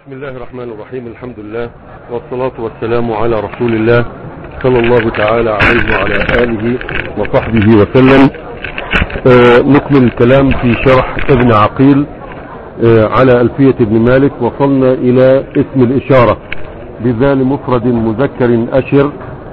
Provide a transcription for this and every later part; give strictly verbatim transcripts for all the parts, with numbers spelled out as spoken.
بسم الله الرحمن الرحيم. الحمد لله والصلاة والسلام على رسول الله صلى الله تعالى عليه وعلى آله وصحبه وسلم. آه نكمل الكلام في شرح ابن عقيل آه على ألفية ابن مالك. وصلنا إلى اسم الإشارة بذا لمفرد مذكر أشر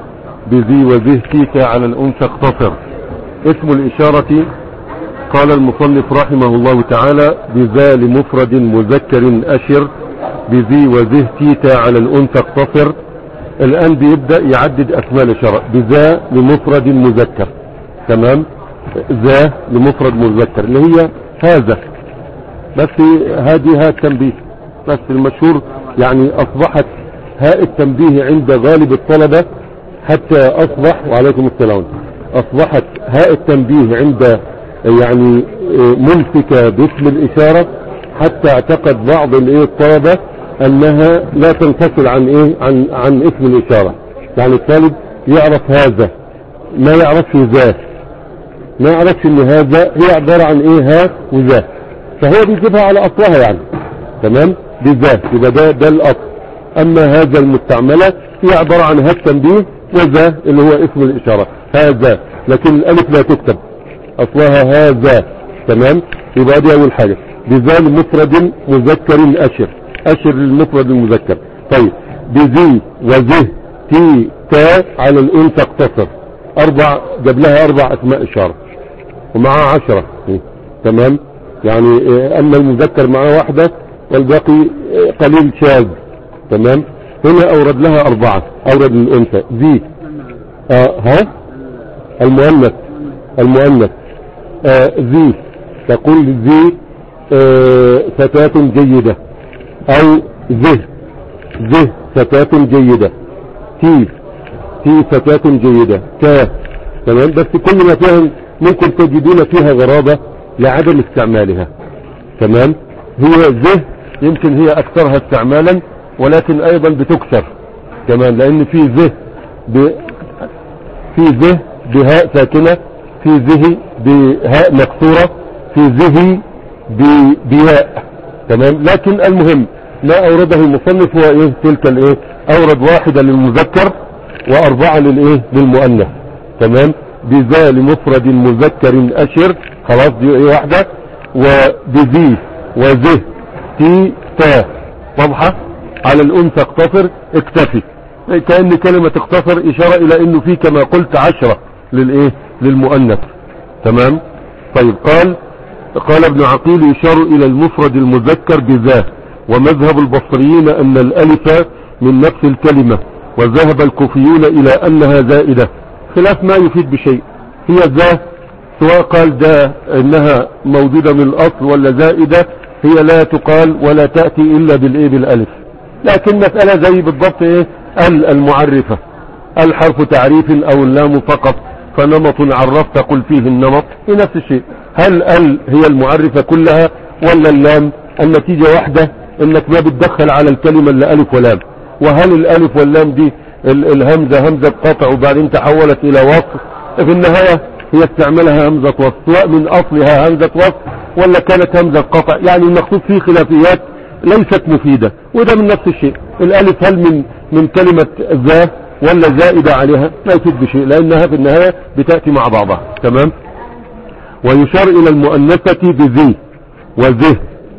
بذي وذه تيك على الأنثى اقتصر. اسم الإشارة قال المصنف رحمه الله تعالى بذا لمفرد مذكر أشر بذي وذه تيتا على الأنثى اقتصر. الآن بيبدأ يعدد أسماء الإشارة. بذا لمفرد مذكر، تمام، ذا لمفرد مذكر اللي هي هذا، بس هذه هاء التنبيه بس المشهور، يعني أصبحت هاء التنبيه عند غالب الطلبة حتى أصبح، وعليكم السلام، أصبحت هاء التنبيه عند يعني ممسكة باسم الإشارة، حتى اعتقد بعض الطلبة انها لا تنفصل عن ايه عن عن اسم الاشارة. يعني الطالب يعرف هذا، ما يعرفش ذا، ما يعرفش ان هذا هي عبارة عن ايه ها وذا، فهو بيجيبها على اصلها يعني، تمام، بذا، يبقى ده ده الاصل. اما هذا المستعملة هي عبارة عن ها التنبيه وذا اللي هو اسم الاشارة هذا، لكن الالف لا تكتب، اصلها هذا، تمام. يبقى دي اول حاجة. بذا لمفرد مذكر أشر، أشر المفرد المذكر. طيب بذي وذه تي تا على الأنثى اقتصر. أربع، جاب لها أربع أسماء إشارة ومعها عشرة، تمام. يعني أما المذكر معاه واحدة والباقي قليل شاذ، تمام. هنا أورد لها أربعة، أورد الأنثى ذي آه ها المؤنث، المؤنث آه ذي، تقول ذي آه فتاة جيدة، او ذه ذه فتاة جيدة، تي تي فتاة جيدة، تا، تمام. بس كل ما فيها ممكن تجدون فيها غرابة لعدم استعمالها، تمام. هي ذه يمكن هي اكثرها استعمالا، ولكن ايضا بتكسر كمان، لان في ذه ب... في ذه بهاء ساكنة، في ذه بهاء مكسورة، في ذه بياء، تمام. لكن المهم ما اورده المصنف هو ايه تلك الايه، اورد واحدة للمذكر واربعة للايه للمؤنث، تمام. بذا لمفرد مذكر اشر، خلاص دي ايه واحدة. وبذي وذه تي تا، واضحة. على الانثى اقتصر، اكتفي، كأن كلمة اقتصر اشارة الى انه في كما قلت عشرة للايه للمؤنث، تمام. طيب قال قال ابن عقيل يشار الى المفرد المذكر بذا، ومذهب البصريين ان الالف من نفس الكلمة، وذهب الكوفيون الى انها زائدة، خلاف ما يفيد بشيء. هي ذا سواء قال ده انها موجودة من الاصل ولا زائدة، هي لا تقال ولا تأتي الا بالايه بالالف. لكن مسألة زي بالضبط ايه ال المعرفة، الحرف تعريف او اللام فقط، فنمط عرفت قل فيه النمط، هي نفس الشيء. هل ال هي المعرفة كلها ولا اللام؟ النتيجة واحدة، انك ما بتدخل على الكلمة الا الف ولام. وهل الالف واللام دي الهمزة همزة قطع وبعدين تحولت الى وصف؟ في النهاية هي استعملها همزة وصف، سواء من اصلها همزة وصف ولا كانت همزة قطع، يعني المقصود فيه خلافيات ليست مفيدة. وده من نفس الشيء، الالف هل من من كلمة ذا ولا زائدة عليها؟ لا يفيد بشيء، لانها في النهاية بتأتي مع بعضها، تمام. ويشار الى المؤنثة بذي وذه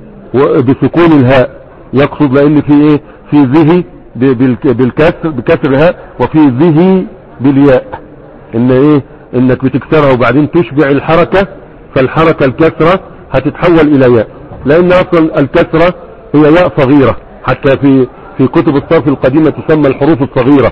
بسكون الهاء، يقصد لان في ايه في ذه بالكسر بكسر الهاء، وفي ذه بالياء، ان ايه انك بتكسرها وبعدين تشبع الحركة، فالحركة الكسرة هتتحول الى ياء، لان اصلا الكسرة هي ياء صغيرة، حتى في في كتب الصرف القديمة تسمى الحروف الصغيرة.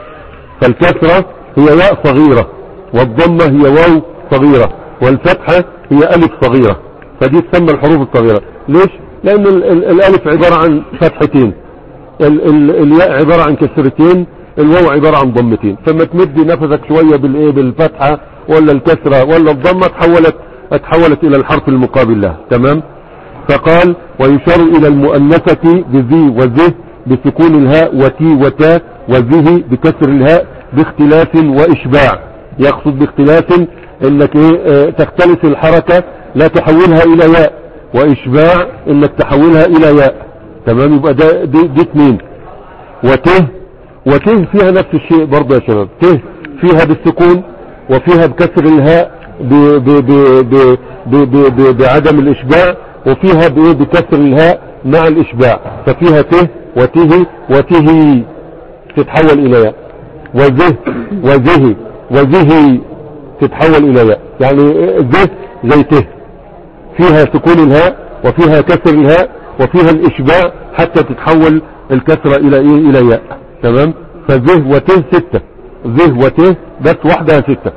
فالكسرة هي ياء صغيرة، والضمة هي واو صغيرة، والفتحة هي ألف صغيرة، فدي تسمى الحروف الصغيرة. ليش؟ لأن ال ال الألف عبارة عن فتحتين، ال ال الياء عبارة عن كسرتين، الواو عبارة عن ضمتين، فما تمدي نفسك شوية بالإيه بالفتحة ولا الكسرة ولا الضمة تحولت تحولت إلى الحرف المقابل لها، تمام. فقال ويشار إلى المؤنثة بذي وذه بسكون الهاء، وتي وتا، وذه بكسر الهاء، باختلاف وإشباع. يقصد باختلاف انك ايه اه تختلف الحركة، لا تحولها الى ياء، واشباع انك تحولها الى ياء، تمام. يبقى ده دي, دي اتنين. وته وته فيها نفس الشيء برضه يا شباب. ته فيها بالسكون وفيها بكسر الهاء ب ب ب ب ب ب ب بعدم الاشباع، وفيها بايه بكسر الهاء مع الاشباع، ففيها ته وته وته تتحول الى ياء. وزه وزه وزه تتحول الى ياء. يعني زه زي ته فيها سكون الهاء وفيها كسر الهاء وفيها الاشباع حتى تتحول الكسرة الى ايه الى ياء. تمام. فزه وته ستة. زه وته بس وحدها ستة.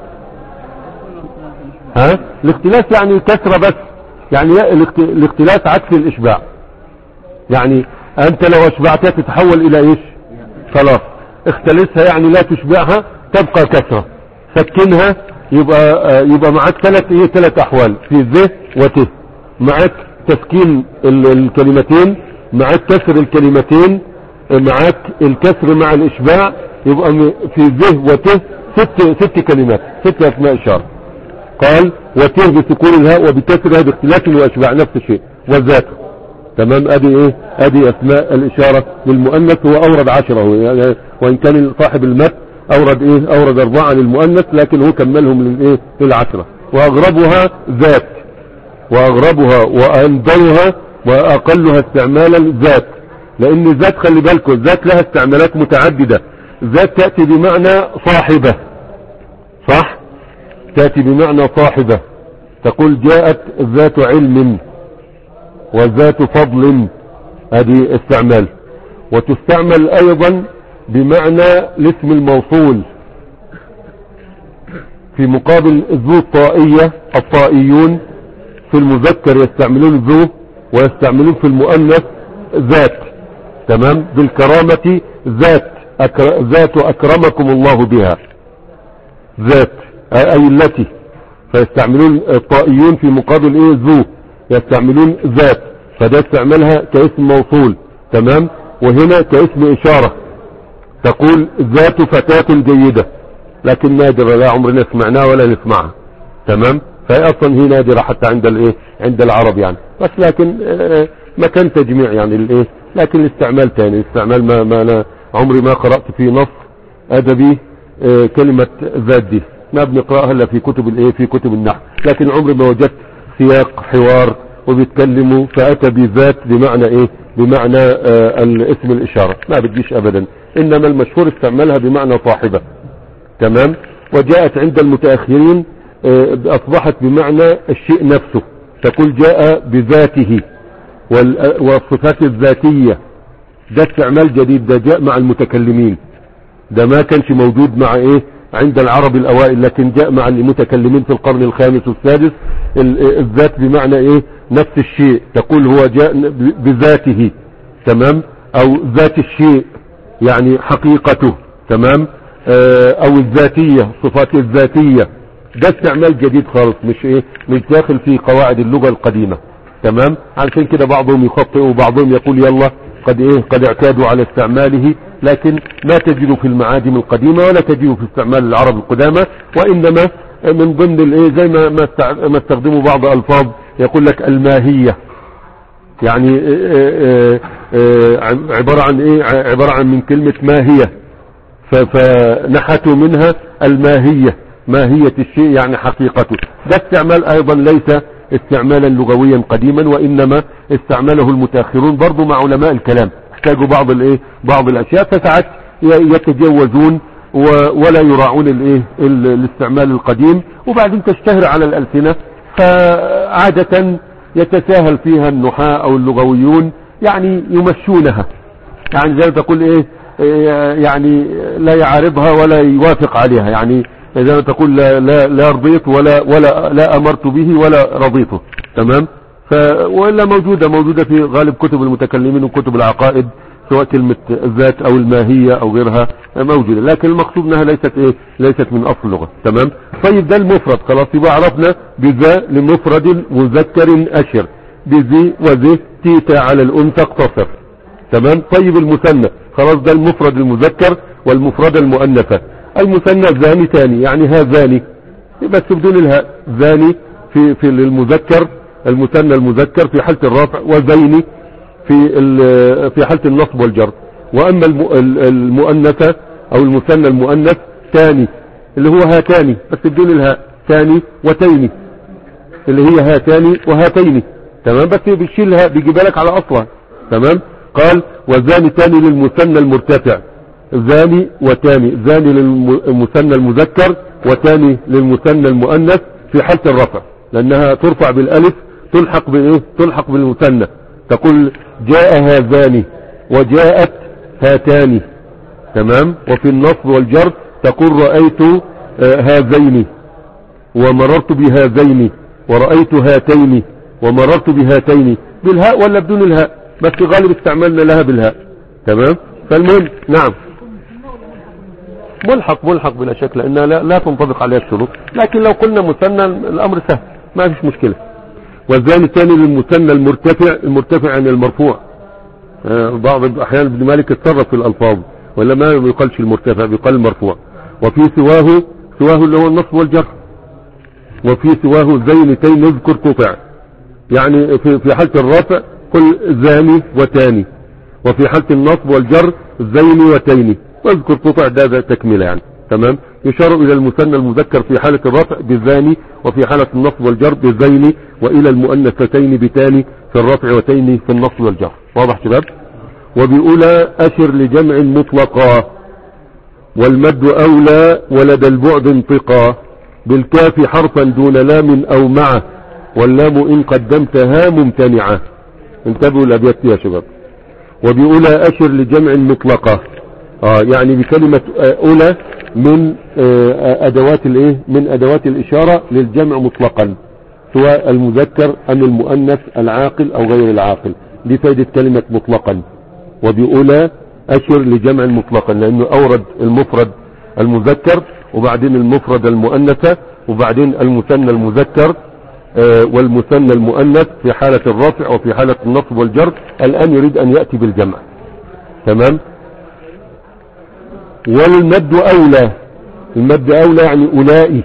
ها الاختلاس يعني الكسرة بس، يعني الاختلاس عكس الاشباع. يعني انت لو اشبعتها تتحول الى ايش؟ خلاص. اختلسها يعني لا تشبعها تبقى كسرة. سكنها يبقى يبقى معك ثلاث ايه ثلاث احوال في ذه وته. معك تسكين الكلمتين، معك كسر الكلمتين، معك الكسر مع الاشباع. يبقى في ذه وته ست ست كلمات، ست اسماء اشاره. قال وته بسكون الهاء وبكسرها باختلاف واشباع نفس الشيء. وذاته. تمام. ادي ايه ادي اسماء الاشاره للمؤنث. هو اورد عشرة يعني، وان كان صاحب المتن اورد ايه اورد اربعة للمؤنث، لكن هو كملهم للايه للعشرة. واغربها ذات، واغربها واندرها واقلها استعمالا ذات. لان ذات خلي بالكم ذات لها استعمالات متعددة. ذات تأتي بمعنى صاحبة، صح، تأتي بمعنى صاحبة. تقول جاءت ذات علم وذات فضل، هذه استعمال. وتستعمل ايضا بمعنى الاسم الموصول في مقابل ذو الطائية. الطائيون في المذكر يستعملون ذو، ويستعملون في المؤنث ذات. تمام. بالكرامة ذات أكر... ذات أكرمكم الله بها ذات أي التي. فيستعملون الطائيون في مقابل ايه ذو، يستعملون ذات، فده استعملها كاسم موصول. تمام. وهنا كاسم إشارة. تقول ذات فتاة جيدة، لكن نادرة لا عمرنا سمعناها ولا نسمعها. تمام. فهي اصلا هي نادرة حتى عند الايه عند العرب يعني، بس لكن آه مكان تجميع يعني الايه، لكن الاستعمال تاني استعمال ما, ما انا عمري ما قرأت في نص ادبي آه كلمة ذات دي، ما بنقرأها الا في كتب الايه في كتب النحو، لكن عمري ما وجدت سياق حوار وبيتكلموا فاتى بذات بمعنى ايه بمعنى آه الاسم الاشارة، ما بتجيش ابدا. انما المشهور استعملها بمعنى صاحبة. تمام. وجاءت عند المتأخرين آه اصبحت بمعنى الشيء نفسه. تقول جاء بذاته والصفات الذاتية، ده استعمال جديد، ده جاء مع المتكلمين، ده ما كانش موجود مع ايه عند العرب الاوائل، لكن جاء مع المتكلمين في القرن الخامس والسادس. الذات بمعنى ايه نفس الشيء. تقول هو جاء بذاته. تمام. او ذات الشيء يعني حقيقته. تمام. او الذاتية الصفات الذاتية، ده استعمال جديد خالص، مش ايه مش داخل في قواعد اللغة القديمة. تمام. علشان كده بعضهم يخطئ وبعضهم يقول يلا قد ايه قد اعتادوا على استعماله، لكن ما تجده في المعاجم القديمة ولا تجده في استعمال العرب القدامى، وانما من ضمن الايه زي ما ما استخدموا بعض الفاظ يقول لك الماهية، يعني إيه إيه عبارة عن ايه عبارة عن من كلمة ماهية، فنحتوا منها الماهية، ماهية الشيء يعني حقيقته. ده استعمال ايضا ليس استعمالا لغويا قديما، وانما استعمله المتاخرون برضو مع علماء الكلام، احتاجوا بعض الايه بعض الاشياء، فساعات يتجوزون ولا يراعون الايه الاستعمال القديم، وبعدين تشتهر على الالسنه، فعاده يتساهل فيها النحاة او اللغويون، يعني يمشونها، يعني زي ما تقول ايه يعني لا يعارضها ولا يوافق عليها، يعني زي ما تقول لا لا, لا رضيت ولا ولا لا امرت به ولا رضيته. تمام. ف ولا موجوده موجوده في غالب كتب المتكلمين وكتب العقائد، سواء كلمه الذات او الماهيه او غيرها موجوده، لكن المقصود انها ليست ايه ليست من اصل اللغه. تمام. طيب ده المفرد خلاص، يبقى عرفنا بذا لمفرد مذكر اشر، بذي وذي تيتا على الانثى اقتصر. تمام. طيب المثنى خلاص، ده المفرد المذكر والمفرد المؤنثه. المثنى زاني تاني، يعني هذاني بس بدون الهاء، زاني في في المذكر، المثنى المذكر في حالة الرفع، وزيني في في حالة النصب والجر. واما المؤنثة او المثنى المؤنث تاني اللي هو هاتان بس بدون الهاء، تاني وتين اللي هي هاتان وهاتين، تمام، بس بيشيلها بيجيبها لك على اصلها، تمام. قال وزاني تاني للمثنى المرتفع، زاني وتاني، زاني للمثنى المذكر وتاني للمثنى المؤنث في حالة الرفع، لانها ترفع بالالف تلحق بايه؟ تلحق بالمثنى. تقول جاء هذان وجاءت هاتان، تمام. وفي النصب والجر تقول رأيت هذين ومررت بهذين ورأيت هاتين ومررت بهاتين، بالهاء ولا بدون الهاء، بس غالب استعملنا لها بالهاء، تمام. فالمهم نعم ملحق ملحق بلا شك، لانها لا, لا تنطبق عليها الشروط، لكن لو قلنا مثنى الامر سهل ما فيش مشكلة. والزاني الثاني للمثنى المرتفع، المرتفع عن المرفوع. آه بعض الاحيان ابن مالك اتصرف في الالفاظ، ولا ما يقالش المرتفع بيقال المرفوع. وفي سواه، سواه اللي هو النصب والجر. وفي سواه زينتين نذكر قطع، يعني في في حالة الرفع قل زاني وتاني، وفي حالة النصب والجر زيني وتيني، واذكر قطع ده, ده تكملة يعني، تمام. يشار الى المثنى المذكر في حالة الرفع بزاني، وفي حالة النصب والجر بزيني، والى المؤنثتين بتاني في الرفع وتيني في النصب والجر. واضح شباب؟ وبأولى أشر لجمع مطلقا، والمد أولى ولدى البعد انطقا، بالكاف حرفا دون لام أو معه، واللام إن قدمتها ممتنعة. انتبهوا الأبيات يا شباب. وبأولى أشر لجمع مطلقا، آه يعني بكلمة أولى من آه أدوات الإيه؟ من أدوات الإشارة للجمع مطلقا، سواء المذكر أم المؤنث العاقل أو غير العاقل، دي فائدة كلمة مطلقا. وبأولى أشر لجمع مطلقا، لأنه أورد المفرد المذكر وبعدين المفرد المؤنثة وبعدين المثنى المذكر آه والمثنى المؤنث في حالة الرفع وفي حالة النصب والجر. الآن يريد أن يأتي بالجمع، تمام. والمد أولى، المد أولى يعني أولئي،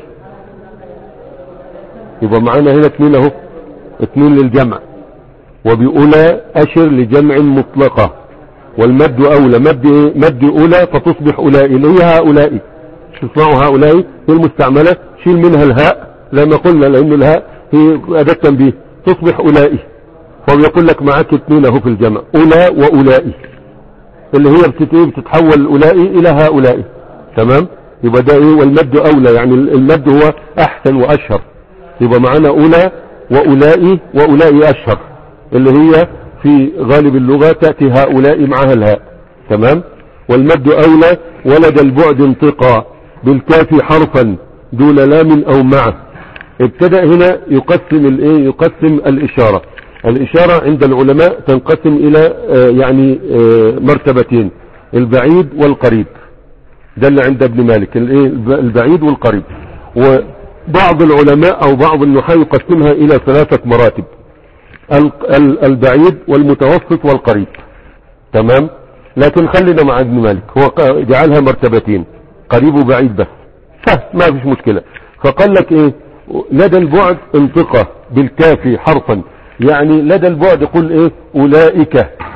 يبقى معانا هنا اثنين اهو، اثنين للجمع. وبأولى أشر لجمع مطلقة، والمد أولى، مد ايه؟ مد أولى فتصبح أولئي، اللي هي هؤلاء، تسمعوا هؤلاء هي المستعملة، شيل منها الهاء لما قلنا، لأن الهاء هي أداة تنبيه، تصبح أولئي. فبيقول لك معاك اثنين اهو في الجمع، أولى وأولئي، اللي هي بتتحول أولئي إلى هؤلاء، تمام. يبقى ده ايه؟ والمد أولى يعني المد هو أحسن وأشهر، يبقى معانا أولى وأولئي، وأولئي أشهر، اللي هي في غالب اللغة تأتي هؤلاء معها الهاء، تمام. والمد أولى ولد البعد انطقا، بالكاف حرفا دون لام أو معه. ابتدأ هنا يقسم الايه؟ يقسم الإشارة. الإشارة عند العلماء تنقسم إلى آه يعني آه مرتبتين، البعيد والقريب، ده اللي عند ابن مالك، الايه؟ البعيد والقريب. وبعض العلماء أو بعض النحاة يقسمها إلى ثلاثة مراتب، البعيد والمتوسط والقريب، تمام. لكن خلينا مع ابن مالك، هو جعلها مرتبتين، قريب وبعيد بس، ما فيش مشكلة. فقال لك ايه؟ لدى البعد انطقة بالكاف حرفا، يعني لدى البعد قل ايه؟ اولئك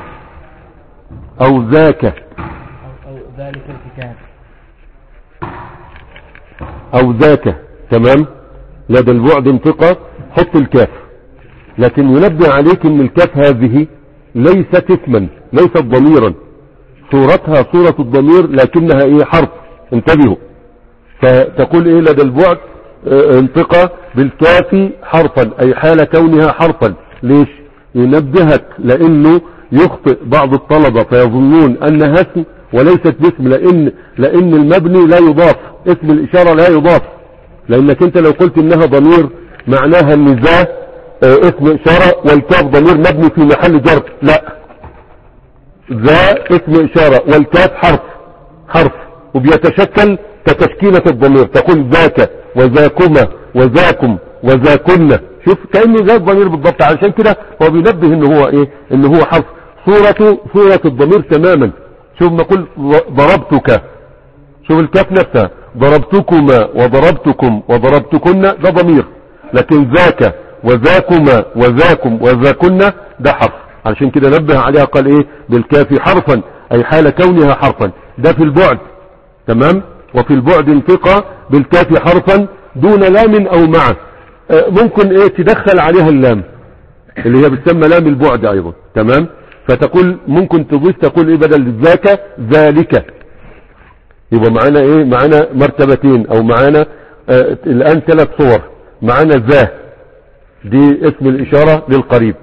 او ذاك او ذلك الكتاب او ذاك، تمام. لدى البعد انطقة، حط الكاف، لكن ينبه عليك ان الكاف هذه ليست اسما، ليست ضميرا، صورتها صورة الضمير لكنها ايه؟ حرف، انتبهوا. فتقول ايه؟ لدى البعد اه انطقة بالكاف حرفا، اي حال كونها حرفا. ليش؟ ينبهك لانه يخطئ بعض الطلبة فيظنون انها اسم وليست باسم، لان لان المبني لا يضاف، اسم الاشارة لا يضاف، لانك انت لو قلت انها ضمير معناها النزاه اه اسم اشارة، والكاف ضمير مبني في محل جر، لا، ذا اسم اشارة والكاف حرف، حرف وبيتشكل كتشكيلة الضمير، تقول ذاك وذاكما وذاكم وذاكن، شوف كأنه ذات ضمير بالضبط. علشان كده هو بينبه ان هو ايه؟ ان هو حرف، صورته صورة الضمير تماما. شوف ما قل ضربتك، شوف الكاف نفسها، ضربتكما وضربتكم وضربتكن، ده ضمير، لكن ذاك وذاكما وذاكم وذاكن ده حرف، علشان كده نبه عليها قال ايه بالكاف حرفا اي حال كونها حرفا، ده في البعد. تمام. وفي البعد انطقا بالكاف حرفا دون لام او مع. اه ممكن ايه تدخل عليها اللام اللي هي بتسمى لام البعد ايضا. تمام. فتقول ممكن تضيف تقول ايه بدل ذاك ذلك، يبقى معانا ايه معانا مرتبتين او معانا اه الان ثلاث صور. معانا ذا دي اسم الاشارة للقريب،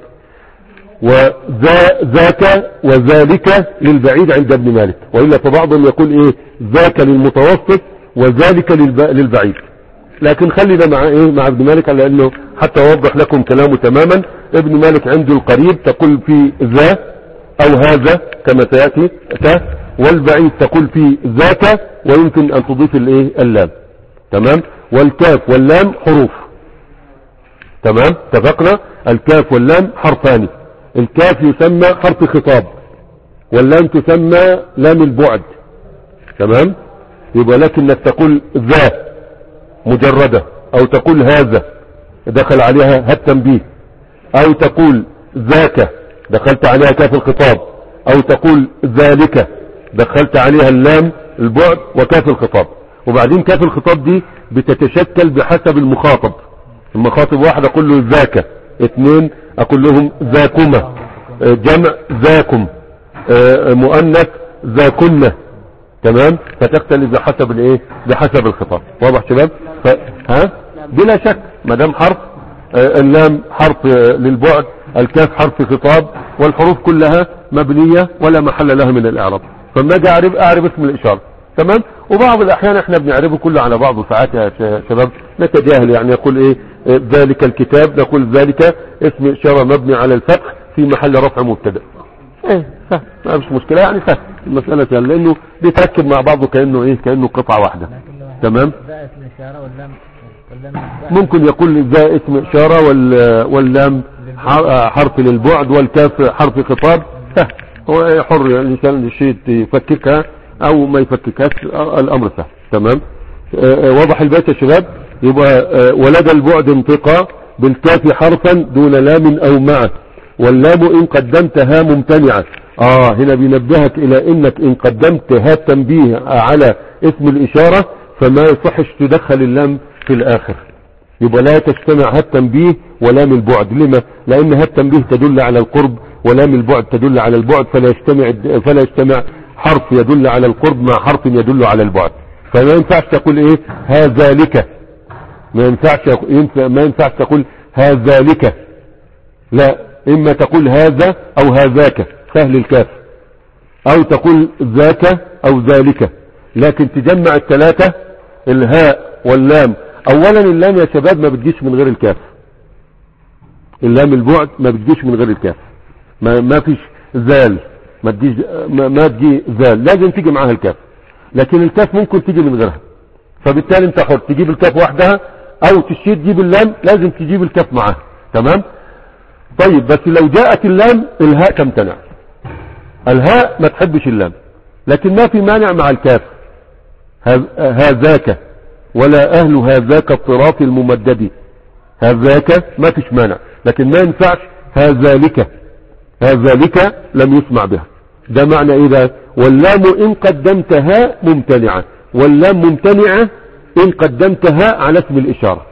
وذا ذاك وذلك للبعيد عند ابن مالك، وإلا فبعضهم يقول ايه ذاك للمتوسط وذلك للبعيد. لكن خلينا مع ايه مع ابن مالك على انه حتى اوضح لكم كلامه تماما. ابن مالك عنده القريب تقول في ذا او هذا كما سيأتي، والبعيد تقول في ذاك ويمكن ان تضيف الايه اللام. تمام. والكاف واللام حروف. تمام. اتفقنا. الكاف واللام حرفان. الكاف يسمى حرف خطاب واللام تسمى لام البعد. تمام. يبقى لكنك تقول ذا مجردة، او تقول هذا دخل عليها ها التنبيه، او تقول ذاك دخلت عليها كاف الخطاب، او تقول ذلك دخلت عليها اللام البعد وكاف الخطاب. وبعدين كاف الخطاب دي بتتشكل بحسب المخاطب. المخاطب واحد اقول له ذاك، اثنين اقول لهم ذاكما، جمع ذاكم، مؤنث ذاكن. تمام. فتختلف بحسب الايه بحسب الخطاب. واضح شباب؟ ف... ها بلا شك ما دام حرف اللام حرف للبعد، الكاف حرف خطاب، والحروف كلها مبنية ولا محل لها من الاعراب. فما اجي اعرف اعرف اسم الاشارة. تمام. وبعض الاحيان احنا بنعرفه كله على بعضه ساعات يا شباب نتجاهل، يعني يقول ايه ذلك الكتاب نقول ذلك اسم اشارة مبني على الفتح في محل رفع مبتدا. ايه سهل ما فيش مشكلة، يعني سهل المسألة سهل لانه بيتركب مع بعضه كأنه ايه كأنه قطعة واحدة. تمام. ذا اسم اشارة واللام ممكن يقول ذا اسم اشارة واللام حرف للبعد والكاف حرف خطاب. سهل هو حر الانسان الشيء يفككها او ما يفككهاش الامر سهل. تمام. واضح البيت يا شباب؟ يبقى ولدى البعد انطقا بالكاف حرفا دون لام او مع، واللام ان قدمتها ممتنعة. اه هنا بينبهك الى انك ان قدمت ها التنبيه على اسم الاشارة فما يصحش تدخل اللام في الاخر، يبقى لا تجتمع ها التنبيه ولام البعد. لما؟ لان ها التنبيه تدل على القرب ولام البعد تدل على البعد، فلا يجتمع فلا يجتمع حرف يدل على القرب مع حرف يدل على البعد. فما ينفعش تقول ايه هذلك، ما ينفعش ما ينفعش تقول هذلك، لا، اما تقول هذا او هذاك سهل الكاف، او تقول ذاك او ذلك. لكن تجمع الثلاثة الهاء واللام. اولا اللام يا شباب ما بتجيش من غير الكاف، اللام البعد ما بتجيش من غير الكاف، ما, ما فيش ذال ما تجيش ما, ما تجي ذال، لازم تيجي معاها الكاف. لكن الكاف ممكن تيجي من غيرها، فبالتالي انت حر تجيب الكاف وحدها او تشير تجيب اللام، لازم تجيب الكاف معاها. تمام. طيب بس لو جاءت اللام الهاء تمتنع، الهاء ما تحبش اللام، لكن ما في مانع مع الكاف هذاك ولا اهل هذاك الطراف الممدد، هذاك ما فيش مانع، لكن ما ينفعش هذالك، هذالك لم يسمع بها. ده معنى ايه ده؟ واللام ان قدمتها ممتنعة، واللام ممتنعة ان قدمتها على اسم الاشارة.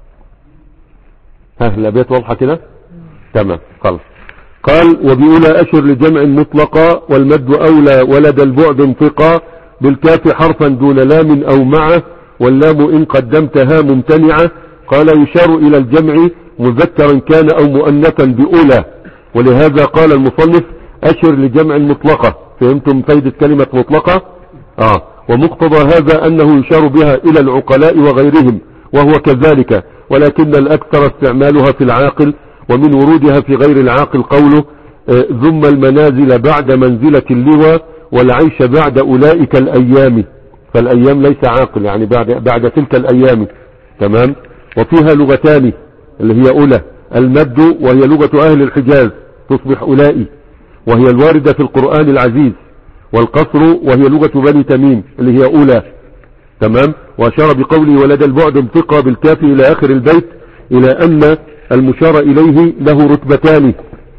ها الابيات واضحة كده؟ تمام. خلص. قال وبأولى أشر لجمع مطلقا والمد أولى ولد البعد انطقا بالكاف حرفا دون لام أو معه، واللام إن قدمتها ممتنعة. قال يشار إلى الجمع مذكرا كان أو مؤنثا بأولى، ولهذا قال المصنف أشر لجمع مطلقة. فهمتم فايدة كلمة مطلقة؟ آه. ومقتضى هذا أنه يشار بها إلى العقلاء وغيرهم، وهو كذلك، ولكن الأكثر استعمالها في العاقل، ومن ورودها في غير العاقل قوله ثم المنازل بعد منزلة اللوى والعيش بعد أولئك الأيام. فالأيام ليس عاقل، يعني بعد, بعد تلك الأيام. تمام. وفيها لغتان اللي هي أولى المد وهي لغة أهل الحجاز تصبح أولئي وهي الواردة في القرآن العزيز، والقصر وهي لغة بني تميم اللي هي أولى. تمام. وأشار بقوله ولد البعد انطقى بالكاف إلى آخر البيت إلى أن المشار إليه له رتبتان،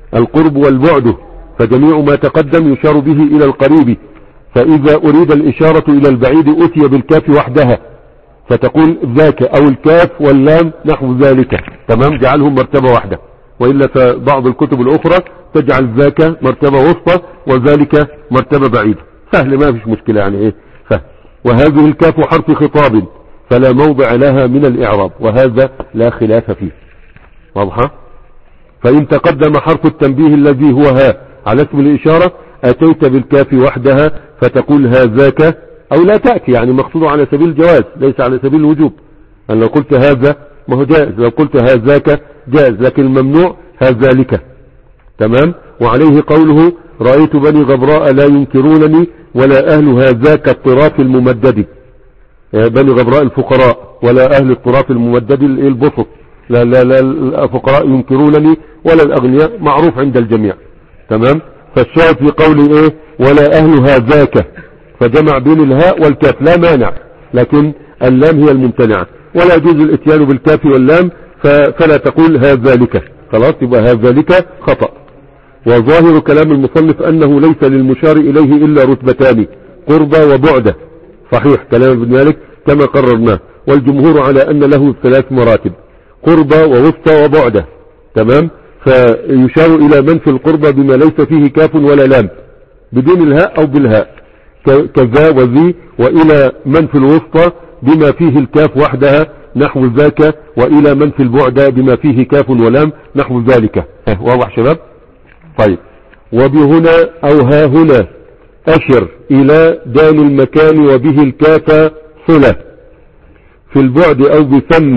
القرب والبعد، فجميع ما تقدم يشار به إلى القريب، فإذا أريد الإشارة إلى البعيد أتي بالكاف وحدها، فتقول ذاك أو الكاف واللام نحو ذلك. تمام، جعلهم مرتبة واحدة، وإلا فبعض الكتب الأخرى تجعل ذاك مرتبة وسطى وذلك مرتبة بعيدة. سهل، ما فيش مشكلة يعني ايه سهل. وهذه الكاف حرف خطاب فلا موضع لها من الإعراب، وهذا لا خلاف فيه. واضحة؟ فإن تقدم حرف التنبيه الذي هو ها على اسم الإشارة أتيت بالكاف وحدها فتقول هذاك، أو لا تأتي، يعني مقصود على سبيل الجواز ليس على سبيل الوجوب. أن لو قلت هذا ما هو جائز، لو قلت هذاك جائز، لكن الممنوع هذالك. تمام. وعليه قوله رأيت بني غبراء لا ينكرونني ولا أهل هذاك الطراف الممدد، بني غبراء الفقراء ولا أهل الطراف الممدد البسط، لا لا لا الفقراء ينكرونني ولا الأغنياء، معروف عند الجميع. تمام. فالشاهد في قوله ايه ولا أهل هذاك، فجمع بين الهاء والكاف لا مانع، لكن اللام هي الممتنعة، ولا يجوز الاتيان بالكاف واللام، فلا تقول هذالك، خلاص يبقى هذالك خطأ. وظاهر كلام المصنف أنه ليس للمشار إليه إلا رتبتان، قربة وبعدة. صحيح كلام ابن مالك كما قررناه، والجمهور على أن له ثلاث مراتب، قربة ووسطى وبعدة. تمام. فيشار إلى من في القربة بما ليس فيه كاف ولا لام بدون الهاء أو بالهاء كذا وذي، وإلى من في الوسطى بما فيه الكاف وحدها نحو ذاك، وإلى من في البعدة بما فيه كاف ولام نحو ذلك. واضح شباب؟ طيب. وبهنا أو ها هنا أشر إلى دان المكان وبه الكاف صلة، في البعد أو بثم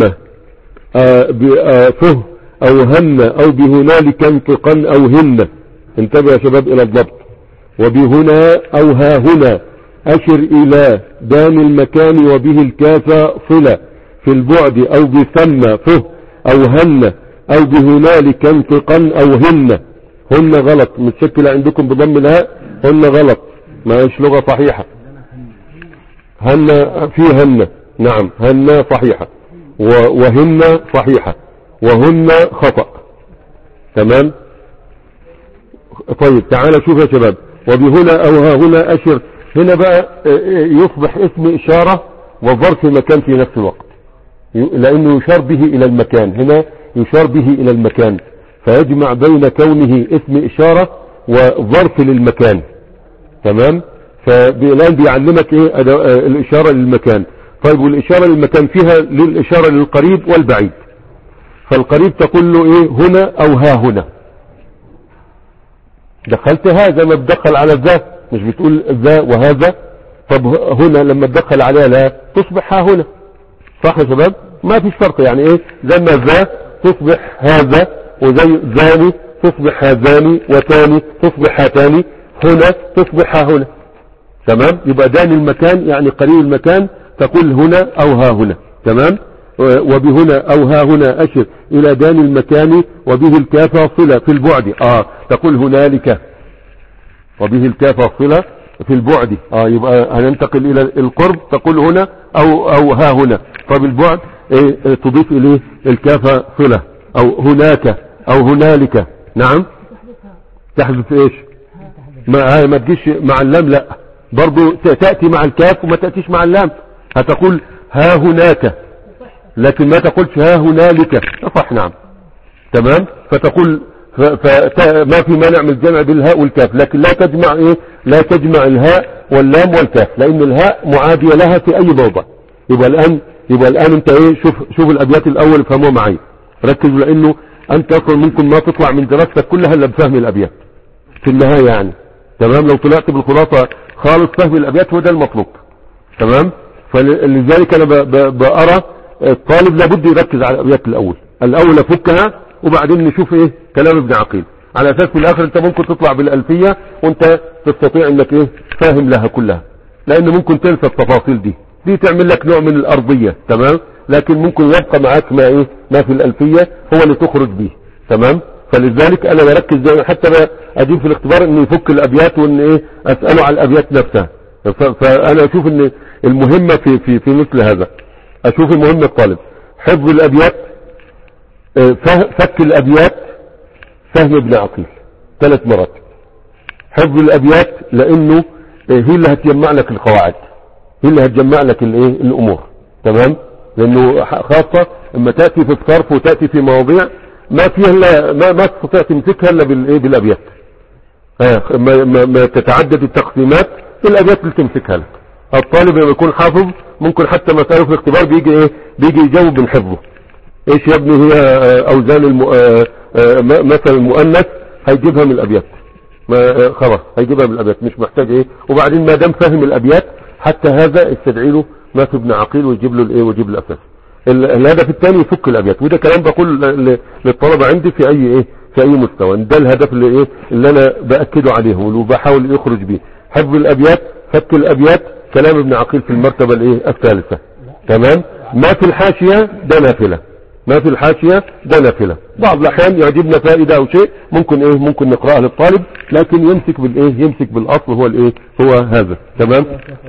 فه أو هن أو بهنالك انطقا أو هن. انتبه يا شباب إلى الضبط. وبهنا أو ها هنا أشر إلى دان المكان وبه الكاف صلة، في البعد أو بثم فه أو هن أو بهنالك انطقا أو هن. هن غلط، متشكلة عندكم بضم الهاء، هن غلط، ما ايش لغة صحيحة. هن في هن، نعم هن صحيحة، وهن صحيحة، وهن خطأ. تمام. طيب تعالى شوف يا شباب. وبهنا او ها هنا اشر، هنا بقى يصبح اسم اشارة وظرف مكان في نفس الوقت، لانه يشار به الى المكان، هنا يشار به الى المكان، فيجمع بين كونه اسم اشارة وظرف للمكان. تمام. فالآن بيعلمك ايه الاشارة للمكان. طيب والاشارة للمكان فيها للاشارة للقريب والبعيد. فالقريب تقول له ايه هنا او ها هنا، دخلت هذا ما تدخل على ذا، مش بتقول ذا وهذا. طب هنا لما تدخل عليها لا تصبح ها هنا، صح يا شباب؟ ما فيش فرق، يعني ايه زي ما ذا تصبح هذا، وزي ذاني تصبح هذاني، وتاني تصبح هاتاني، هنا تصبح ها هنا. تمام. يبقى دان المكان يعني قريب المكان تقول هنا او ها هنا. تمام. وبهنا او ها هنا اشر الى دان المكان وبه الكاف صلة في البعد، اه تقول هنالك، وبه الكاف صلة في البعد، اه يبقى هننتقل الى القرب تقول هنا او او ها هنا. طب البعد ايه تضيف اليه الكاف صلة، او هناك او هنالك. نعم. تحذف ايش؟ ما ما تجيش مع اللام، لا برضو تأتي مع الكاف وما تأتيش مع اللام. هتقول ها هناك، لكن ما تقولش ها هنالك، صح. نعم. تمام. فتقول فما في مانع من الجمع بالهاء والكاف، لكن لا تجمع ايه لا تجمع الهاء واللام والكاف، لان الهاء معادية لها في اي موضع. يبقى الان يبقى الان انت ايه شوف شوف الابيات الاول افهموها معي، ركزوا، لانه انت اصلا ممكن ما تطلع من دراستك كلها الا بفهم الابيات في النهاية يعني. تمام. لو طلعت بالخلاصة خالص فهم الابيات هو ده المطلوب. تمام. فلذلك انا بأرى الطالب لابد يركز على الابيات الاول الاول افكها، وبعدين نشوف ايه كلام ابن عقيل، على اساس في الاخر انت ممكن تطلع بالالفية وانت تستطيع انك ايه فاهم لها كلها، لان ممكن تنسى التفاصيل دي دي تعمل لك نوع من الارضية. تمام. لكن ممكن يبقى معاك ما ايه ما في الالفية هو اللي تخرج به. تمام. فلذلك انا بركز دائما، حتى اجيب في الاختبار انه يفك الابيات وان ايه اسأله على الابيات نفسها. فانا اشوف ان المهمة في في في مثل هذا، اشوف المهم الطالب حفظ الابيات، فك الابيات، فهم ابن عقيل. ثلاث مراتب. حفظ الابيات لانه هي اللي هتجمع لك القواعد، هي اللي هتجمع لك الايه الامور. تمام، لانه خاصة اما تأتي في الصرف وتأتي في مواضيع ما فيها الا ما, ما تستطيع تمسكها الا بالايه بالابيات. ها ما, ما, ما تتعدد التقسيمات الابيات اللي تمسكها لك. الطالب لما يكون حافظ ممكن حتى مسألة في الاختبار بيجي ايه بيجي يجاوب من حفظه. ايش يا ابني هي اوزان الم... مثل المؤنث هيجيبها من الابيات، ما خلاص هيجيبها من الابيات مش محتاج ايه. وبعدين ما دام فهم الابيات حتى هذا استدعي له ما في ابن عقيل ويجيب له الايه ويجيب له الاساس. الهدف الثاني يفك الابيات، وده كلام بقول للطلبه عندي في اي ايه في اي مستوى. ده الهدف اللي ايه اللي انا باكده عليهم وبحاول يخرج بيه. حفظ الابيات، فك الابيات، كلام ابن عقيل في المرتبه الايه الثالثه. تمام. ما في الحاشيه ده نافله، ما في الحاشيه ده نافله. بعض الاحيان يعجبنا فائده او شيء ممكن ايه ممكن نقراها للطالب، لكن يمسك بالايه يمسك بالاصل هو الايه هو هذا. تمام.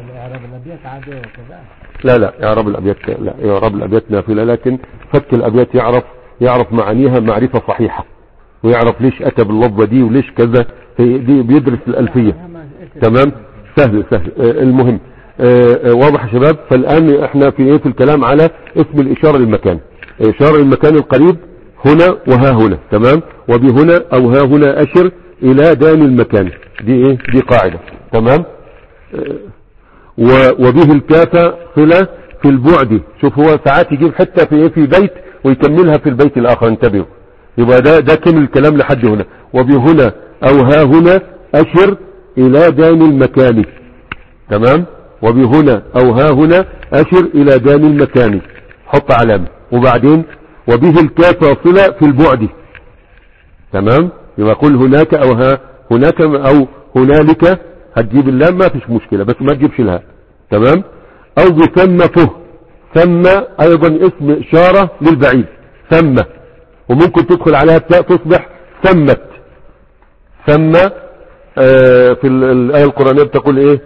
لا لا اعراب الابيات لا اعراب الابيات نافله، لكن فك الابيات يعرف يعرف معانيها معرفه صحيحه، ويعرف ليش اتى باللفظه دي وليش كذا. دي بيدرس الالفيه. تمام. سهل سهل. آه المهم آه آه واضح يا شباب. فالان احنا في ايه في الكلام على اسم الاشاره للمكان. اشاره للمكان القريب هنا وها هنا. تمام. وبهنا او ها هنا اشر الى دان المكان. دي ايه دي قاعده. تمام. آه وبه الكافة صلة في البعد. شوف هو ساعات يجيب حتى في في بيت ويكملها في البيت الاخر. انتبهوا. يبقى ده ده كمل الكلام لحد هنا. وبهنا او ها هنا اشر الى دان المكان. تمام. وبهنا او ها هنا اشر الى دان المكان. حط علامة. وبعدين وبه الكافة صلة في البعد. تمام. يبقى قل هناك او ها هناك او هنالك هتجيب اللام ما فيش مشكلة، بس ما تجيبش الهاء. تمام. او بثم فه. ثم ايضا اسم اشارة للبعيد. ثم، وممكن تدخل عليها التاء تصبح ثمت. ثم آه في الايه القرآنية بتقول ايه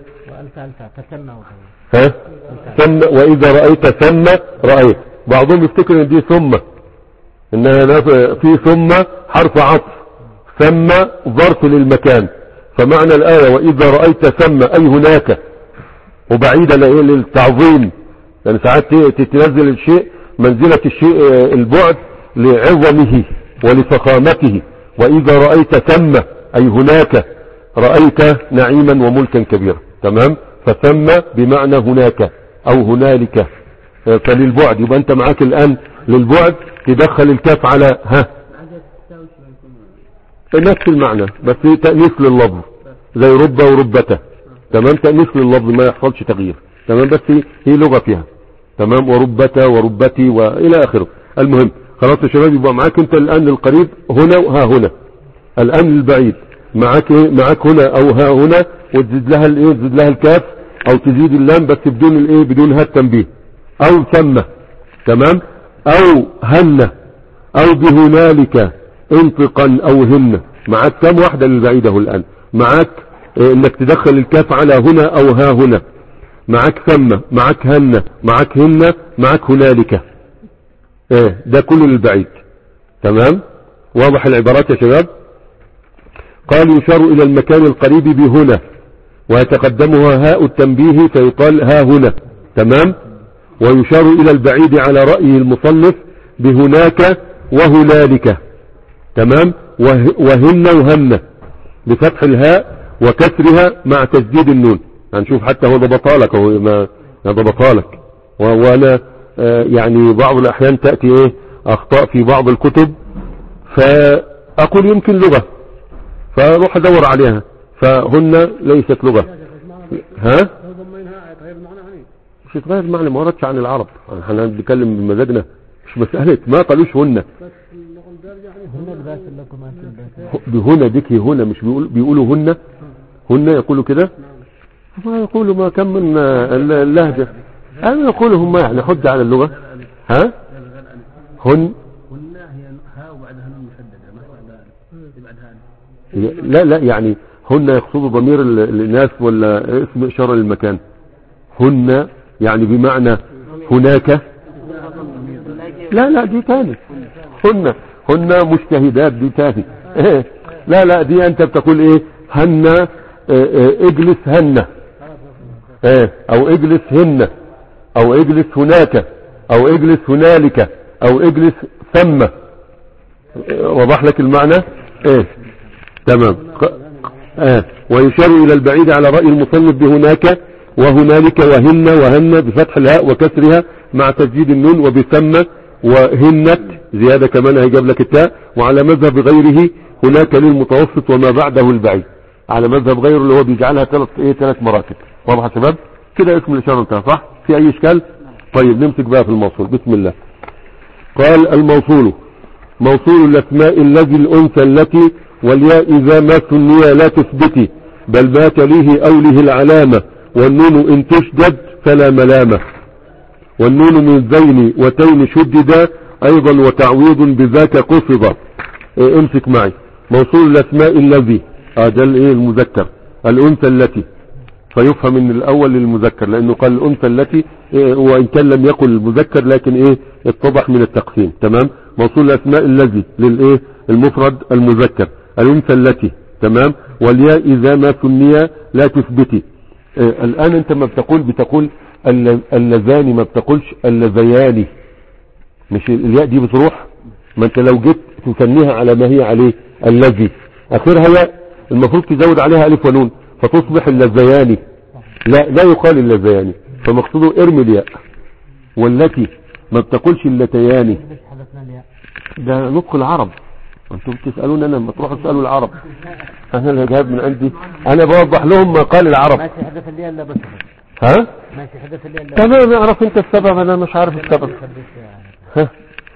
ها ثم واذا رأيت ثم رأيت. بعضهم يفتكر ان دي ثم انها في ثم حرف عطف، ثم ظرف للمكان. فمعنى الآية وإذا رأيت ثم أي هناك، وبعيدا للتعظيم، يعني ساعات تتنزل الشيء منزلة الشيء البعد لعظمه ولفخامته. وإذا رأيت ثم أي هناك رأيت نعيما وملكا كبيرا. تمام. فثم بمعنى هناك أو هنالك فللبعد. يبقى أنت معاك الآن للبعد تدخل الكاف على ها نفس المعنى بس تأنيث لللفظ زي رب وربته. تمام. تأنيث لللفظ ما يحصلش تغيير. تمام. بس هي لغة فيها. تمام. وربته وربتي والى اخره. المهم خلاص يا شباب. يبقى معاك انت الان للقريب هنا وها هنا. الان للبعيد معاك ايه معاك هنا او ها هنا، وتزيد لها الايه تزيد لها الكاف او تزيد اللام بس بدون الايه بدون ها التنبيه. او ثم. تمام. او هن او بهنالك انطقا او هن. معاك كم واحدة للبعيدة الان؟ معاك اه انك تدخل الكاف على هنا او ها هنا. معاك ثم، معاك هن، معاك هن، معاك هنالك. ايه ده كله للبعيد. تمام. واضح العبارات يا شباب. قال يشار الى المكان القريب بهنا ويتقدمها هاء التنبيه فيقال ها هنا. تمام. ويشار الى البعيد على رأي المصنف بهناك وهنالك. تمام. وهن وهن بفتح الهاء وكسرها مع تسديد النون. هنشوف حتى هو ضبطالك هو ما ضبطالك. وانا آه يعني بعض الاحيان تأتي ايه اخطاء في بعض الكتب فاقول يمكن لغة فاروح ادور عليها فهن ليست لغة. ها مش يتغير المعنى ما وردش عن العرب. احنا بنتكلم بمزاجنا مش مسألة ما قالوش هن بهنا ديكي هنا مش بيقول بيقولوا هن هن يقولوا كده ما يقولوا ما كم من اللهجة أنا يقولوا هم يعني حد على اللغة. ها هن لا لا يعني هن يقصدوا ضمير الناس ولا اسم إشارة للمكان. هن يعني بمعنى هناك. لا لا دي تاني. هن هن مجتهدات دي تاني. لا لا دي انت بتقول ايه هن اه اه اجلس هن اه او اجلس هن او اجلس هناك او اجلس هنالك او اجلس ثم. اه وضح لك المعنى ايه تمام. اه ويشار الى البعيد على رأي المصنف بهناك وهنالك وهن وهن بفتح الهاء وكسرها مع تسجيل النون وبثم وهنت زيادة كمان هيجاب لك التاء. وعلى مذهب غيره هناك للمتوسط وما بعده البعيد على مذهب غيره اللي هو بيجعلها ثلاث ايه ثلاث مراتب. واضح يا شباب كده اسم الاشاره انتهى صح؟ في اي اشكال؟ طيب نمسك بقى في الموصول. بسم الله. قال الموصول موصول الاسماء الذي الانثى التي والياء اذا ما ثنيا لا تثبتي بل ما تليه اوله العلامه والنون ان تشدد فلا ملامه والنون من زين وتين شددا ايضا وتعويض بذاك قصد. إيه امسك معي موصول الاسماء الذي هذا الايه المذكر الانثى التي فيفهم ان الاول للمذكر لانه قال الانثى التي إيه وان كان لم يقل المذكر لكن ايه اتضح من التقسيم. تمام. موصول الاسماء الذي للايه المفرد المذكر الانثى التي. تمام. والياء اذا ما ثنيا لا تثبتي. إيه الان انت ما بتقول بتقول اللذان ما بتقولش اللذيان مش الياء دي بتروح. ما انت لو جيت تثنيها على ما هي عليه الذي اخرها ياء المفروض تزود عليها الف ونون فتصبح اللذيان. لا لا يقال اللذيان فمقصوده ارمي الياء. والتي ما بتقولش اللتيان ده نطق العرب. انتم بتسالون انا ما تروحوا تسالوا العرب انا اللي جايب من عندي انا بوضح لهم ما قال العرب. ما تحدث اللي الا بس ها ما تحدث اللي الا تمام. اعرف انت السبب انا مش عارف السبب. ها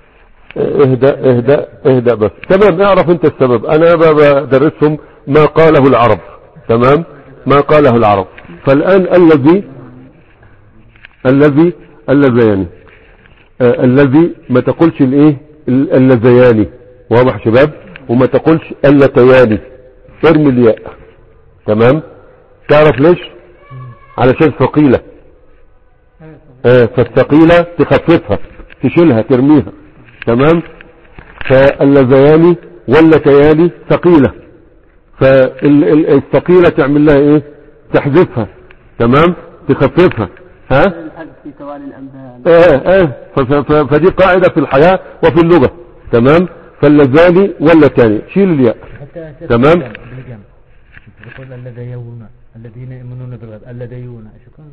اهدأ اهدأ اهدأ بس. تمام. اعرف انت السبب. انا بدرسهم ما قاله العرب. تمام. ما قاله العرب. فالان الذي الذي اللذياني آه الذي ما تقولش الايه اللذياني. واضح شباب. وما تقولش اللتياني ارمي الياء. تمام. تعرف ليش؟ علشان ثقيلة آه فالثقيلة تخففها تشيلها ترميها. تمام. فاللذياني واللتياني ثقيلة فالثقيلة تعمل لها ايه تحذفها. تمام. تخففها. ها في توالي الامثال. اه اه فدي قاعدة في الحياة وفي اللغة. تمام. فاللذان واللتاني شيل الياء. تمام. تقول اللذيون الذين يؤمنون بالغيب اللذيون شو كان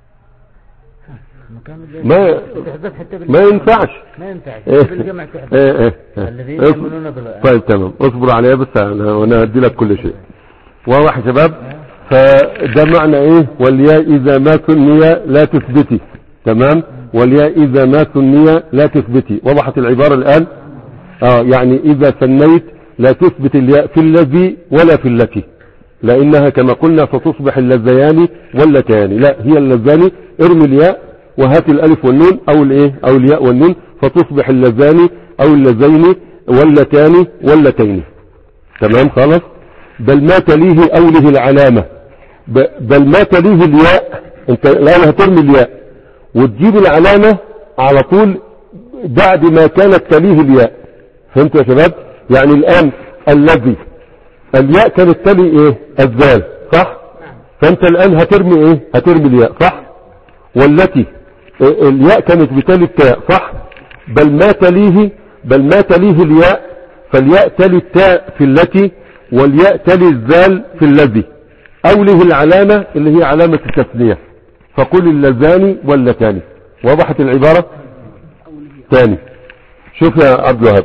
ما ما ينفعش ما ينفعش بالجمع تحدث ايه ايه الذين يؤمنون بالغيب. طيب تمام. اصبر عليها بس انا وانا ادي لك كل شيء. واضح يا شباب. فده معنى ايه والياء اذا ما ثنيا لا تثبتي. تمام. والياء اذا ما ثنيا لا تثبتي. وضحت العبارة الان. اه يعني اذا ثنيت لا تثبت الياء في الذي ولا في التي لانها كما قلنا فتصبح اللذيان واللتيان. لا هي اللذان ارمي الياء وهات الالف والنون او الايه او الياء والنون فتصبح اللذان او اللذين واللتان واللتين. تمام خلاص. بل ما تليه اوله العلامة بل ما تليه الياء انت الان هترمي الياء وتجيب العلامة على طول بعد ما كانت تليه الياء. فهمت يا شباب؟ يعني الان الذي الياء كانت تلي ايه الذال صح. فانت الان هترمي ايه هترمي الياء صح. والتي الياء كانت بتلي التاء صح. بل ما تليه بل ما تليه الياء فالياء تلي التاء في التي والياء تلي الذال في الذي اوله العلامة اللي هي علامة التثنية فقل اللذان واللتان. وضحت العبارة تاني. شوف يا عبد الوهاب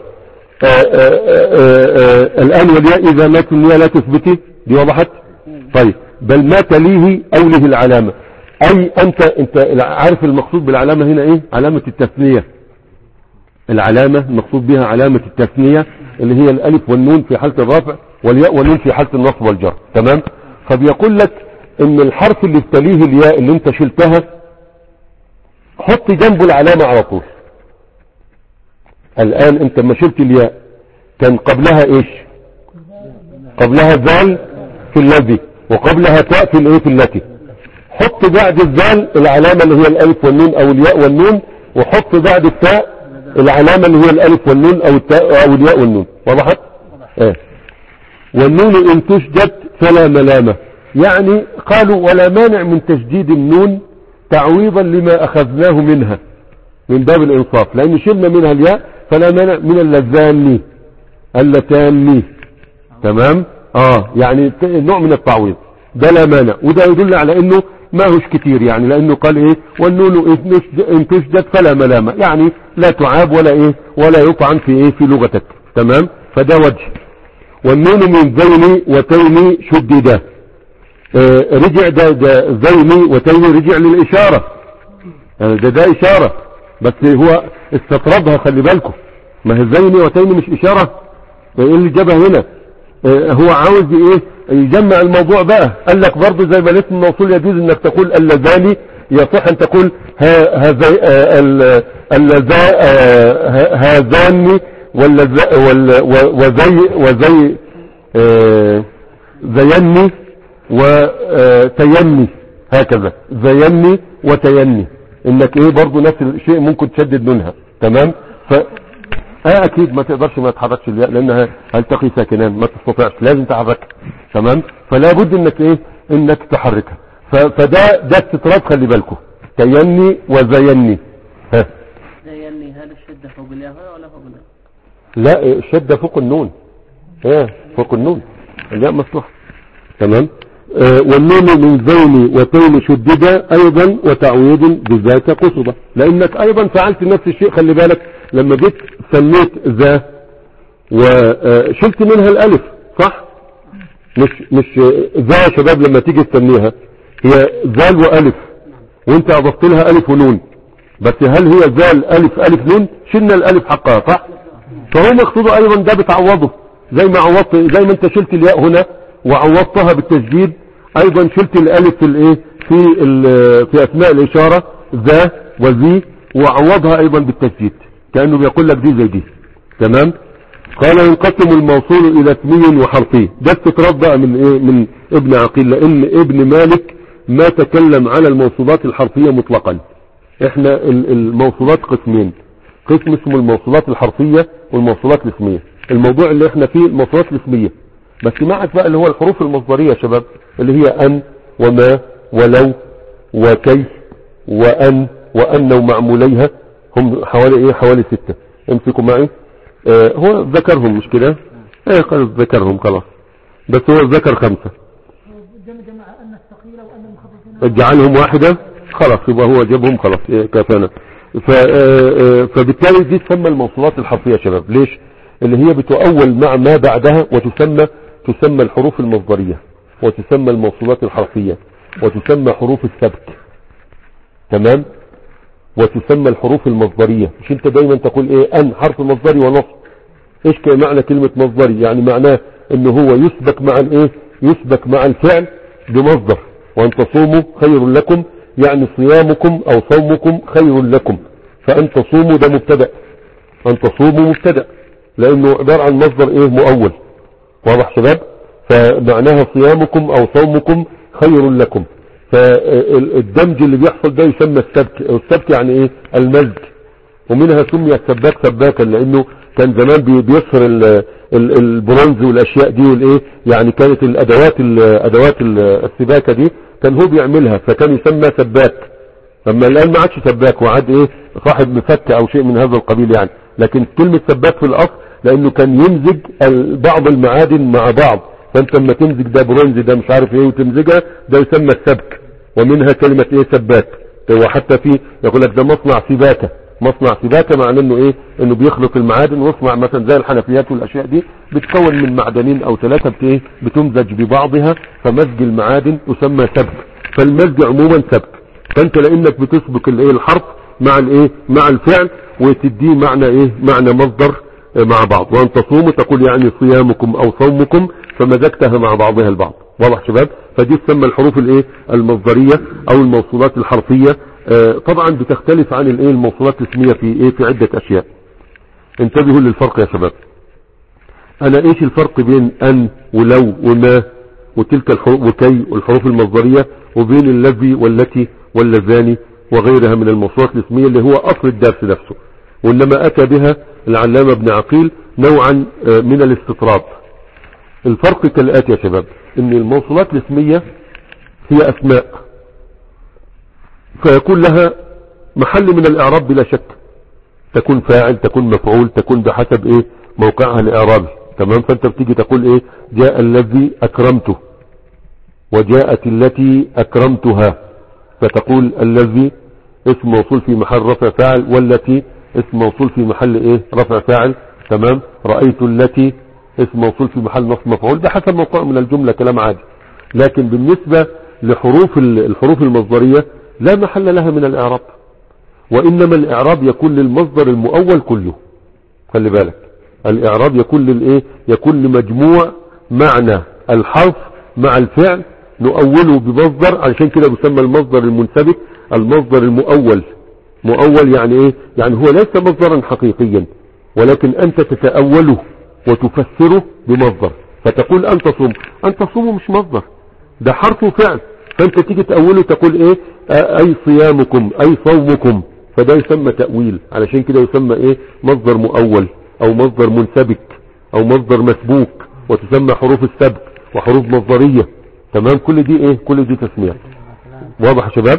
الان والياء اذا ما ثنيا لا تثبتي دي وضحت. طيب بل ما تليه اوله العلامة اي انت انت عارف المقصود بالعلامة هنا ايه علامة التثنية. العلامة المقصود بها علامة التثنية اللي هي الالف والنون في حالة الرفع والياء والنون في حالة النصب والجر. تمام. فبيقول لك ان الحرف اللي تليه الياء اللي انت شلتها حط جنبه العلامة على طول. الان انت ما شلت الياء كان قبلها ايش قبلها ذال في الذي وقبلها تاء في الايه في التي. حط بعد الذال العلامة اللي هي الالف والنون او الياء والنون وحط بعد التاء العلامة اللي هي الالف والنون او التاء او الياء والنون. وضحت؟ ايه والنون إن تشدد فلا ملامة، يعني قالوا ولا مانع من تشديد النون تعويضا لما أخذناه منها من باب الإنصاف، لأن شلنا منها الياء فلا مانع من اللذان اللتان. تمام. اه يعني نوع من التعويض ده لا مانع، وده يدل على انه ما هوش كتير يعني، لانه قال ايه والنون ان تشدد فلا ملامة، يعني لا تعاب ولا ايه ولا يطعن في ايه في لغتك. تمام. فده وجه. والنون من زين وتين شددا، آه رجع ده, ده زين وتين رجع للاشارة، يعني ده ده اشارة بس هو استطردها، خلي بالكم، ما هي زين وتين مش اشارة، ايه اللي جابها هنا؟ آه هو عاوز ايه يجمع الموضوع بقى. قال لك برضه زي ما الاسم الموصول يجوز انك تقول اللذان، يصح ان تقول هذا هذان وزي وزي زيني وتيني، هكذا زيني وتيني، انك ايه برضه نفس الشيء ممكن تشدد منها. تمام. ف اه اكيد ما تقدرش ما تحركش الياء لانها هلتقي ساكنان، ما تستطيعش، لازم تحركها. تمام. فلا بد انك ايه انك تحركها. فده ده استطراد، خلي بالكم، تيني وزيني. ها زيني هل الشدة فوق الياء ولا فوق النون؟ لا الشدة فوق النون، ها فوق النون، الياء مفتوحة. تمام. آه والنون من زين وتين شددا ايضا وتعويض بذاك قصبة، لانك ايضا فعلت نفس الشيء. خلي بالك لما جيت سميت ذا وشلت منها الالف، صح؟ مش مش ذا يا شباب لما تيجي تسميها هي ذال والف، وانت اضفت لها الف ونون، بس هل هي ذال الف الف نون؟ شلنا الالف حقها، صح؟ فهو مقصوده ايضا ده بتعوضه، زي ما عوضت، زي ما انت شلت الياء هنا وعوضتها بالتشديد، ايضا شلت الالف في الايه في في اثناء الاشاره ذا وذي، وعوضها ايضا بالتشديد، كانه بيقول لك دي زي دي. تمام. قال ينقسم الموصول الى اسمي وحرفي، ده استطراد بقى من ايه من ابن عقيل، لان ابن مالك ما تكلم على الموصولات الحرفيه مطلقا. احنا الموصولات قسمين، قسم اسمه الموصولات الحرفيه والموصولات الاسميه. الموضوع اللي احنا فيه الموصولات الاسميه، بس معك بقى اللي هو الحروف المصدريه يا شباب، اللي هي ان وما ولو وكي وان وان ومعموليها، هم حوالي ايه حوالي ستة. امسكوا معي. آه هو ذكرهم مش كده؟ ايه قال ذكرهم خلاص، بس هو ذكر خمسة، اجعلهم واحدة خلاص، يبقى هو جابهم خلاص. إيه كافانا. فبالتالي دي تسمى الموصولات الحرفية يا شباب. ليش؟ اللي هي بتؤول مع ما بعدها، وتسمى تسمى الحروف المصدرية، وتسمى الموصولات الحرفية، وتسمى حروف السبك. تمام. وتسمى الحروف المصدرية. مش انت دايما تقول ايه ان حرف مصدري ونصب؟ ايش معنى كلمة مصدري؟ يعني معناه انه هو يسبك مع الايه يسبك مع الفعل بمصدر. وان تصوموا خير لكم، يعني صيامكم او صومكم خير لكم. فان تصوموا ده مبتدأ، ان تصوموا مبتدأ، لانه عبارة عن مصدر ايه مؤول. واضح شباب؟ فمعناها صيامكم او صومكم خير لكم. فالدمج اللي بيحصل ده يسمى السبك. السبك يعني ايه المزج، ومنها سمي السباك سباكا، لانه كان زمان بيصهر البرونز والاشياء دي والايه، يعني كانت الادوات الادوات السباكه دي كان هو بيعملها، فكان يسمى سباك. اما الان ما عادش سباك، وعاد ايه صاحب مفك او شيء من هذا القبيل يعني. لكن كلمه سباك في الاصل لانه كان يمزج بعض المعادن مع بعض، فانت لما تمزج ده برونز ده مش عارف ايه وتمزجها، ده يسمى السبك. ومنها كلمة ايه سباك. وحتى في يقول لك ده مصنع سباكة، مصنع سباكة معناه انه ايه انه بيخلق المعادن، ويصنع مثلا زي الحنفيات والاشياء دي بتكون من معدنين او ثلاثة ايه بتمزج ببعضها، فمزج المعادن يسمى سبك. فالمزج عموما سبك. فانت لانك بتسبك الايه الحرف مع الايه مع الفعل، وتديه معنى ايه معنى مصدر مع بعض. وان تصوموا تقول يعني صيامكم او صومكم، فمزجتها مع بعضها البعض. واضح شباب؟ فدي تسمى الحروف الايه المصدرية او الموصولات الحرفية. آه طبعا بتختلف عن الايه الموصولات الاسمية في ايه في عدة اشياء. انتبهوا للفرق يا شباب. انا ايش الفرق بين ان ولو وما وتلك الحروف وكي والحروف المصدرية، وبين الذي والتي واللذان وغيرها من الموصولات الاسمية اللي هو اصل الدرس نفسه، وانما اتى بها العلامة ابن عقيل نوعا من الاستطراد. الفرق كالآتي يا شباب، ان الموصولات الاسمية هي اسماء، فيكون لها محل من الاعراب بلا شك، تكون فاعل، تكون مفعول، تكون بحسب ايه موقعها الاعرابي. تمام. فانت بتيجي تقول ايه، جاء الذي اكرمته، وجاءت التي اكرمتها، فتقول الذي اسم موصول في محل رفع فاعل، والتي اسم موصول في محل ايه رفع فاعل. تمام. رأيت التي اسم موصول في محل نصب مفعول، ده حسب موقع من الجملة، كلام عادي. لكن بالنسبة لحروف الحروف المصدرية لا محل لها من الاعراب، وانما الاعراب يكون للمصدر المؤول كله. خلي بالك، الاعراب يكون للايه، يكون لمجموع معنى الحرف مع الفعل نؤوله بمصدر، علشان كده بيسمى المصدر المنسبك المصدر المؤول. مؤول يعني ايه؟ يعني هو ليس مصدرا حقيقيا، ولكن انت تتأوله وتفسره بمصدر. فتقول انت صوم، انت صوم مش مصدر، ده حرف وفعل، فانت تيجي تأوله تقول ايه، اي صيامكم، اي صومكم، فده يسمى تأويل. علشان كده يسمى ايه، مصدر مؤول او مصدر منسبك او مصدر مسبوك، وتسمى حروف السبك وحروف مصدرية. تمام. كل دي ايه، كل دي تسمية. واضح يا شباب؟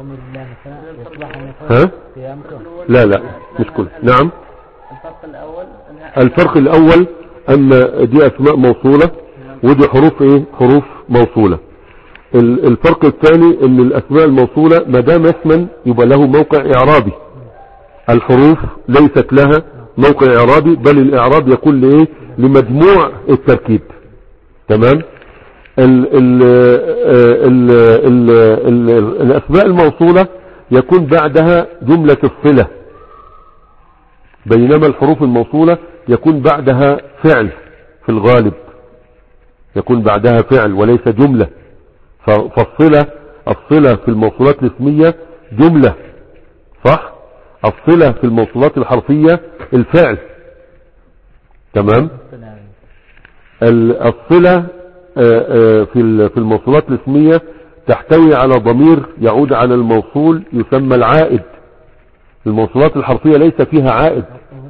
ها؟ لا لا مش كل. نعم. الفرق الأول الفرق الاول ان دي اسماء موصولة ودي حروف ايه، حروف موصولة. الفرق الثاني ان الاسماء الموصولة ما دام اسما يبقى له موقع اعرابي، الحروف ليست لها موقع اعرابي، بل الاعراب يكون لايه، لمجموع التركيب. تمام. ال ال ال ال ال الاسماء الموصولة يكون بعدها جملة الصلة، بينما الحروف الموصولة يكون بعدها فعل في الغالب، يكون بعدها فعل وليس جملة. فالصلة الصلة في الموصولات الاسمية جملة، صح؟ الصلة في الموصولات الحرفية الفعل. تمام. الصلة في في الموصولات الاسمية تحتوي على ضمير يعود على الموصول يسمى العائد. الموصولات الحرفية ليس فيها عائد.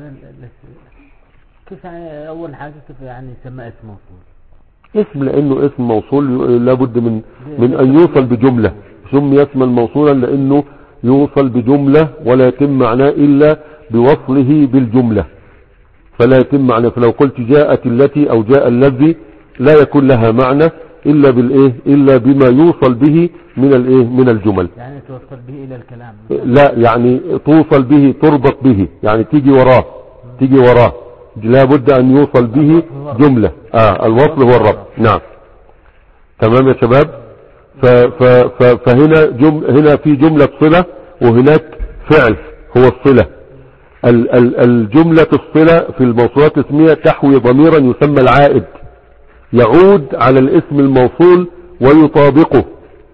كيف يعني اول حاجة كيف يعني يسمى اسم موصول؟ اسم لانه اسم موصول لابد من من ان يوصل بجملة، سمي اسما موصولا لانه يوصل بجملة ولا يتم معناه الا بوصله بالجملة، فلا يتم معناه. فلو قلت جاءت التي او جاء الذي لا يكون لها معنى الا بالايه، الا بما يوصل به من الايه، من الجمل. يعني توصل به الى الكلام؟ لا، يعني توصل به، تربط به، يعني تيجي وراه، تيجي وراه، لابد ان يوصل به جملة. اه الوصل هو الربط. نعم. تمام يا شباب. ف ف ف فهنا جم هنا في جملة صلة وهناك فعل هو الصلة. ال ال الجملة الصلة في الموصولات الاسمية تحوي ضميرا يسمى العائد، يعود على الاسم الموصول ويطابقه.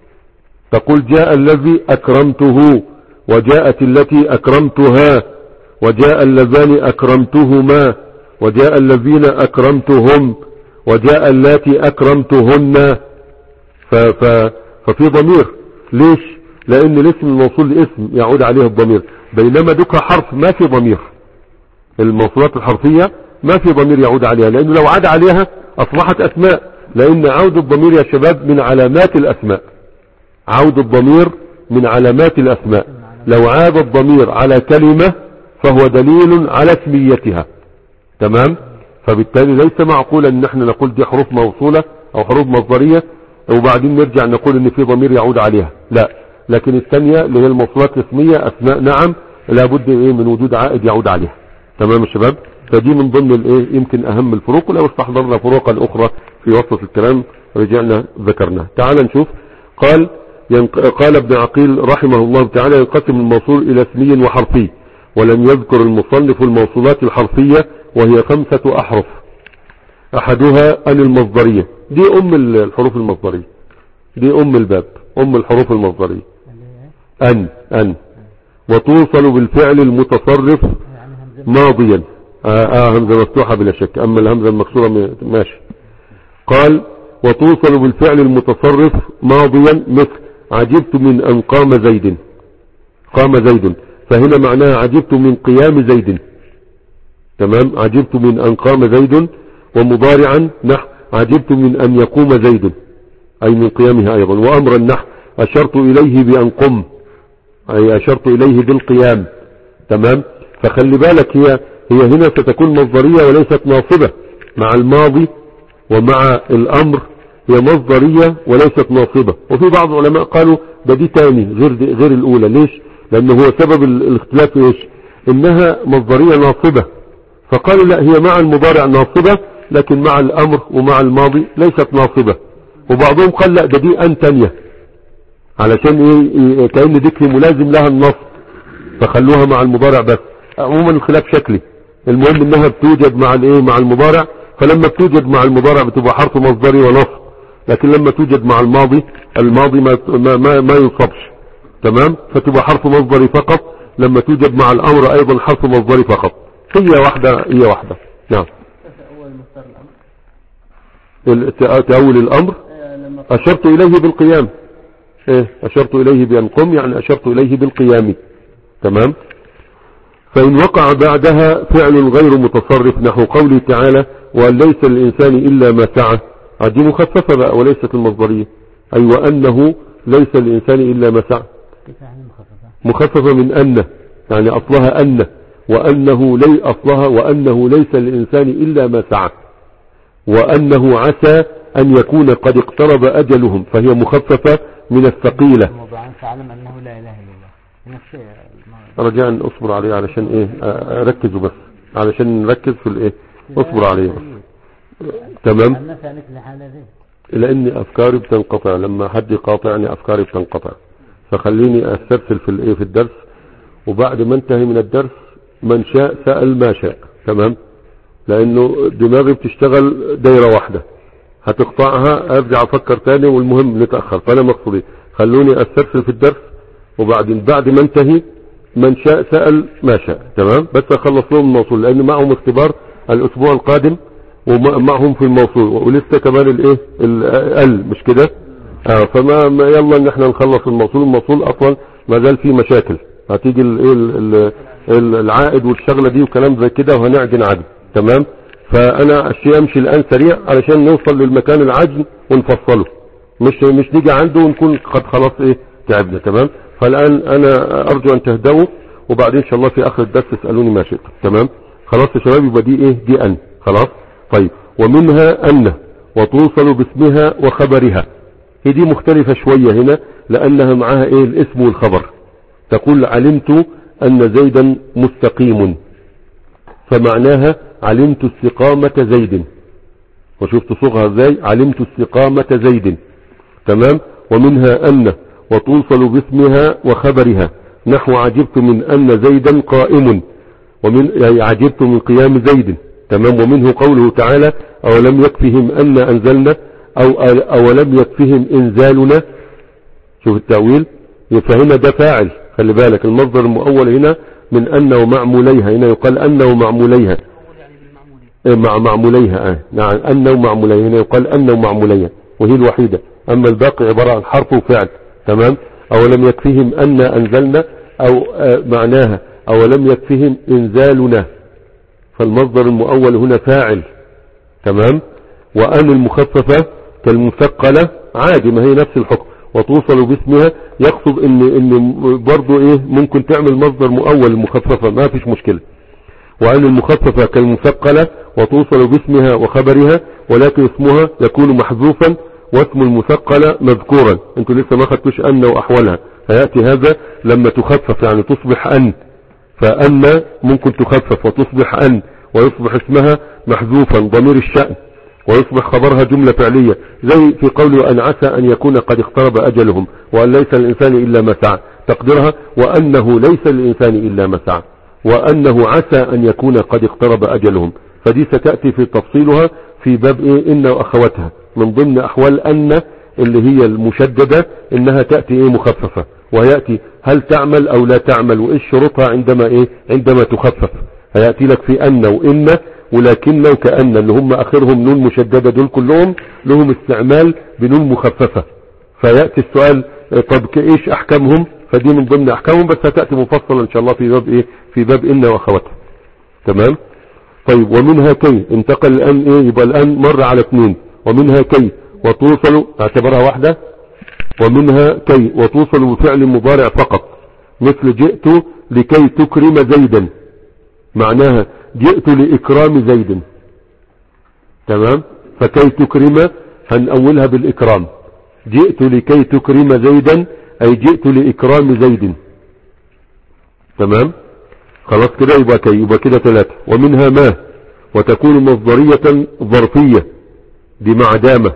تقول جاء الذي اكرمته، وجاءت التي اكرمتها، وجاء اللذان اكرمتهما، وجاء الذين اكرمتهم، وجاء اللاتي اكرمتهن. ف ف ففي ضمير. ليش؟ لان الاسم الموصول لاسم يعود عليه الضمير، بينما دك حرف ما في ضمير. الموصولات الحرفية ما في ضمير يعود عليها، لانه لو عاد عليها اصبحت اسماء، لان عود الضمير يا شباب من علامات الاسماء. عود الضمير من علامات الاسماء. لو عاد الضمير على كلمة فهو دليل على اسميتها. تمام. فبالتالي ليس معقولا ان احنا نقول دي حروف موصولة او حروف مصدرية وبعدين نرجع نقول ان في ضمير يعود عليها، لا. لكن الثانية اللي هي الموصولات الاسمية اسماء، نعم، لابد ايه من وجود عائد يعود عليها. تمام يا شباب. فدي من ضمن الايه يمكن اهم الفروق، ولو استحضرنا فروقا اخرى في وسط الكلام رجعنا ذكرنا. تعال نشوف. قال ينق... قال ابن عقيل رحمه الله تعالى ينقسم الموصول الى اسمي وحرفي، ولم يذكر المصنف الموصولات الحرفية وهي خمسة احرف. احدها ان المصدرية، دي ام الحروف المصدرية، دي ام الباب، ام الحروف المصدرية. ان ان وتوصل بالفعل المتصرف ماضيا. آه, اه همزة مفتوحة بلا شك، اما الهمزة المكسورة ماشي. قال وتوصل بالفعل المتصرف ماضيا، مثل عجبت من ان قام زيد، قام زيد، فهنا معناها عجبت من قيام زيد. تمام. عجبت من ان قام زيد. ومضارعا نحو عجبت من أن يقوم زيد أي من قيامه أيضا. وأمر النحو أشرت إليه بأن قم أي أشرت إليه بالقيام. تمام. فخلي بالك هي هي هنا ستكون مصدرية وليست ناصبة مع الماضي ومع الأمر، هي مصدرية وليست ناصبة. وفي بعض العلماء قالوا ده دي تاني غير دي غير الأولى. ليش؟ لأنه هو سبب الاختلاف إيش؟ إنها مصدرية ناصبة، فقالوا لا هي مع المضارع ناصبة لكن مع الأمر ومع الماضي ليست ناصبة. وبعضهم قال لا ده دي أن تانية علشان إيه كأن ذكر ملازم لها النصب فخلوها مع المضارع بس. عموما الخلاف شكلي، المهم انها بتوجد مع الايه مع المضارع، فلما بتوجد مع المضارع بتبقى حرف مصدري ونصب، لكن لما توجد مع الماضي الماضي ما ما ما, ما ينصبش. تمام. فتبقى حرف مصدري فقط. لما توجد مع الامر ايضا حرف مصدري فقط. هي واحدة هي واحدة. نعم. أول مصدر الأمر تأول الامر اشرت اليه بالقيام. ايه اشرت اليه بان قم يعني اشرت اليه بالقيام. تمام. فإن وقع بعدها فعل غير متصرف نحو قوله تعالى وأن ليس للإنسان إلا ما سعى، دي مخففة بقى وليست المصدرية. أي وأنه ليس للإنسان إلا ما سعى، مخففة من أن يعني أصلها أن، وأنه لي أصلها وأنه ليس للإنسان إلا ما سعى، وأنه عسى أن يكون قد اقترب أجلهم، فهي مخففة من الثقيلة. فعلم أنه لا إله إلا الله. رجاء اصبر عليه علشان ايه ركزوا بس علشان نركز في الايه اصبر عليه بس. تمام. لان افكاري بتنقطع لما حد يقاطعني، افكاري بتنقطع، فخليني استرسل في الايه في الدرس، وبعد ما انتهي من الدرس من شاء سأل ما شاء. تمام. لانه دماغي بتشتغل دايرة واحدة، هتقطعها ارجع افكر تاني والمهم نتأخر. فانا مقصودي خلوني استرسل في الدرس، وبعدين بعد ما انتهي من شاء سأل ما شاء. تمام. بس اخلص لهم الموصول لان معهم اختبار الاسبوع القادم ومعهم في الموصول ولسه كمان الايه ال مش كده. اه فما يلا ان احنا نخلص الموصول. الموصول اصلا ما زال فيه مشاكل، هتيجي الايه العائد والشغلة دي وكلام زي كده وهنعجن عجن. تمام. فانا الشيء امشي الان سريع علشان نوصل للمكان العجن ونفصله، مش مش نيجي عنده ونكون قد خلاص ايه تعبنا. تمام. فالآن أنا أرجو أن تهدوا، وبعدين إن شاء الله في آخر الدرس تسألوني ما شئت. تمام. خلاص يا شباب يبقى دي إيه دي أن. خلاص. طيب. ومنها أن وتوصل باسمها وخبرها، هي دي مختلفة شوية هنا لأنها معها إيه الاسم والخبر. تقول علمت أن زيدا مستقيم، فمعناها علمت استقامة زيد، وشفت صغها ازاي علمت استقامة زيد. تمام. ومنها أن وتوصل باسمها وخبرها نحو عجبت من أن زيدا قائم، ومن يعني عجبت من قيام زيد. تمام. ومنه قوله تعالى أولم يكفهم أن أنزلنا أو أولم يكفهم إنزالنا. شوف التأويل. فهنا ده فاعل، خلي بالك المصدر المؤول هنا من أن ومعموليها، هنا يقال أن ومعموليها مع معموليها. آه. نعم أن ومعموليها، هنا يقال أن ومعموليها وهي الوحيدة، أما الباقي عبارة عن حرف وفعل. تمام. أولم يكفهم أن أنزلنا أو آه معناها أولم يكفهم إنزالنا، فالمصدر المؤول هنا فاعل. تمام. وأن المخففة كالمثقلة عادي، ما هي نفس الحكم. وتوصل باسمها يقصد ان ان برضو ايه ممكن تعمل مصدر مؤول مخففة ما فيش مشكلة. وأن المخففة كالمثقلة وتوصل باسمها وخبرها، ولكن اسمها يكون محذوفا واسم المثقلة مذكورا. انتوا لسه ما خدتوش أن وأحوالها، هيأتي هذا لما تخفف يعني تصبح أن، فأن ممكن تخفف وتصبح أن ويصبح اسمها محذوفا ضمير الشأن، ويصبح خبرها جملة فعلية زي في قوله أن عسى أن يكون قد اقترب أجلهم وأن ليس للإنسان إلا ما سعى، تقديرها وأنه ليس للإنسان إلا ما سعى وأنه عسى أن يكون قد اقترب أجلهم. فدي ستأتي في تفصيلها في باب إيه إن وأخواتها. من ضمن أحوال أن اللي هي المشددة إنها تأتي إيه مخففة، ويأتي هل تعمل أو لا تعمل وإيش شروطها عندما إيه عندما تخفف. هيأتي لك في أن وإن ولكن وكأن اللي هم آخرهم نون مشددة، دول كلهم لهم استعمال بنون مخففة. فيأتي السؤال طب إيش أحكامهم؟ فدي من ضمن أحكامهم بس هتأتي مفصلا إن شاء الله في باب إيه في باب إن وأخواتها. تمام. طيب. ومنها كي انتقل الآن إيه يبقى الآن مر على اثنين، ومنها كي وتوصل، اعتبرها واحدة، ومنها كي وتوصل بفعل مضارع فقط، مثل جئت لكي تكرم زيدا، معناها جئت لإكرام زيد. تمام. فكي تكرم هنأولها بالإكرام، جئت لكي تكرم زيدا أي جئت لإكرام زيد. تمام. خلاص كده يبقى كي، يبقى كده ثلاثة. ومنها ما وتكون مصدرية ظرفية، دي مع دامة،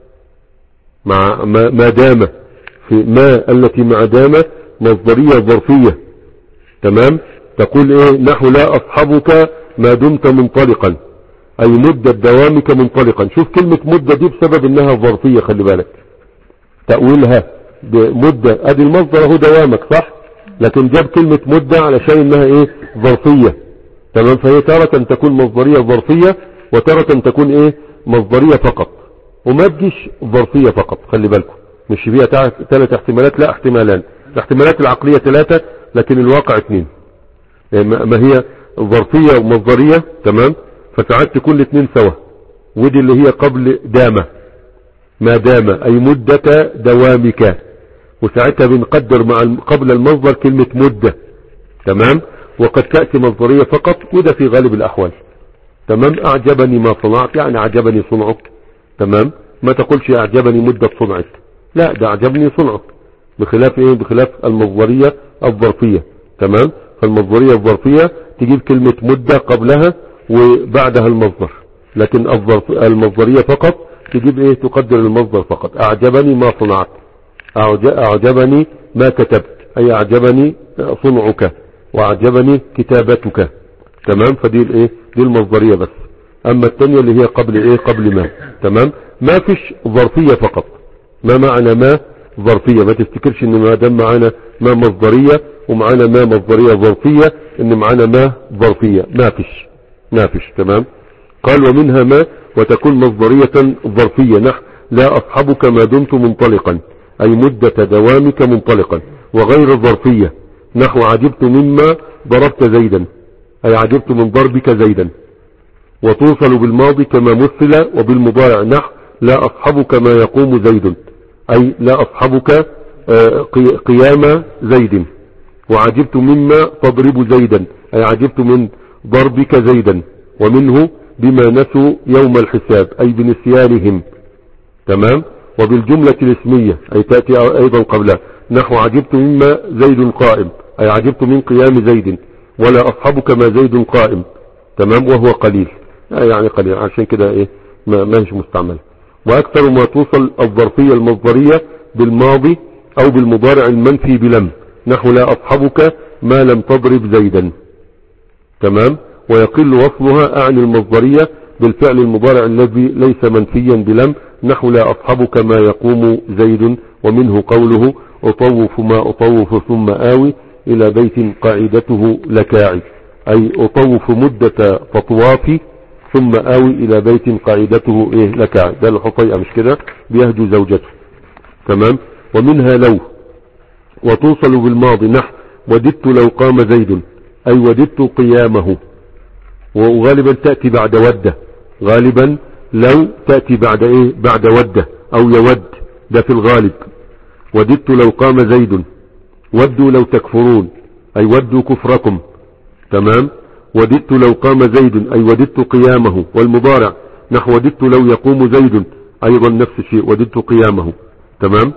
مع ما, ما دام، في ما التي مع دام مصدرية ظرفية. تمام. تقول ايه؟ نحو لا أصحبك ما دمت منطلقا، اي مدة دوامك منطلقا. شوف كلمة مدة دي بسبب انها ظرفية، خلي بالك تأويلها بمدة، ادي المصدر اهو دوامك صح، لكن جاب كلمة مدة علشان انها ايه؟ ظرفية. تمام. فهي تارة تكون مصدرية ظرفية، وتارة تكون ايه؟ مصدرية فقط، وما تجيش ظرفية فقط، خلي بالكم مش فيها ثلاث احتمالات، لا احتمالان. الاحتمالات العقلية ثلاثة لكن الواقع اثنين، ما هي ظرفية ومصدرية. تمام. فساعات تكون الاثنين سوا، ودي اللي هي قبل دامة، ما دام اي مدة دوامك، وساعتها بنقدر مع قبل المصدر كلمة مدة. تمام. وقد تأتي مصدرية فقط، وده في غالب الأحوال. تمام. أعجبني ما صنعت، يعني أعجبني صنعك. تمام. ما تقولش أعجبني مدة صنعك، لا، ده أعجبني صنعك، بخلاف إيه؟ بخلاف المصدرية الظرفية. تمام. فالمصدرية الظرفية تجيب كلمة مدة قبلها وبعدها المصدر، لكن الظرف المصدرية فقط تجيب إيه؟ تقدر المصدر فقط. أعجبني ما صنعت، أعجبني ما كتبت، أي أعجبني صنعك، وأعجبني كتابتك. تمام. فدي الايه؟ دي المصدرية بس. اما الثانية اللي هي قبل ايه؟ قبل ما. تمام. ما فيش ظرفية فقط. ما معنى ما ظرفية؟ ما تفتكرش ان ما دام معانا ما مصدرية ومعانا ما مصدرية ظرفية ان معانا ما ظرفية، ما فيش ما فيش. تمام. قال ومنها ما وتكون مصدرية ظرفية، نحو لا أصحبك ما دمت منطلقا، اي مدة دوامك منطلقا، وغير ظرفية، نحو عجبت مما ضربت زيدا، أي عجبت من ضربك زيدا. وتوصل بالماضي كما مثل، وبالمضارع نحو لا أصحبك ما يقوم زيد، أي لا أصحبك قيام زيد. وعجبت مما تضرب زيدا، أي عجبت من ضربك زيدا. ومنه بما نسوا يوم الحساب، أي بنسيانهم. تمام. وبالجملة الاسمية، أي تأتي أيضا قبلها، نحو عجبت مما زيد قائم، أي عجبت من قيام زيد. ولا أصحبك ما زيد قائم. تمام. وهو قليل، يعني قليل، عشان كده ايه؟ ما ماهيش مستعمل. واكثر ما توصل الظرفية المصدرية بالماضي او بالمضارع المنفي بلم، نحو لا أصحبك ما لم تضرب زيدا. تمام. ويقل وصلها اعني المصدرية بالفعل المضارع الذي ليس منفيا بلم، نحو لا أصحبك ما يقوم زيد. ومنه قوله أطوف ما أطوف ثم آوي إلى بيت قاعدته لكاعي، أي أطوف مدة تطوافي ثم آوي إلى بيت قاعدته إيه؟ لكاعي. ده الحطيئة مش كده؟ بيهجو زوجته. تمام. ومنها لو وتوصل بالماضي، نحو وددت لو قام زيد، أي وددت قيامه. وغالبا تأتي بعد ودة، غالبا لو تأتي بعد إيه؟ بعد ودة أو يود، ده في الغالب. وددت لو قام زيد، ودوا لو تكفرون، أي ودوا كفركم. تمام. وددت لو قام زيد، أي وددت قيامه. والمضارع نحو وددت لو يقوم زيد، أيضا نفس الشيء، وددت قيامه. تمام.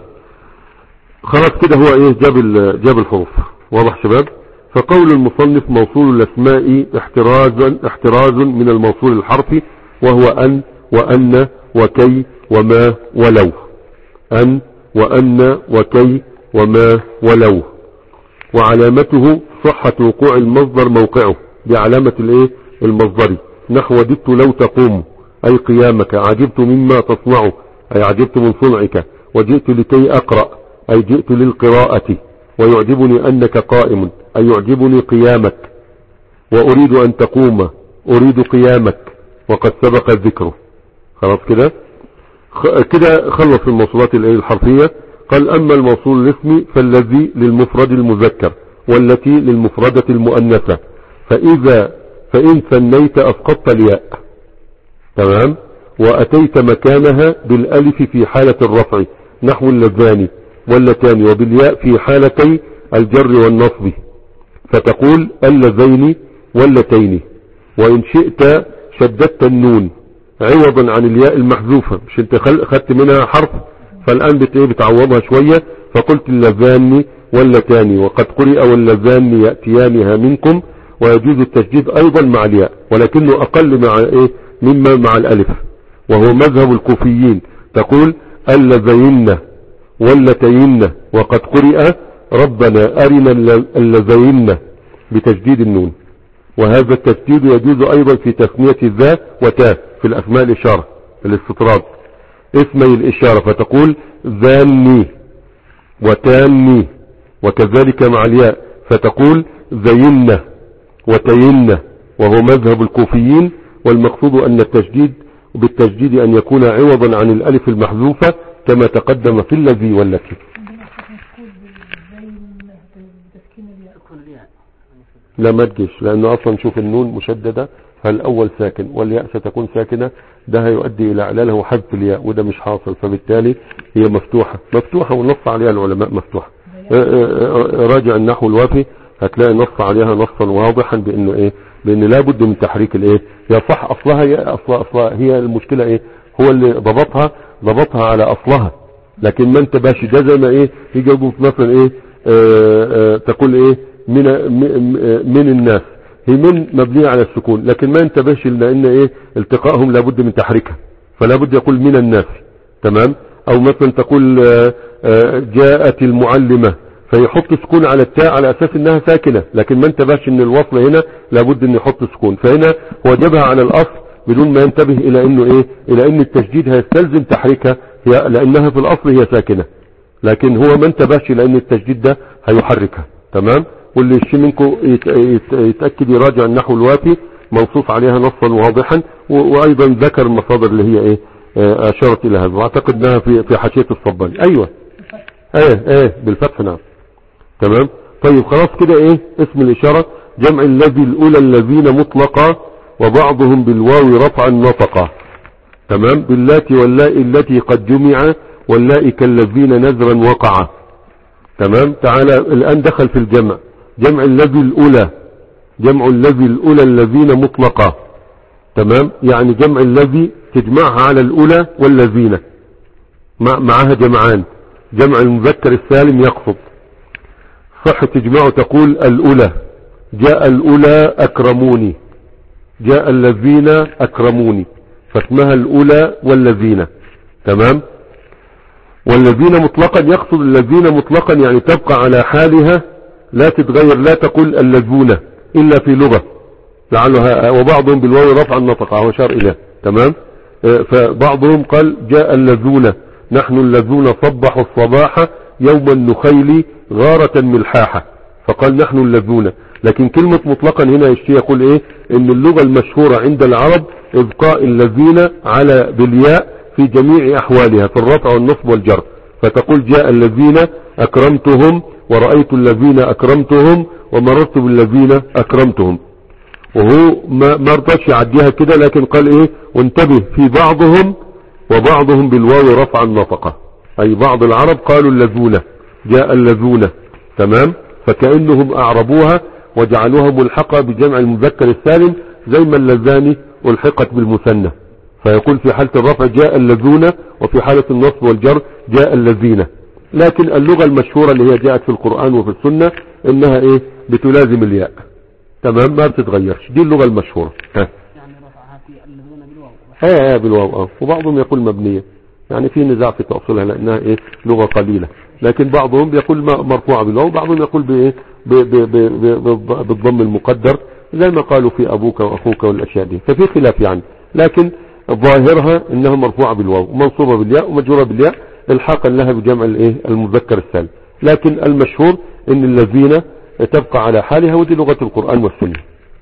خلاص كده هو ايه؟ جاب جاب الحروف. واضح شباب؟ فقول المصنف موصول الأسماء احتراز احتراز من الموصول الحرفي، وهو أن وأن وكي وما ولو. أن وأن وكي وما ولو. وعلامته صحة وقوع المصدر موقعه، بعلامة الايه؟ المصدري، نحو وددت لو تقوم، أي قيامك. عجبت مما تصنعه، أي عجبت من صنعك. وجئت لكي أقرأ، أي جئت للقراءة. ويعجبني أنك قائم، أي يعجبني قيامك. وأريد أن تقوم، أريد قيامك، وقد سبق ذكره. خلاص كده كده خلص الموصولات الحرفية. قال أما الموصول الاسمي فالذي للمفرد المذكر، والتي للمفردة المؤنثة، فإذا فإن ثنيت أسقطت الياء. تمام. وأتيت مكانها بالألف في حالة الرفع نحو اللذان واللتان، وبالياء في حالتي الجر والنصب، فتقول اللذين واللتين. وإن شئت شددت النون عوضا عن الياء المحذوفة، مش انت خدت منها حرف، فالآن بتعوضها شوية، فقلت اللذان واللتان، وقد قرئ واللذان يأتيانها منكم، ويجوز التشديد أيضا مع الياء، ولكنه أقل مع إيه مما مع الألف، وهو مذهب الكوفيين. تقول اللذين واللتين، وقد قرئ ربنا أرنا اللذين بتشديد النون. وهذا التشديد يجوز أيضا في تثنية ذا وتا في الأسماء الإشارة الاستطراد اسمي الإشارة، فتقول ذاني وتاني، وكذلك مع الياء فتقول زينة وتينة، وهو مذهب الكوفيين. والمقصود أن التشديد بالتشديد أن يكون عوضا عن الألف المحذوفة كما تقدم في الذي والتي. لا ما تجيش، لأنه أصلا شوف النون مشددة، فالأول ساكن والياء ستكون ساكنة، ده هيؤدي إلى إعلالها وحذف الياء، وده مش حاصل، فبالتالي هي مفتوحة مفتوحة ونص عليها العلماء مفتوحة. راجع النحو الوافي هتلاقي نص عليها نصا واضحا بأنه إيه، بأن لابد من تحريك الإيه. هي صح أصلها هي أصلها, أصلها هي المشكلة إيه، هو اللي ضبطها ضبطها على أصلها، لكن ما انت باشي ده زي ما إيه يجي يقول مثلا إيه آآ آآ تقول إيه من من الناس، هي من مبنية على السكون، لكن ما انتبهش لان ايه التقائهم لابد من تحريكها، فلا بد يقول من الناس. تمام. او مثلا تقول جاءت المعلمة، فيحط سكون على التاء على اساس انها ساكنة، لكن ما انتبهش ان الوصل هنا لابد ان يحط سكون، فهنا هو جابها على الاصل بدون ما ينتبه الى انه ايه الى ان التشديد هيستلزم تحريكها لانها في الاصل هي ساكنة، لكن هو ما انتبهش لان التشديد ده هيحركها. تمام. واللي يشي منكم يتأكد يراجع النحو الوافي منصوص عليها نصا واضحا، وايضا ذكر المصادر اللي هي ايه اشارت الى هذا، واعتقد انها في في حاشية الصباني. ايوه ايه ايه بالفتح نعم. تمام. طيب خلاص كده ايه اسم الاشارة جمع الذي الاولى الذين مطلقا، وبعضهم بالواو رفعا نطقا. تمام. باللاتي واللائي التي قد جمع، واللائي كالذين نذرا وقعا. تمام. تعالى الان دخل في الجمع، جمع الذي الأولى، جمع الذي الأولى الذين مطلقا. تمام. يعني جمع الذي تجمعها على الأولى والذين معها جمعان، جمع المذكر السالم يقصد، صح تجمعه تقول الأولى جاء الأولى أكرموني، جاء الذين أكرموني، فاسمها الأولى والذين. تمام. والذين مطلقا يقصد الذين مطلقا يعني تبقى على حالها لا تتغير، لا تقول اللذون إلا في لغة لعلها، وبعضهم بالواو رفعا نطق هو شار إله. تمام. فبعضهم قال جاء اللذون نحن اللذون صبحوا الصباح يوم النخيل غارة ملحاحة، فقال نحن اللذون. لكن كلمة مطلقا هنا يشتي يقول ايه ان اللغة المشهورة عند العرب ابقاء الذين على بالياء في جميع احوالها في الرفع والنصب والجر، فتقول جاء الذين اكرمتهم، ورأيت الذين اكرمتهم، ومررت بالذين اكرمتهم. وهو ما مرضاش يعديها كده، لكن قال ايه وانتبه في بعضهم وبعضهم بالواو رفعا نطقه، اي بعض العرب قالوا اللذون جاء اللذون. تمام. فكأنهم اعربوها وجعلوها ملحقة بجمع المذكر السالم زي ما اللذان الحقت بالمثنى، فيقول في حالة الرفع جاء اللذون، وفي حالة النصب والجر جاء الذين. لكن اللغة المشهورة اللي هي جاءت في القرآن وفي السنة انها ايه بتلازم الياء. تمام. ما بتتغيرش، دي اللغة المشهورة. ها يعني رفعها في اللذون بالواو. اه بالواو اه وبعضهم يقول مبنية، يعني في نزاع في تأصيلها لانها ايه لغة قليلة، لكن بعضهم بيقول مرفوعة بالواو، بعضهم يقول بايه بالضم المقدر زي ما قالوا في ابوك واخوك والاشياء دي، ففي خلاف يعني، لكن ظاهرها انها مرفوعة بالواو ومنصوبة بالياء ومجرورة بالياء الحاقا لها بجمع الايه المذكر السالم. لكن المشهور ان الذين تبقى على حالها، ودي لغة القرآن والسنة.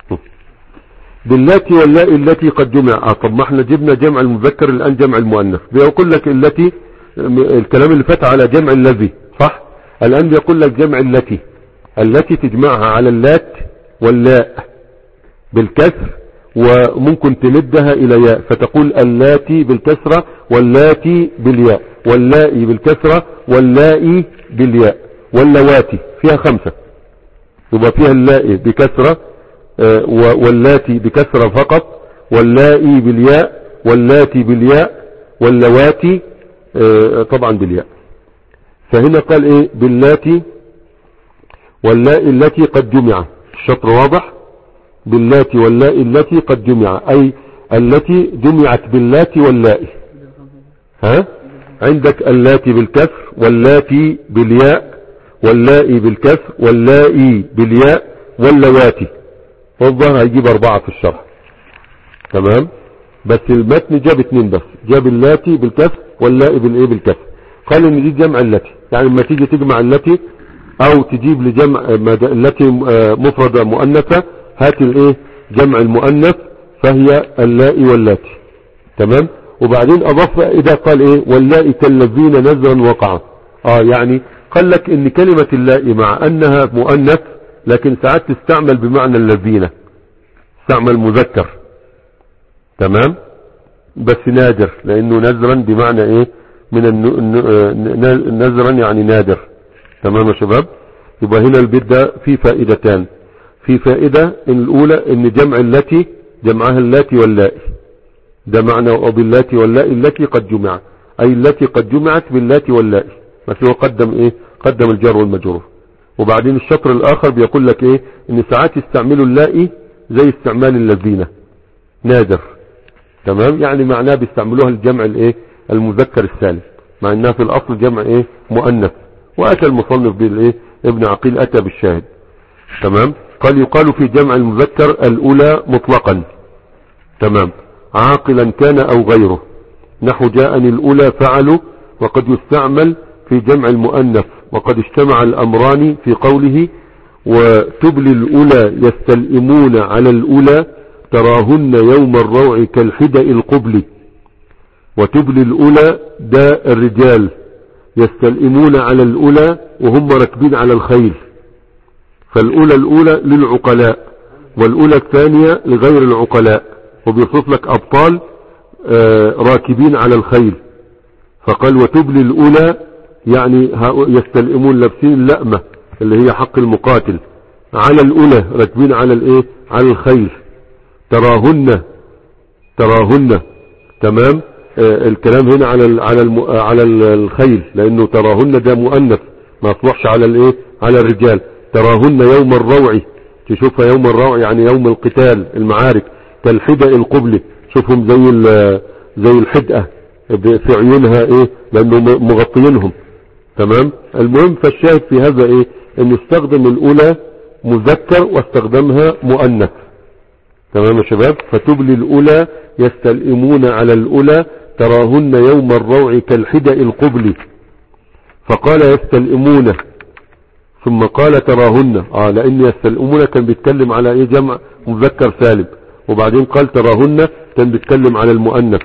باللاتي واللائي التي قد جمع. آه طب ما احنا جبنا جمع المذكر الان جمع المؤنث، بيقول لك التي، الكلام اللي فات على جمع الذي صح، الان بيقول لك جمع التي، التي تجمعها على اللات واللاء بالكسر، وممكن تمدها الى ياء فتقول اللاتي بالكسرة واللاتي بالياء، واللائي بالكسرة واللائي بالياء، واللواتي فيها خمسة، يبقى فيها اللائي بكسرة آه واللاتي بكسرة فقط، واللائي بالياء، واللاتي بالياء، واللواتي آه طبعا بالياء. فهنا قال ايه باللاتي واللائي التي قد جمع، الشطر واضح، باللاتي واللائي التي قد جمع، اي التي جمعت باللاتي واللائي. ها عندك اللاتي بالكسر واللاتي بالياء واللائي بالكسر واللائي بالياء واللواتي، والظاهر هيجيب اربعة في الشرح. تمام، بس المتن جاب اتنين بس، جاب اللاتي بالكسر واللائي بالايه بالكسر. قال ان دي جمع اللاتي، يعني لما تيجي تجمع اللاتي او تجيب لجمع التي مفردة مؤنثة هات الايه جمع المؤنث فهي اللائي واللاتي. تمام، وبعدين اضاف اذا قال ايه واللائي كالذين نزرا وقعا. اه يعني قال لك ان كلمة اللائي مع انها مؤنث لكن ساعات تستعمل بمعنى الذين، تستعمل مذكر. تمام، بس نادر، لانه نزرا بمعنى ايه من نزرا يعني نادر. تمام يا شباب، يبقى هنا البيت ده فيه فائدتان. في فائدة الاولى ان جمع التي جمعها اللاتي واللائي، ده معنى وباللاتي واللائي التي قد جمع، اي التي قد جمعت باللاتي واللائي، بس هو قدم ايه قدم الجر والمجرور. وبعدين الشطر الاخر بيقول لك ايه ان ساعات يستعملوا اللائي زي استعمال الذين، نادر. تمام، يعني معناه بيستعملوها الجمع الايه المذكر السالم، مع انها في الاصل جمع ايه مؤنث. واتى المصنف بالايه ابن عقيل اتى بالشاهد. تمام، قال يقال في جمع المذكر الاولى مطلقا. تمام، عاقلا كان او غيره، نحو جاءني الاولى فعلوا، وقد يستعمل في جمع المؤنث، وقد اجتمع الامران في قوله وتبلي الاولى يستلئمون على الاولى تراهن يوم الروع كالحدأ القبل. وتبلي الاولى ده الرجال يستلئمون على الاولى وهم راكبين على الخيل، فالاولى الاولى للعقلاء والاولى الثانية لغير العقلاء، وبيوصف لك ابطال آه راكبين على الخيل. فقال وتبلي الاولى يعني يستلئمون لابسين اللأمة اللي هي حق المقاتل على الاولى راكبين على الايه على الخيل، تراهن تراهن. تمام، آه الكلام هنا على ال على الم على الخيل، لانه تراهن ده مؤنث ما يصلحش على الايه على الرجال. تراهن يوم الروع، تشوفها يوم الروع يعني يوم القتال المعارك، كالحدأ القبل، شوفهم زي زي الحدأة في عيونها ايه لانه مغطينهم. تمام، المهم فالشاهد في هذا ايه انه استخدم الاولى مذكر واستخدمها مؤنث. تمام يا شباب، فتبلي الاولى يستلئمون على الاولى تراهن يوم الروع كالحدأ القبل، فقال يستلئمون ثم قال تراهن. اه لان يستلئمون كان بيتكلم على ايه جمع مذكر سالم، وبعدين قال تراهن كان بيتكلم على المؤنث.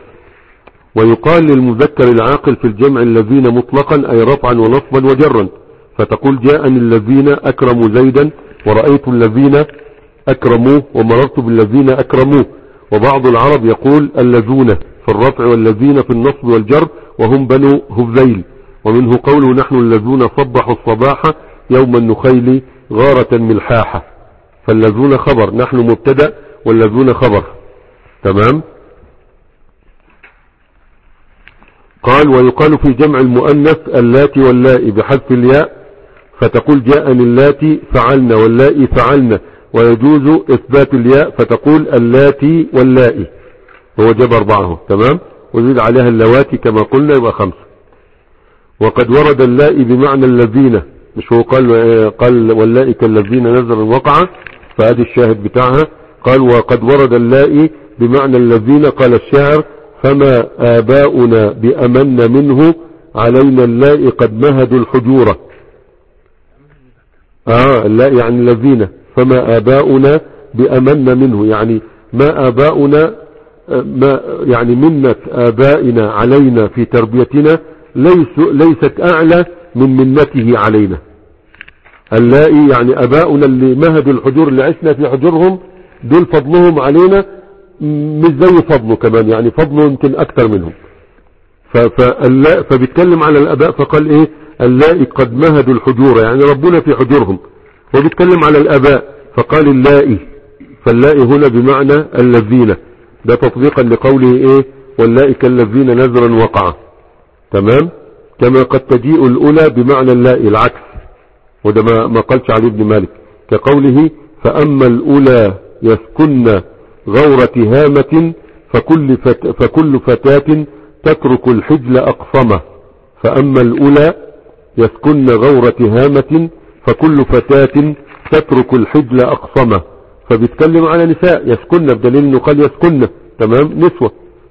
ويقال للمذكر العاقل في الجمع الذين مطلقا اي رفعا ونصبا وجرا، فتقول جاءني الذين اكرموا زيدا، ورأيت الذين اكرموه، ومررت بالذين اكرموه. وبعض العرب يقول الذين في الرفع والذين في النصب والجر، وهم بنو هذيل. ومنه قوله نحن الذين صبحوا الصباح يوم النخيل غارة ملحاحة، فالذين خبر، نحن مبتدأ والذين خبر. تمام، قال ويقال في جمع المؤنث اللاتي واللائي بحذف الياء، فتقول جاءني اللاتي فعلنا واللائي فعلنا، ويجوز اثبات الياء فتقول اللاتي واللائي، هو جاب اربعه. تمام، وزيد عليها اللواتي كما قلنا يبقى خمسة. وقد ورد اللائي بمعنى الذين، مش هو قال قال واللائي كالذين نزل الوقعة، فهذه الشاهد بتاعها. قال وقد ورد اللائي بمعنى الذين، قال الشاعر فما آباؤنا بأمن منه علينا اللائي قد مهدوا الحجورة. اه اللائي يعني الذين، فما آباؤنا بأمن منه يعني ما آباؤنا، ما يعني منة آبائنا علينا في تربيتنا ليس ليست أعلى من منته علينا. اللائي يعني أباؤنا اللي مهدوا الحجور، اللي عشنا في حجورهم، دول فضلهم علينا مش زي فضله كمان، يعني فضله يمكن اكتر منهم. فبيتكلم على الاباء فقال ايه اللائي قد مهدوا الحجور، يعني ربنا في حجورهم. وبيتكلم على الاباء فقال اللائي، فاللائي هنا بمعنى الذين، ده تطبيقا لقوله ايه واللائي كالذين نذرا وقعا. تمام. كما قد تجيء الاولى بمعنى اللائي العكس، وده ما, ما قالش علي بن مالك، كقوله فاما الاولى يسكن غورة هامة فكل, فت فكل فتاة تترك الحجل أقصمة. فأما الأولى يسكن غورة هامة فكل فتاة تترك الحجل أقصمة، فبيتكلم على نساء يسكن بدليل انه قال يسكن. تمام. نسوة.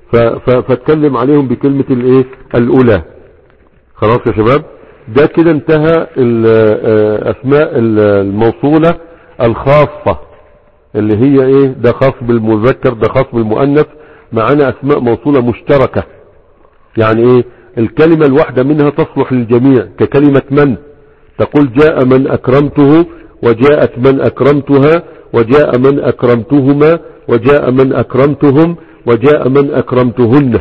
فاتكلم عليهم بكلمة الايه الأولى. خلاص يا شباب، ده كده انتهى الأسماء الموصولة الخاصة اللي هي ايه، ده خاص بالمذكر ده خاص بالمؤنث. معانا اسماء موصولة مشتركة، يعني ايه الكلمة الواحدة منها تصلح للجميع، ككلمة من، تقول جاء من اكرمته، وجاءت من اكرمتها، وجاء من اكرمتهما، وجاء من اكرمتهم، وجاء من اكرمتهن.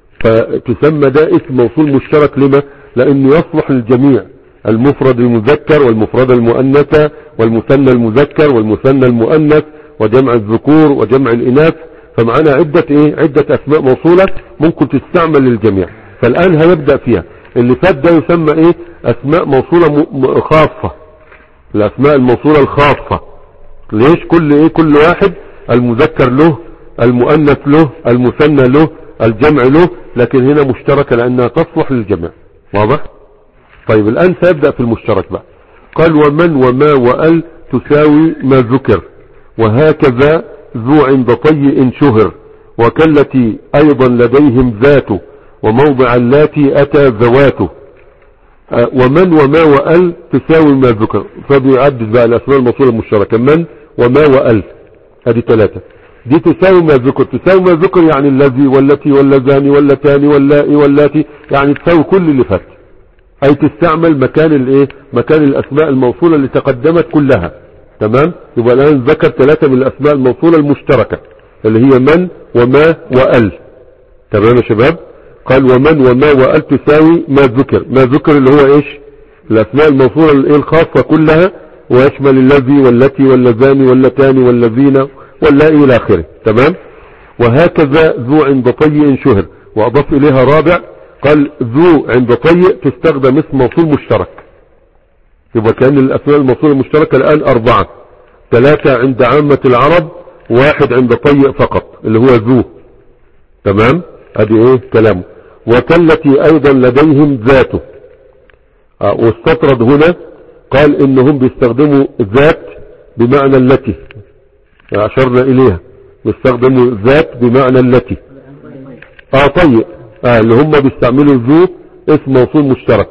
فتسمى ده اسم موصول مشترك. لما؟ لانه يصلح للجميع، المفرد المذكر والمفرد المؤنثة والمثنى المذكر والمثنى المؤنث وجمع الذكور وجمع الاناث. فمعنا عدة ايه عدة اسماء موصولة ممكن تستعمل للجميع. فالان هيبدأ فيها. اللي فات ده يسمى ايه اسماء موصولة خاصة، الاسماء الموصولة الخاصة. ليش؟ كل ايه كل واحد المذكر له، المؤنث له، المثنى له، الجمع له، لكن هنا مشتركة لانها تصلح للجميع. واضح؟ طيب الان سيبدأ في المشترك بقى. قال ومن وما وال تساوي ما ذكر، وهكذا ذو عند طيء شهر، وكالتي ايضا لديهم ذاته، وموضع اللاتي اتى ذواته. أه ومن وما وال تساوي ما ذكر، فبيعدد بقى الاسماء الموصولة المشتركة من وما وال، هذه ثلاثة. دي تساوي ما ذكر، تساوي ما ذكر يعني الذي والتي واللذان واللتان واللائي واللاتي، يعني تساوي كل اللي فات، اي تستعمل مكان الايه مكان الاسماء الموصولة اللي تقدمت كلها. تمام. يبقى الان ذكر ثلاثة من الاسماء الموصولة المشتركة اللي هي من وما وال. تمام يا شباب. قال ومن وما وال تساوي ما ذكر. ما ذكر اللي هو ايش الاسماء الموصولة الايه الخاصة كلها، ويشمل الذي والتي واللذان واللتان والذين واللائي الى اخره. تمام. وهكذا ذو عند طيء شهر، واضاف اليها رابع قال ذو عند طيء تستخدم اسم موصول مشترك. يبقى كان الاسماء الموصولة المشتركة الان اربعة، ثلاثة عند عامة العرب، واحد عند طيء فقط اللي هو ذو. تمام. ادي ايه كلامه. وكالتي ايضا لديهم ذاته. اه واستطرد هنا قال انهم بيستخدموا ذات بمعنى التي، اشرنا اليها، بيستخدموا ذات بمعنى التي. اه طيب اه اللي هم بيستعملوا ذو اسم موصول مشترك.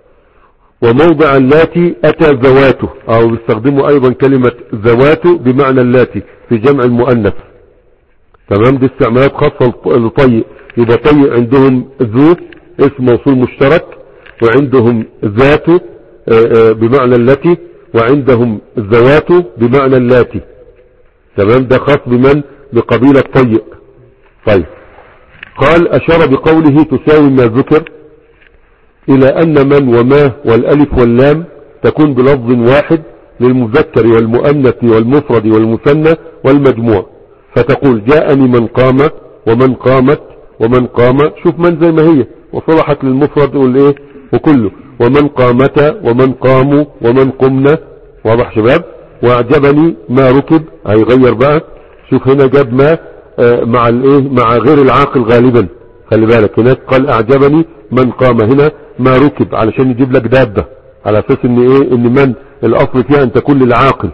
وموضع اللاتي اتى ذواته، او بيستخدموا ايضا كلمة ذواته بمعنى اللاتي في جمع المؤنث. تمام. دي استعمالات خاصة لطيء. يبقى طيء عندهم ذو اسم موصول مشترك، وعندهم ذاته بمعنى التي، وعندهم ذواته بمعنى اللاتي. تمام. ده خاص بمن؟ بقبيلة طيء. طيب قال أشار بقوله تساوي ما ذكر إلى أن من وما والألف واللام تكون بلفظ واحد للمذكر والمؤنث والمفرد والمثنى والمجموع. فتقول جاءني من قام ومن قامت ومن قام، شوف من زي ما هي وصلحت للمفرد والايه وكله، ومن قامتا ومن قاموا ومن قمنا. واضح شباب. واعجبني ما ركب، هيغير بقى. شوف هنا جاب ما آه مع الايه مع غير العاقل غالبا. خلي بالك هناك قال اعجبني من قام، هنا ما ركب علشان يجيب لك دابة، على اساس ان ايه ان من الاصل فيها ان تكون للعاقل،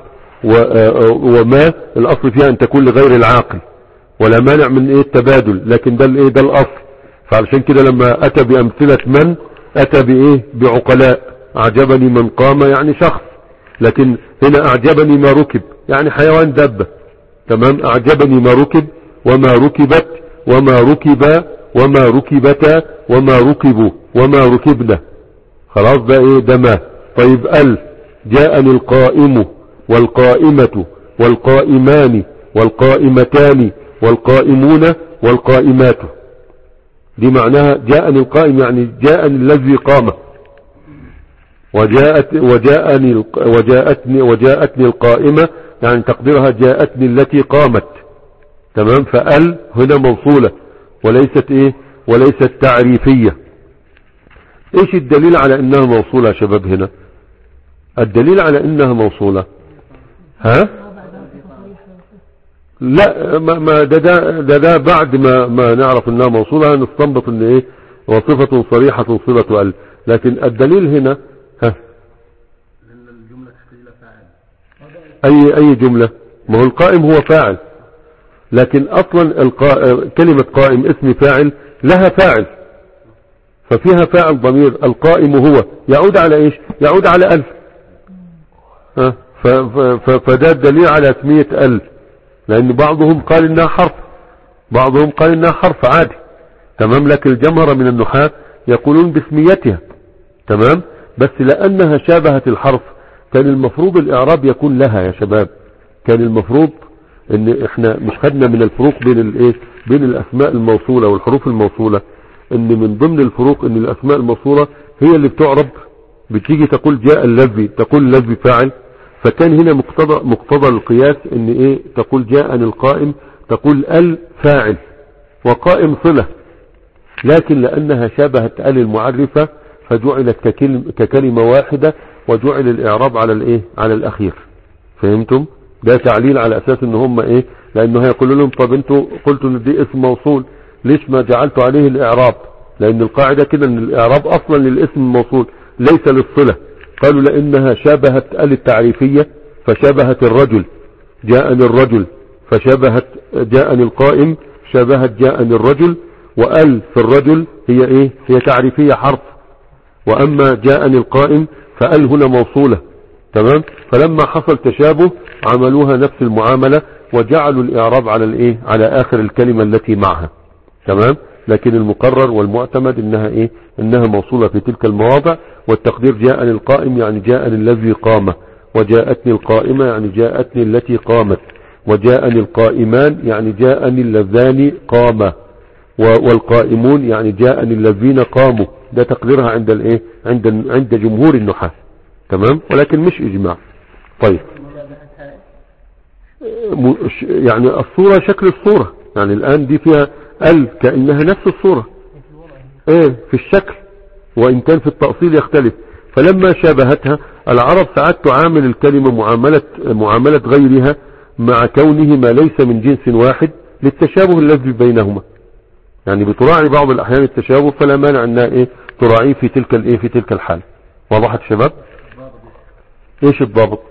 وما الاصل فيها ان تكون لغير العاقل، ولا مانع من ايه التبادل، لكن ده الايه ده الاصل. فعلشان كده لما اتى بامثلة من اتى بايه بعقلاء. اعجبني من قام يعني شخص، لكن هنا اعجبني ما ركب يعني حيوان دابة. تمام. اعجبني ما ركب وما ركبت وما ركب وما ركبتا وما ركبوا وما ركبنا. خلاص ده ايه ده ما. طيب ال جاءني القائم والقائمة والقائمان والقائمتان والقائمون والقائمات. دي معناها جاءني القائم يعني جاءني الذي قام، وجاءت وجاءني وجاءتني وجاءتني القائمة يعني تقديرها جاءتني التي قامت. تمام. فال هنا موصولة وليست ايه وليست تعريفية. ايش الدليل على انها موصولة يا شباب؟ هنا الدليل على انها موصولة ها لا ما ما ده ده ده, ده بعد ما ما نعرف انها موصولة نستنبط ان ايه وصفة صريحة صلة ال. لكن الدليل هنا ها اي اي جملة؟ ما هو القائم هو فاعل، لكن اصلا القا... كلمة قائم اسم فاعل لها فاعل، ففيها فاعل ضمير. القائم هو يعود على ايش؟ يعود على ال. ها ف... ف... فده الدليل على اسمية ال، لان بعضهم قال انها حرف، بعضهم قال انها حرف عادي. تمام. لكن الجمهرة من النحاة يقولون باسميتها. تمام. بس لانها شابهت الحرف كان المفروض الاعراب يكون لها يا شباب. كان المفروض ان احنا مش خدنا من الفروق بين الايه بين الاسماء الموصولة والحروف الموصولة ان من ضمن الفروق ان الاسماء الموصولة هي اللي بتعرب، بتيجي تقول جاء الذي، تقول الذي فاعل. فكان هنا مقتضى مقتضى القياس ان ايه تقول جاءني القائم، تقول ال فاعل وقائم صلة. لكن لانها شابهت ال المعرفة فجعلت ككلمة واحدة وجعل الاعراب على الايه على الاخير. فهمتم؟ ده تعليل على اساس ان هم ايه لانه هيقولوا لهم طب انتوا قلتوا ان دي اسم موصول ليش ما جعلتوا عليه الاعراب؟ لان القاعدة كده ان الاعراب اصلا للاسم الموصول ليس للصلة. قالوا لانها شابهت ال التعريفية فشابهت الرجل، جاءني الرجل، فشابهت جاءني القائم شابهت جاءني الرجل. وال في الرجل هي ايه هي تعريفية حرف، واما جاءني القائم فال هنا موصولة. تمام. فلما حصل تشابه عملوها نفس المعاملة وجعلوا الاعراب على الايه على اخر الكلمة التي معها. تمام. لكن المقرر والمعتمد انها ايه انها موصولة في تلك المواضع. والتقدير جاءني القائم يعني جاءني الذي قام، وجاءتني القائمة يعني جاءتني التي قامت، وجاءني القائمان يعني جاءني اللذان قاما، والقائمون يعني جاءني الذين قاموا. ده تقديرها عند الايه عند عند جمهور النحاة. تمام. ولكن مش اجماع. طيب يعني الصورة شكل الصورة، يعني الان دي فيها ال كأنها نفس الصورة ايه في الشكل، وان كان في التأصيل يختلف. فلما شابهتها العرب ساعات تعامل الكلمة معاملة معاملة غيرها مع كونهما ليس من جنس واحد للتشابه الذي بينهما. يعني بتراعي بعض الاحيان التشابه فلا مانع انها ايه تراعيه في تلك الايه في تلك الحال. وضحت شباب؟ ايش الضابط؟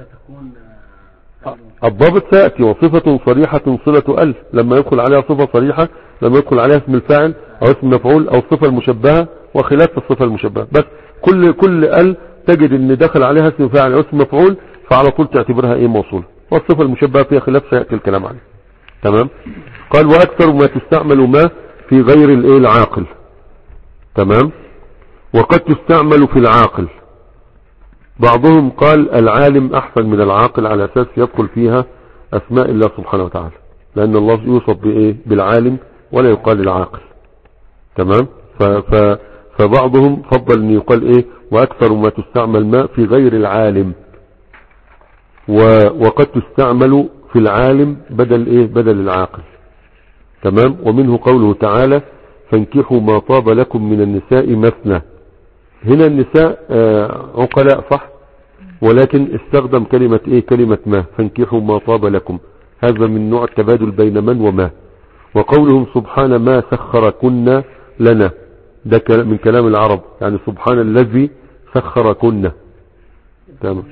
الضابط سيأتي وصفة صريحة صلة ال لما يدخل عليها صفة صريحة، لما يدخل عليها اسم الفاعل او اسم مفعول او الصفة المشبهة وخلاف الصفة المشبهة. بس كل كل ال تجد ان دخل عليها اسم فاعل او اسم مفعول فعلى طول تعتبرها ايه موصولة، والصفة المشبهة فيها خلاف سيأتي الكلام عنه. تمام. قال واكثر ما تستعمل ما في غير الايه العاقل. تمام. وقد تستعمل في العاقل. بعضهم قال العالم احسن من العاقل على اساس يدخل فيها اسماء الله سبحانه وتعالى، لان الله يوصف بايه بالعالم ولا يقال العاقل. تمام. ف ف فبعضهم فضل ان يقال ايه واكثر ما تستعمل ما في غير العالم. و وقد تستعمل في العالم بدل ايه بدل العاقل. تمام. ومنه قوله تعالى فانكحوا ما طاب لكم من النساء مثنى. هنا النساء آه عقلاء صح، ولكن استخدم كلمة ايه كلمة ما، فانكحوا ما طاب لكم. هذا من نوع التبادل بين من وما. وقولهم سبحان ما سخركن لنا، ده من كلام العرب، يعني سبحان الذي سخركن. تمام.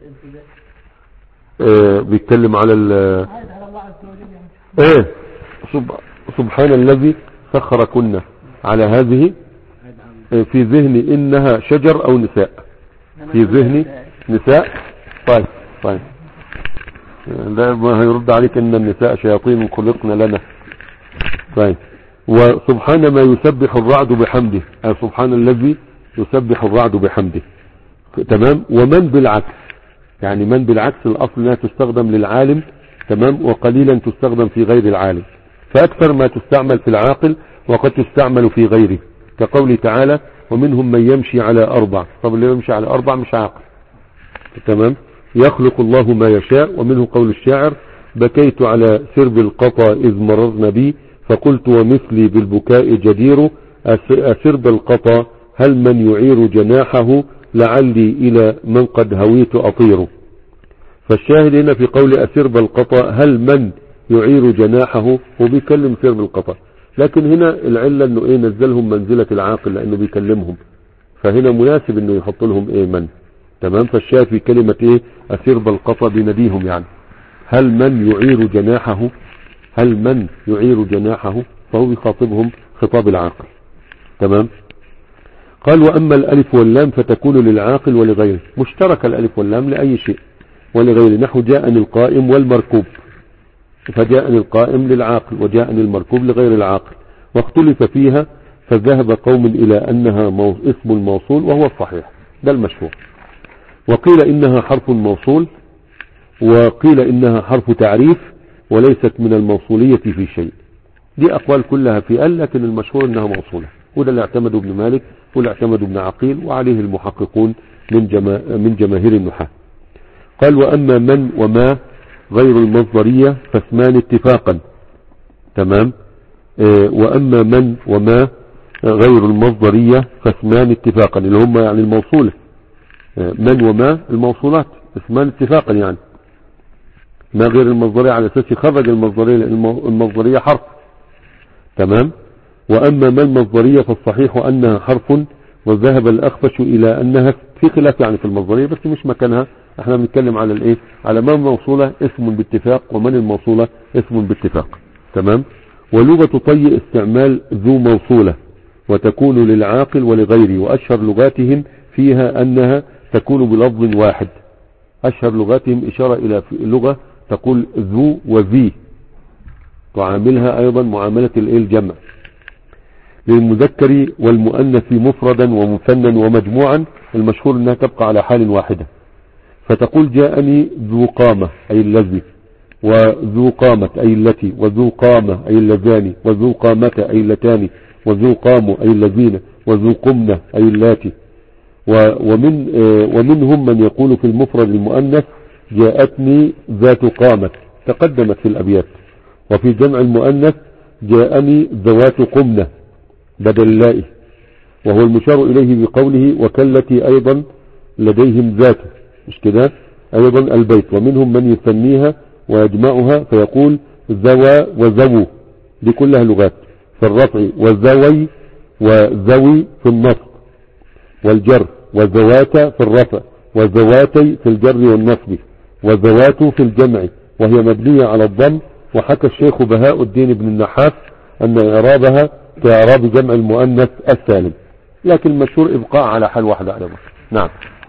آه بيتكلم على ال ايه سبحان الذي سخركن على هذه في ذهني انها شجر او نساء، في ذهني نساء. طيب طيب ده ما هيرد عليك ان النساء شياطين خلقنا لنا. طيب. وسبحان ما يسبح الرعد بحمده، سبحان الذي يسبح الرعد بحمده. تمام. ومن بالعكس، يعني من بالعكس الاصل انها تستخدم للعالم تمام، وقليلا تستخدم في غير العالم، فأكثر ما تستعمل في العاقل وقد تستعمل في غيره، كقول تعالى ومنهم من يمشي على أربع. طب اللي يمشي على أربع مش عاقل. تمام. يخلق الله ما يشاء. ومنه قول الشاعر بكيت على سرب القطا إذ مررن بي فقلت ومثلي بالبكاء جدير أسرب القطا هل من يعير جناحه لعلي إلى من قد هويت أطير. فالشاهد هنا في قول أسرب القطا هل من يعير جناحه، هو بيكلم سرب القطا، لكن هنا العلة انه ايه نزلهم منزلة العاقل لانه بيكلمهم، فهنا مناسب انه يحط لهم ايه من. تمام. فالشاهد في كلمة ايه أسرب القطا بنديهم، يعني هل من يعير جناحه، هل من يعير جناحه، فهو بيخاطبهم خطاب العاقل. تمام. قال وأما الألف واللام فتكون للعاقل ولغيره، مشترك الألف واللام لأي شيء ولغيره، نحو جاءني القائم والمركوب، فجاءني القائم للعاقل وجاءني المركوب لغير العاقل، واختلف فيها فذهب قوم إلى أنها مو... اسم الموصول وهو الصحيح، ده المشهور، وقيل إنها حرف موصول، وقيل إنها حرف تعريف وليست من الموصولية في شيء. دي أقوال كلها في ال، لكن المشهور إنها موصولة، وده اللي اعتمده ابن مالك واللي اعتمده ابن عقيل وعليه المحققون من, جما... من جماهير النحاة. قال وأما من وما غير المصدرية فاسمان اتفاقا. تمام. اه وأما من وما غير المصدرية فاسمان اتفاقا، اللي هم يعني الموصولة، اه من وما الموصولات اسمان اتفاقا، يعني ما غير المصدرية على أساس يخرج المصدرية، لأن المصدرية حرف. تمام. وأما ما المصدرية فالصحيح أنها حرف، وذهب الأخفش إلى أنها في خلاف يعني في المصدرية بس مش مكانها، احنا بنتكلم على الايه، على من الموصولة اسم باتفاق ومن الموصولة اسم باتفاق. تمام. ولغة طي استعمال ذو موصولة وتكون للعاقل ولغيره، وأشهر لغاتهم فيها أنها تكون بلفظ واحد. أشهر لغاتهم إشارة إلى لغة تقول ذو وذي، تعاملها أيضا معاملة الجمع للمذكر والمؤنث مفردا ومثنى ومجموعا، المشهور أنها تبقى على حال واحدة، فتقول جاءني ذو قامة أي الذي، وذو قامة أي التي، وذو قامة أي اللذان، وذو قامة أي اللتان، وذو قاموا أي الذين، وذو قمنة أي اللاتي. ومن ومنهم من يقول في المفرد المؤنث جاءتني ذات قامة، تقدمت في الأبيات. وفي جمع المؤنث جاءني ذوات قمنة بدل اللائي، وهو المشار إليه بقوله وكالتي أيضا لديهم ذاته، مش كده أيضا البيت. ومنهم من يثنيها ويجمعها فيقول ذوى وذو، دي كلها لغات في الرفع، وذوي وذوي في النصب والجر، وذوات في الرفع، وذواتي في الجر والنصب، وذوات في الجمع وهي مبنية على الضم. وحكى الشيخ بهاء الدين بن النحاس أن إعرابها كإعراب جمع المؤنث السالم، لكن المشهور إبقاء على حال واحدة أيضا. نعم.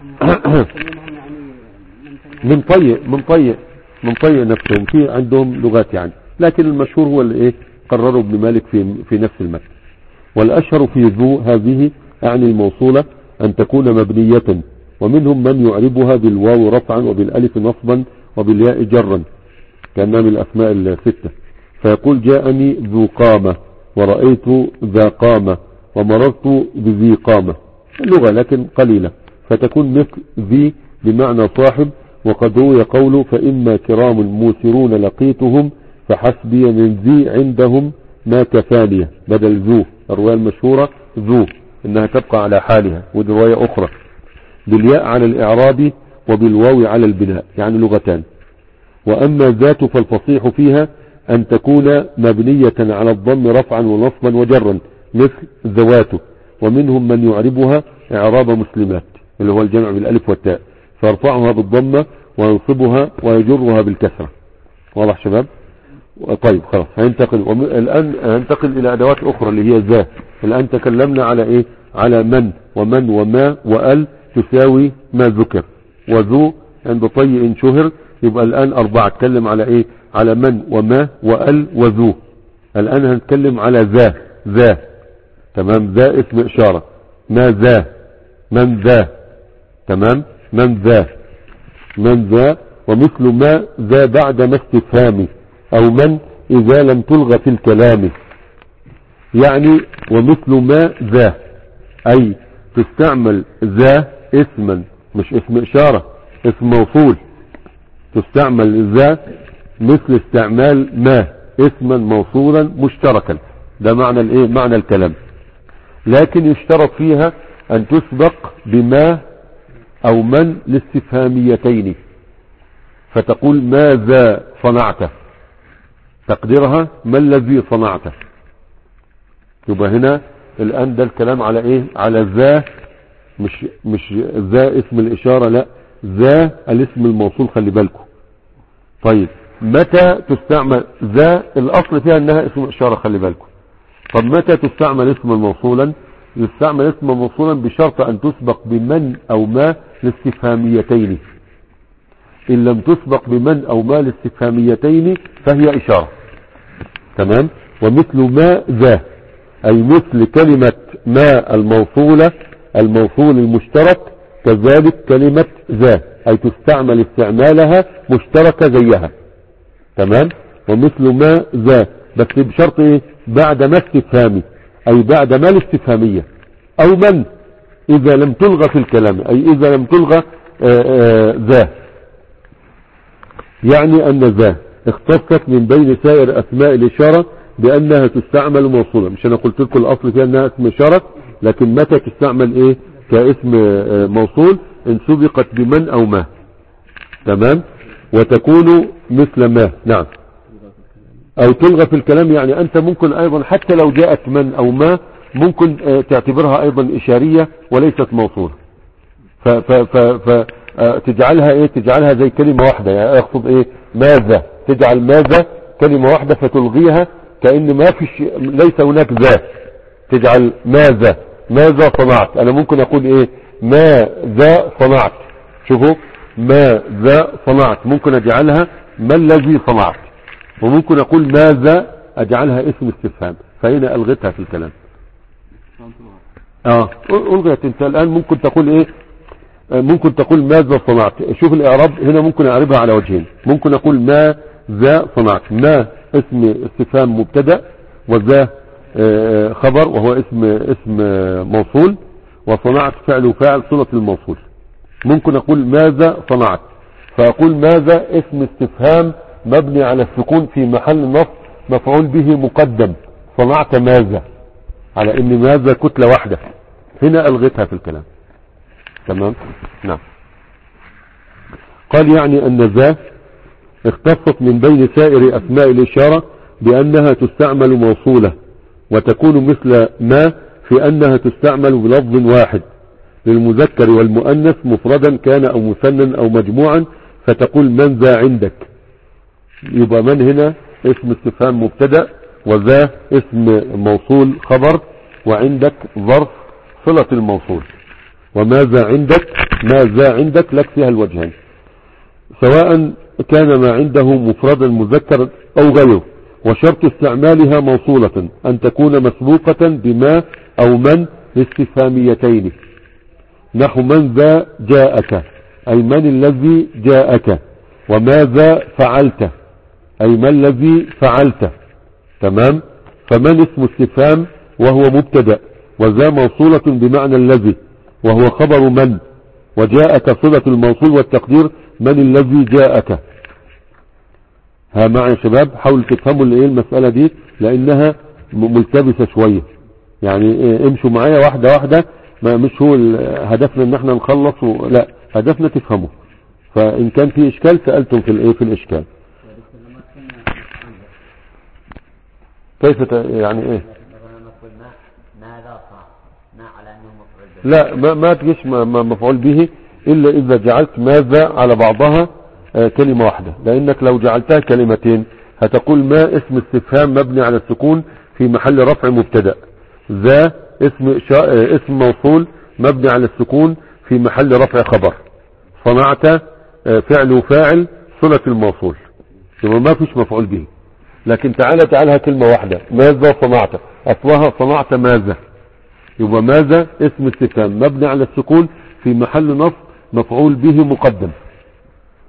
من طي من طي من طي نفسهم في عندهم لغات يعني، لكن المشهور هو اللي ايه قرره ابن مالك في في نفس المتن. والأشهر في ذو هذه أعني الموصولة أن تكون مبنية، ومنهم من يعربها بالواو رفعا وبالألف نصبا وبالياء جرا كأنها من الأسماء الستة، فيقول جاءني ذو قامة ورأيت ذا قامة ومررت بذي قامة، اللغة لكن قليلة، فتكون مثل ذي بمعنى صاحب. وقد روي قوله فإما كرام موسرون لقيتهم فحسبي من ذي عندهم ما كفانية بدل ذو. الرواية المشهورة ذو إنها تبقى على حالها، ودي رواية أخرى بالياء على الإعراب وبالواو على البناء، يعني لغتان. وأما ذات فالفصيح فيها أن تكون مبنية على الضم رفعا ونصبا وجرا مثل ذواته. ومنهم من يعربها إعراب مسلمات اللي هو الجمع بالألف والتاء، فيرفعها بالضمة وينصبها ويجرها بالكسرة. واضح شباب؟ طيب خلاص هننتقل الآن هننتقل إلى أدوات أخرى اللي هي ذا. الآن تكلمنا على إيه؟ على من ومن وما وأل تساوي ما ذكر، وذو عند طي شهر. يبقى الآن أربعة، تكلم على إيه؟ على من وما وأل وذو. الآن هنتكلم على ذا. ذا تمام، ذا اسم إشارة، ما ذا، من ذا، تمام، من ذا، من ذا ومثل ما ذا بعد ما استفهام او من اذا لم تلغى في الكلام. يعني ومثل ما ذا اي تستعمل ذا اسما مش اسم اشارة، اسم موصول، تستعمل ذا مثل استعمال ما اسما موصولا مشتركا. ده معنى الايه؟ معنى الكلام. لكن يشترط فيها ان تسبق بما او من الاستفهاميتين، فتقول ماذا صنعت، تقديرها ما الذي صنعته. يبقى هنا الان ده الكلام على ايه؟ على ذا، مش مش ذا اسم الاشارة، لا ذا الاسم الموصول، خلي بالكم. طيب متى تستعمل ذا؟ الاصل فيها انها اسم اشارة، خلي بالكم. طب متى تستعمل اسما موصولا؟ يستعمل اسما موصولا بشرط ان تسبق بمن او ما الاستفهاميتين. ان لم تسبق بمن او ما الاستفهاميتين فهي اشارة. تمام. ومثل ما ذا اي مثل كلمة ما الموصولة، الموصول المشترك، كذلك كلمة ذا اي تستعمل استعمالها مشتركة زيها. تمام. ومثل ما ذا بس بشرط ايه؟ بعد ما استفهامي اي بعد ما الاستفهامية، او من اذا لم تلغى في الكلام اي اذا لم تلغى ذا. يعني ان ذا اختصت من بين سائر اسماء الاشارة بانها تستعمل موصولا. مش انا قلت لكم الاصل فيها انها اسم اشارة، لكن متى تستعمل ايه كاسم موصول؟ ان سبقت بمن او ما. تمام. وتكون مثل ما. نعم. او تلغى في الكلام، يعني انت ممكن ايضا حتى لو جاءت من او ما ممكن تعتبرها ايضا اشارية وليست موصولة، فتجعلها ايه؟ تجعلها زي كلمة واحدة. يعني اقصد ايه؟ ماذا، تجعل ماذا كلمة واحدة فتلغيها كأن ما فيش، ليس هناك ذا. تجعل ماذا، ماذا صنعت. انا ممكن اقول ايه؟ ماذا صنعت. شوفوا ماذا صنعت، ممكن اجعلها ما الذي صنعت، وممكن اقول ماذا اجعلها اسم استفهام، فهنا الغتها في الكلام. اه الغت. انت الان ممكن تقول ايه؟ ممكن تقول ماذا صنعت. شوف الاعراب هنا ممكن اعربها على وجهين. ممكن اقول ماذا صنعت، ما اسم استفهام مبتدا، وذا خبر وهو اسم اسم موصول، وصنعت فعل وفاعل صلة الموصول. ممكن اقول ماذا صنعت، فاقول ماذا اسم استفهام مبني على السكون في محل نصب مفعول به مقدم، صنعت ماذا، على ان ماذا كتلة واحدة. هنا الغتها في الكلام. تمام. نعم. قال يعني ان ذا اختصت من بين سائر اسماء الاشارة بانها تستعمل موصولة، وتكون مثل ما في انها تستعمل بلفظ واحد للمذكر والمؤنث مفردا كان او مثنى او مجموعا، فتقول من ذا عندك. يبقى من هنا اسم استفهام مبتدا، وذا اسم موصول خبر، وعندك ظرف صلة الموصول. وماذا عندك، ماذا عندك لك فيها الوجهين، سواء كان ما عنده مفردا مذكر او غيره. وشرط استعمالها موصولة ان تكون مسبوقة بما او من استفهاميتين، نحو من ذا جاءك اي من الذي جاءك، وماذا فعلت اي ما الذي فعلت. تمام. فمن اسم استفهام وهو مبتدا، وذا موصولة بمعنى الذي وهو خبر من، وجاءك صلة الموصول والتقدير من الذي جاءك. ها معي يا شباب، حاولوا تفهموا الايه المسألة دي لانها ملتبسة شوية. يعني إيه؟ امشوا معايا واحدة واحدة، ما مش هو هدفنا ان احنا نخلص و... لا، هدفنا تفهموا. فان كان في اشكال سألتم في الايه في الاشكال. كيف ت... يعني ايه؟ لا ما, ما تجيش مفعول به الا اذا جعلت ماذا على بعضها آه كلمة واحدة، لانك لو جعلتها كلمتين هتقول ما اسم استفهام مبني على السكون في محل رفع مبتدا، ذا اسم شا... آه اسم موصول مبني على السكون في محل رفع خبر، صنعت آه فعل وفاعل صلة الموصول، يبقى ما فيش مفعول به. لكن تعالى تعالها كلمة واحدة، ماذا صنعت، اصلها صنعت ماذا، يبقى ماذا اسم استفهام مبني على السكون في محل نصب مفعول به مقدم.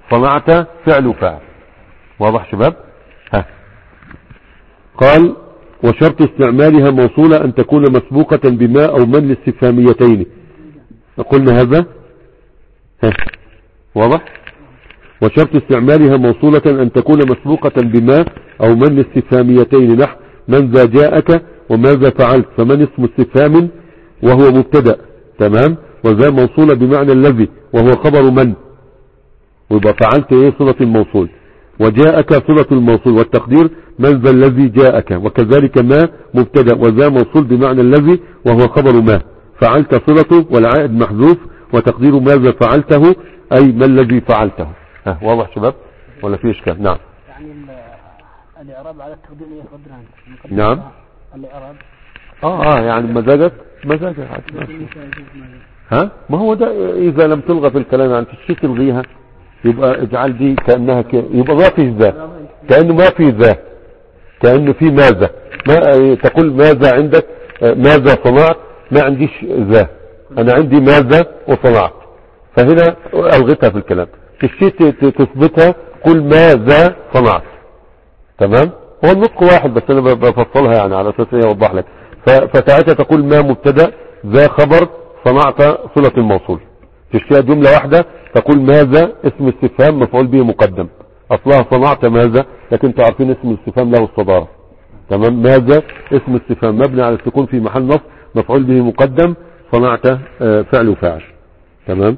صنعت فعل فاعل. واضح شباب؟ ها. قال وشرط استعمالها موصولة أن تكون مسبوقة بما أو من الاستفهاميتين. قلنا هذا. ها. واضح؟ وشرط استعمالها موصولة أن تكون مسبوقة بما أو من الاستفهاميتين نحو من ذا جاءك وماذا فعلت، فمن اسم استفهام وهو مبتدأ تمام، وذا موصولة بمعنى الذي وهو خبر من، ويبقى فعلت ايه صلة الموصول، وجاءك صلة الموصول، والتقدير من ذا الذي جاءك، وكذلك ما مبتدأ وذا موصول بمعنى الذي وهو خبر ما، فعلت صلته والعائد محذوف، وتقدير ماذا فعلته أي ما الذي فعلته. ها واضح شباب ولا في اشكال؟ نعم. يعني الاعراب على التقدير يقدران. نعم. الاعراب اه اه يعني مزاجك مزاجك ها. ما هو ده اذا لم تلغى في الكلام يعني تشي تلغيها يبقى اجعل دي كأنها ك... يبقى ما في ذا، كأنه ما في ذا، كأنه في ماذا، ما تقول ماذا عندك ماذا صنعت، ما عنديش ذا، انا عندي ماذا وصنعت، فهنا الغتها في الكلام. تشي تثبتها قل ماذا صنعت تمام. هو النطق واحد بس انا بفصلها يعني على اساس ايه اوضح لك. فساعتها تقول ما مبتدا ذا خبر صنعت صلة الموصول، تشتيها جملة واحدة تقول ماذا اسم استفهام مفعول به مقدم، اصلها صنعت ماذا لكن تعرفين اسم الاستفهام له الصدارة تمام. ماذا اسم استفهام مبني على السكون في محل نصب مفعول به مقدم، صنعت فعل وفاعل تمام.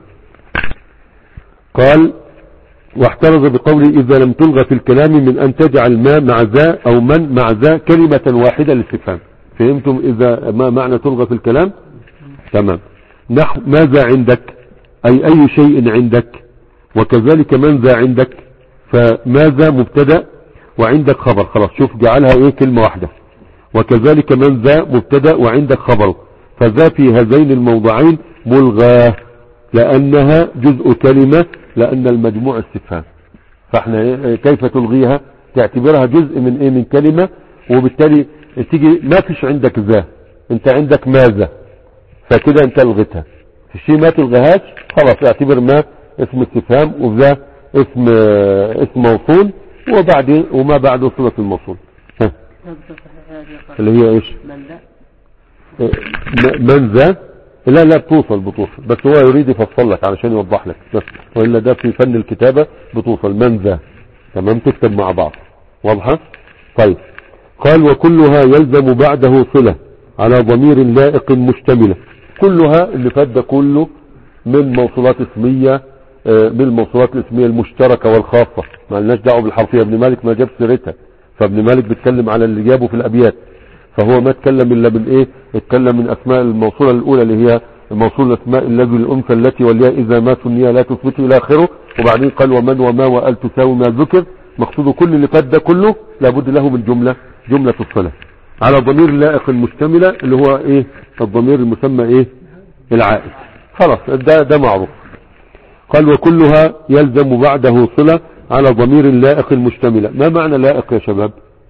قال واحترز بقوله إذا لم تلغى في الكلام من أن تجعل ما مع ذا أو من مع ذا كلمة واحدة للاستفهام. فهمتم إذا ما معنى تلغى في الكلام؟ تمام. نحو ماذا عندك أي أي شيء عندك، وكذلك من ذا عندك، فماذا مبتدأ وعندك خبر، خلاص شوف جعلها ايه كلمة واحدة، وكذلك من ذا مبتدأ وعندك خبر، فذا في هذين الموضعين ملغاه لأنها جزء كلمة لأن المجموع استفهام. فاحنا كيف تلغيها؟ تعتبرها جزء من ايه من كلمة، وبالتالي تيجي ما فيش عندك ذا، انت عندك ماذا، فكده انت لغتها. في شيء ما تلغيهاش خلاص اعتبر ما اسم استفهام وذا اسم اسم موصول وبعد وما بعده صلة الموصول. ها اللي هي ايش؟ من ذا لا لا بتوصل بتوصل بس هو يريد يفصل لك علشان يوضح لك بس، وإلا ده في فن الكتابة بتوصل من ذا تمام، تكتب مع بعض واضحة. طيب قال وكلها يلزم بعده صلة على ضمير لائق مشتملة. كلها اللي فات ده كله من موصولات اسمية، من الموصولات الاسمية المشتركة والخاصة، ما لناش دعوه بالحرفية. ابن مالك ما جاب سيرتها، فابن مالك بيتكلم على اللي جابه في الابيات، فهو ما اتكلم الا من ايه، اتكلم من اسماء الموصولة الاولى اللي هي موصول الاسماء الذي الانثى التي والياء اذا ما ثنيا لا تثبت الى اخره، وبعدين قال ومن وما وال تساوي ما ذكر. مقصود كل اللي فات ده كله لابد له من جملة جملة الصلة على ضمير لائق المشتملة اللي هو ايه الضمير المسمى ايه العائد. خلاص ده ده معروف. قال وكلها يلزم بعده صلة على ضمير لائق المشتملة. ما معنى لائق يا شباب؟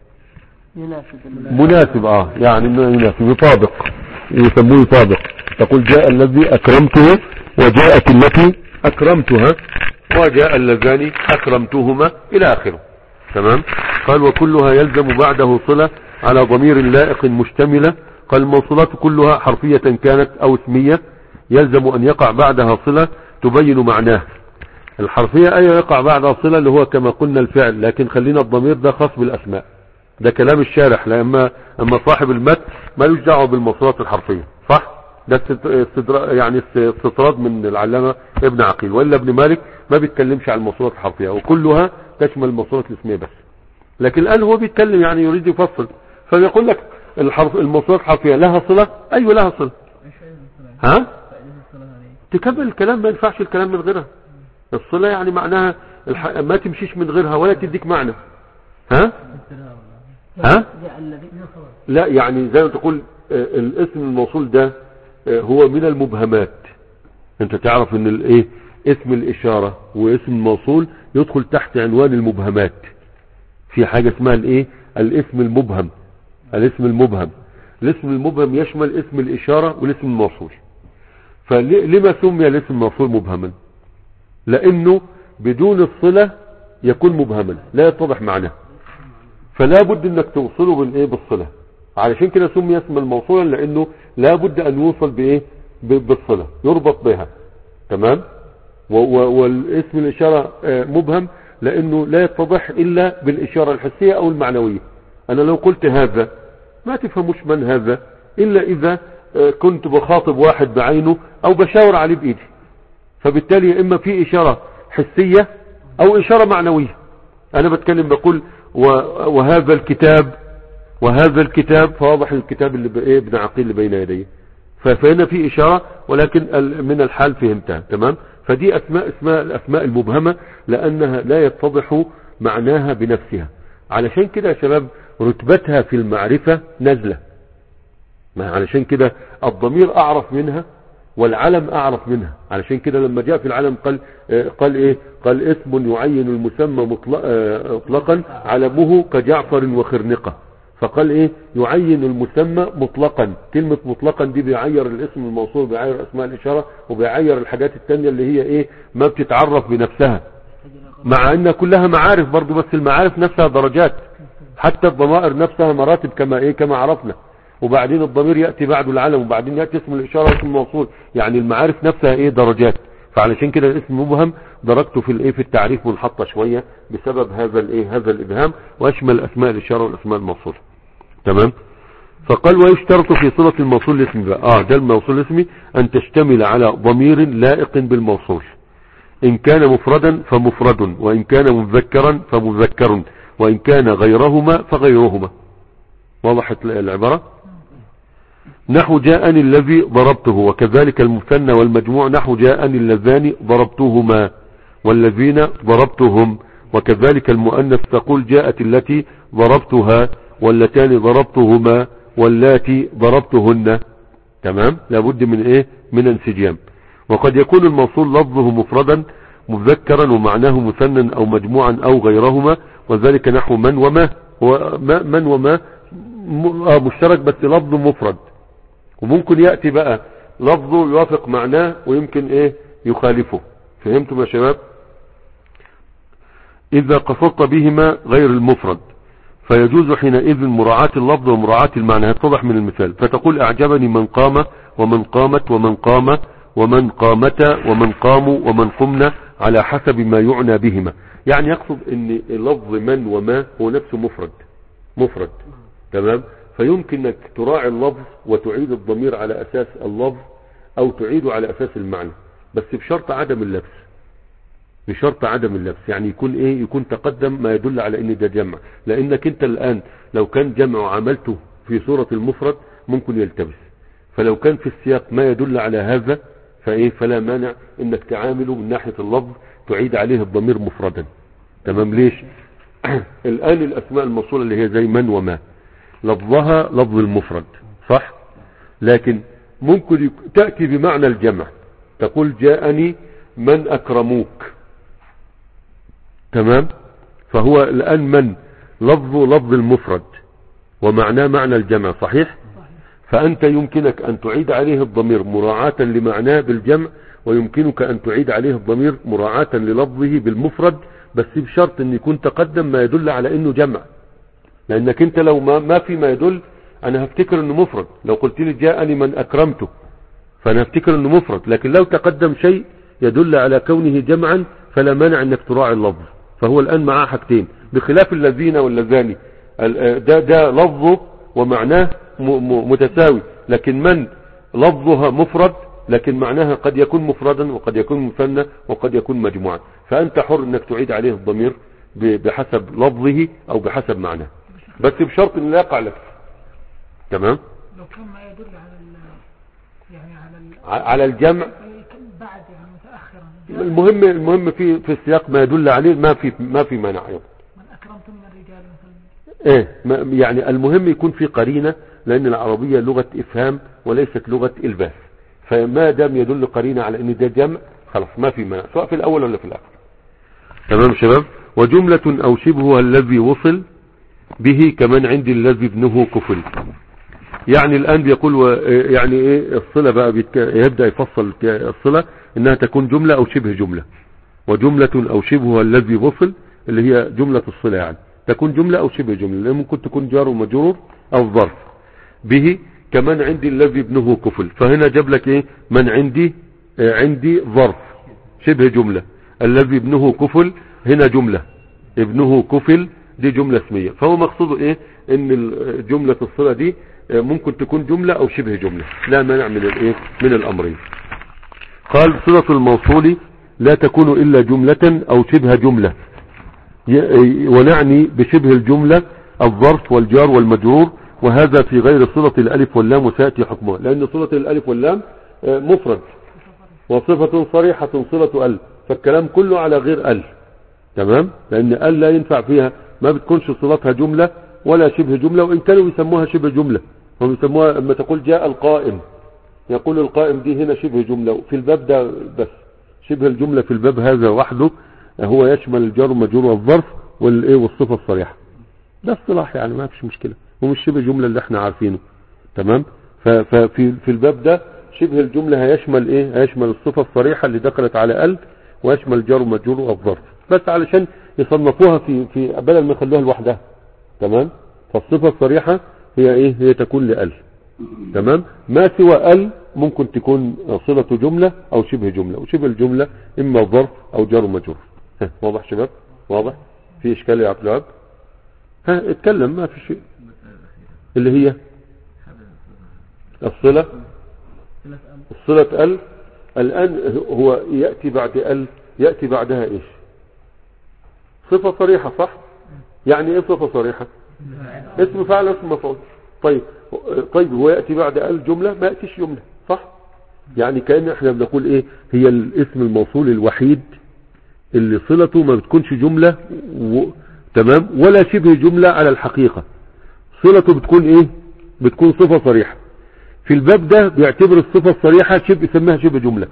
مناسب. اه يعني مناسب يطابق، يسموه يطابق. تقول جاء الذي اكرمته وجاءت التي اكرمتها وجاء اللذان اكرمتهما الى اخره تمام. قال وكلها يلزم بعده صلة على ضمير لائق مشتملة. قال الموصولات كلها حرفية كانت او اسمية يلزم ان يقع بعدها صلة تبين معناه. الحرفية اي يقع بعدها صلة اللي هو كما قلنا الفعل، لكن خلينا الضمير ده خاص بالاسماء، ده كلام الشارح. لأما اما صاحب المتن ما له دعوه بالموصولات الحرفية صح، ده استدراج يعني استطراد من العلامة ابن عقيل، وإلا ابن مالك ما بيتكلمش عن الموصولات الحرفية وكلها تشمل الموصولات الاسمية بس. لكن الآن هو بيتكلم يعني يريد يفصل، فبيقول لك الحرف الموصولات الحرفية لها صلة. ايوه لها صلة. ها تكمل الكلام، ما ينفعش الكلام من غيرها. الصلة يعني معناها الح... ما تمشيش من غيرها ولا تديك معنى. ها ها لا يعني زي ما تقول الاسم الموصول ده هو من المبهمات. انت تعرف ان الايه اسم الاشارة واسم الموصول يدخل تحت عنوان المبهمات. في حاجة اسمها الايه الاسم المبهم. الاسم المبهم الاسم المبهم يشمل اسم الاشارة والاسم الموصول. فلما سمي الاسم الموصول مبهما؟ لانه بدون الصلة يكون مبهما لا يتضح معناه، فلا بد انك توصله بالايه بالصلة. علشان كده سمي اسم الموصول لانه لا بد ان يوصل بايه بالصلة يربط بها. تمام. والاسم الاشارة مبهم لانه لا يتضح الا بالاشارة الحسية او المعنوية. انا لو قلت هذا ما تفهموش من هذا الا اذا كنت بخاطب واحد بعينه او بشاور عليه بايدي، فبالتالي اما في اشارة حسية او اشارة معنوية. انا بتكلم بقول وهذا الكتاب وهذا الكتاب، فواضح الكتاب اللي بايه ابن عقيل اللي بين يديه، فهنا في اشارة ولكن من الحال فهمتها. تمام. فدي اسماء اسماء الاسماء المبهمة لانها لا يتضح معناها بنفسها. علشان كده يا شباب رتبتها في المعرفة نزلة، ما علشان كده الضمير اعرف منها والعلم اعرف منها. علشان كده لما جاء في العلم قال قال ايه قال اسم يعين المسمى مطلقا علمه كجعفر وخرنقة، فقال ايه يعين المسمى مطلقا. كلمة مطلقا دي بيعير الاسم الموصول، بيعير اسماء الاشارة، وبيعير الحاجات التانية اللي هي ايه ما بتتعرف بنفسها، مع ان كلها معارف برضو، بس المعارف نفسها درجات، حتى الضمائر نفسها مراتب كما ايه كما عرفنا. وبعدين الضمير يأتي بعده العلم، وبعدين يأتي اسم الاشارة واسم الموصول، يعني المعارف نفسها ايه درجات. فعلشان كده الاسم مبهم درجته في الايه في التعريف منحطة شوية بسبب هذا الايه هذا الابهام، واشمل اسماء الاشارة والاسماء الموصول. تمام. فقال ويشترط في صلة الموصول الاسمي بقى اه ده الموصول الاسمي ان تشتمل على ضمير لائق بالموصول، ان كان مفردا فمفرد، وان كان مذكرا فمذكر، وان كان غيرهما فغيرهما. وضحت العبارة. نحو جاءني الذي ضربته، وكذلك المثنى والمجموع نحو جاءني اللذان ضربتهما والذين ضربتهم، وكذلك المؤنث تقول جاءت التي ضربتها واللتان ضربتهما واللاتي ضربتهن. تمام. لابد من ايه من انسجام. وقد يكون الموصول لفظه مفردا مذكرا ومعناه مثنى او مجموعا او غيرهما، وذلك نحو من وما. من وما مشترك بس لفظه مفرد، وممكن يأتي بقى لفظه يوافق معناه ويمكن ايه يخالفه. فهمتم يا شباب؟ اذا قصدت بهما غير المفرد فيجوز حينئذ مراعاة اللفظ ومراعاة المعنى. هتضح من المثال، فتقول اعجبني من قام ومن قامت ومن قام ومن قامتا ومن قاموا ومن قمنا على حسب ما يعنى بهما. يعني يقصد ان لفظ من وما هو نفسه مفرد مفرد. تمام. فيمكن انك تراعي اللفظ وتعيد الضمير على اساس اللفظ او تعيده على اساس المعنى، بس بشرط عدم اللبس بشرط عدم اللبس يعني يكون ايه يكون تقدم ما يدل على ان ده جمع. لانك انت الان لو كان جمع وعملته في صورة المفرد ممكن يلتبس، فلو كان في السياق ما يدل على هذا فايه فلا مانع انك تعامله من ناحية اللفظ تعيد عليه الضمير مفردا. تمام. ليش؟ الان الاسماء الموصولة اللي هي زي من وما لفظها لفظ المفرد صح، لكن ممكن تأتي بمعنى الجمع. تقول جاءني من اكرموك. تمام. فهو الان من لفظه لفظ المفرد ومعناه معنى الجمع صحيح. فانت يمكنك ان تعيد عليه الضمير مراعاة لمعناه بالجمع، ويمكنك ان تعيد عليه الضمير مراعاة للفظه بالمفرد، بس بشرط ان يكون تقدم ما يدل على انه جمع. لانك انت لو ما, ما في ما يدل انا هفتكر انه مفرد. لو قلت لي جاءني من اكرمته فانا هفتكر انه مفرد، لكن لو تقدم شيء يدل على كونه جمعا فلا مانع انك تراعي اللفظ. فهو الان معاه حاجتين بخلاف الذين واللذان، ده ده لفظه ومعناه متساوي، لكن من لفظها مفرد لكن معناها قد يكون مفردا وقد يكون مثنى وقد يكون مجموعا. فانت حر انك تعيد عليه الضمير بحسب لفظه او بحسب معناه، بس بشرط ان لا يقع لك. تمام. لو كان ما يدل على يعني على على الجمع بعد يعني متاخرا. المهم المهم في في السياق ما يدل عليه ما في ما في مانع ايضا. من اكرمتم من الرجال مثلا ايه يعني المهم يكون في قرينه، لان العربيه لغه افهام وليست لغه الباس. فما دام يدل قرينه على ان ده جمع خلاص ما في مانع سواء في الاول ولا في الاخر. تمام شباب. وجملة او شبهها الذي وصل به كمن عندي الذي ابنه كفل. يعني الان بيقول و... يعني ايه الصلة بقى بيتك... يبدأ يفصل الصلة انها تكون جملة او شبه جملة. وجملة او شبهها الذي وصل، اللي هي جملة الصلة يعني تكون جملة او شبه جملة، لان ممكن تكون جار ومجرور او ظرف. به كمان عندي الذي ابنه كفل، فهنا جاب لك ايه من عندي، آه عندي ظرف شبه جملة، الذي ابنه كفل هنا جملة، ابنه كفل دي جملة اسمية. فهو مقصوده ايه ان جملة الصلة دي آه ممكن تكون جملة او شبه جملة، لا مانع من الايه من الامرين. قال صلة الموصول لا تكون الا جملة او شبه جملة، ونعني بشبه الجملة الظرف والجار والمجرور، وهذا في غير صلة الالف واللام وسيأتي حكمها، لان صلة الالف واللام مفرد وصفة صريحة صلة ال، فالكلام كله على غير ال، تمام، لان ال لا ينفع فيها، ما بتكونش صلتها جملة ولا شبه جملة، وان كانوا يسموها شبه جملة، هم يسموها لما تقول جاء القائم، يقول القائم دي هنا شبه جملة في الباب ده بس، شبه الجملة في الباب هذا وحده هو يشمل الجار والمجرور والظرف والايه والصفة الصريحة، ده اصطلاح يعني ما فيش مشكلة، ومش شبه جملة اللي احنا عارفينه، تمام. ففي في الباب ده شبه الجملة هيشمل ايه، هيشمل الصفة الصريحة اللي دخلت على ال، ويشمل الجار والمجرور والظرف، بس علشان يصنفوها في في بدل ما يخلوها لوحدها، تمام. فالصفة الصريحة هي ايه، هي تكون لال، تمام. ما سوى ال ممكن تكون صلة جملة او شبه جملة، وشبه الجملة اما ظرف او جار ومجرور. ها واضح شباب؟ واضح؟ في اشكال يا عبد الوهاب؟ ها اتكلم، ما في شيء. اللي هي الصلة، الصلة ال الان هو يأتي بعد ال، يأتي بعدها ايش؟ صفة صريحة، صح؟ يعني ايه صفة صريحة؟ اسم فعل اسم مفعول. طيب طيب هو يأتي بعد ال جملة، ما يأتيش جملة، صح؟ يعني كأن احنا بنقول ايه، هي الاسم الموصول الوحيد اللي صلته ما بتكونش جملة و... تمام، ولا شبه جملة على الحقيقة، صلته بتكون ايه، بتكون صفة صريحة. في الباب ده بيعتبر الصفة الصريحة شبه، يسميها شبه جملة،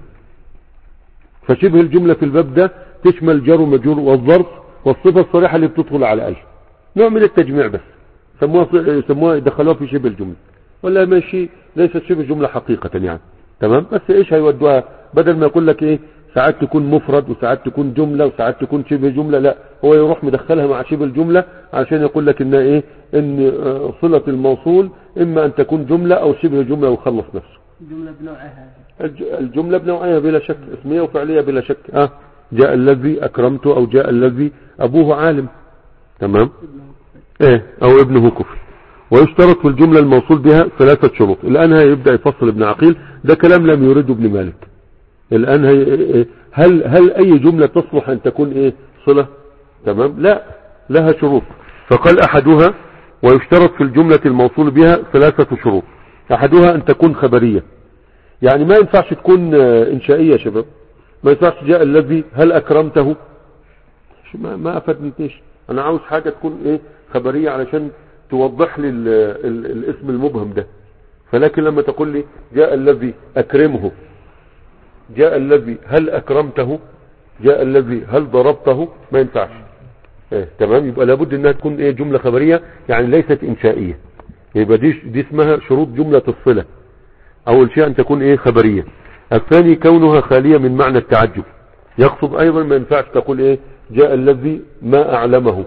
فشبه الجملة في الباب ده تشمل جار ومجرور والظرف والصفة الصريحة اللي بتدخل على ال، نوع من التجميع بس، سموها يسموها يدخلوها في شبه الجملة، ولا ماشي ليست شبه جملة حقيقة يعني، تمام. بس ايش هيودوها، بدل ما يقول لك ايه ساعات تكون مفرد وساعات تكون جملة وساعات تكون شبه جملة، لا هو يروح مدخلها مع شبه الجملة عشان يقول لك ان ايه، ان صلة الموصول اما ان تكون جملة او شبه جملة ويخلص نفسه. الجملة بنوعها، الجملة بنوعها بلا شك، اسمية وفعلية بلا شك. اه جاء الذي اكرمته او جاء الذي ابوه عالم، تمام، ايه او ابنه كفر. ويشترط في الجملة الموصول بها ثلاثة شروط. الان هيبدأ يفصل ابن عقيل، ده كلام لم يرده ابن مالك. الان هي هل هل اي جملة تصلح ان تكون ايه صلة، تمام، لا لها شروط. فقال احدها ويشترط في الجملة الموصول بها ثلاثة شروط. احدها ان تكون خبرية، يعني ما ينفعش تكون انشائية يا شباب، ما ينفعش جاء الذي هل اكرمته، ما, ما افدنيش، انا عاوز حاجة تكون ايه خبرية علشان توضح لي ال ال الاسم المبهم ده. فلكن لما تقول لي جاء الذي اكرمه، جاء الذي هل اكرمته، جاء الذي هل ضربته، ما ينفعش، ايه تمام. يبقى لابد انها تكون ايه جملة خبرية، يعني ليست انشائية، يبقى دي دي اسمها شروط جملة الصلة. اول شيء ان تكون ايه خبرية. الثاني كونها خالية من معنى التعجب، يقصد ايضا ما ينفعش تقول ايه جاء الذي ما اعلمه،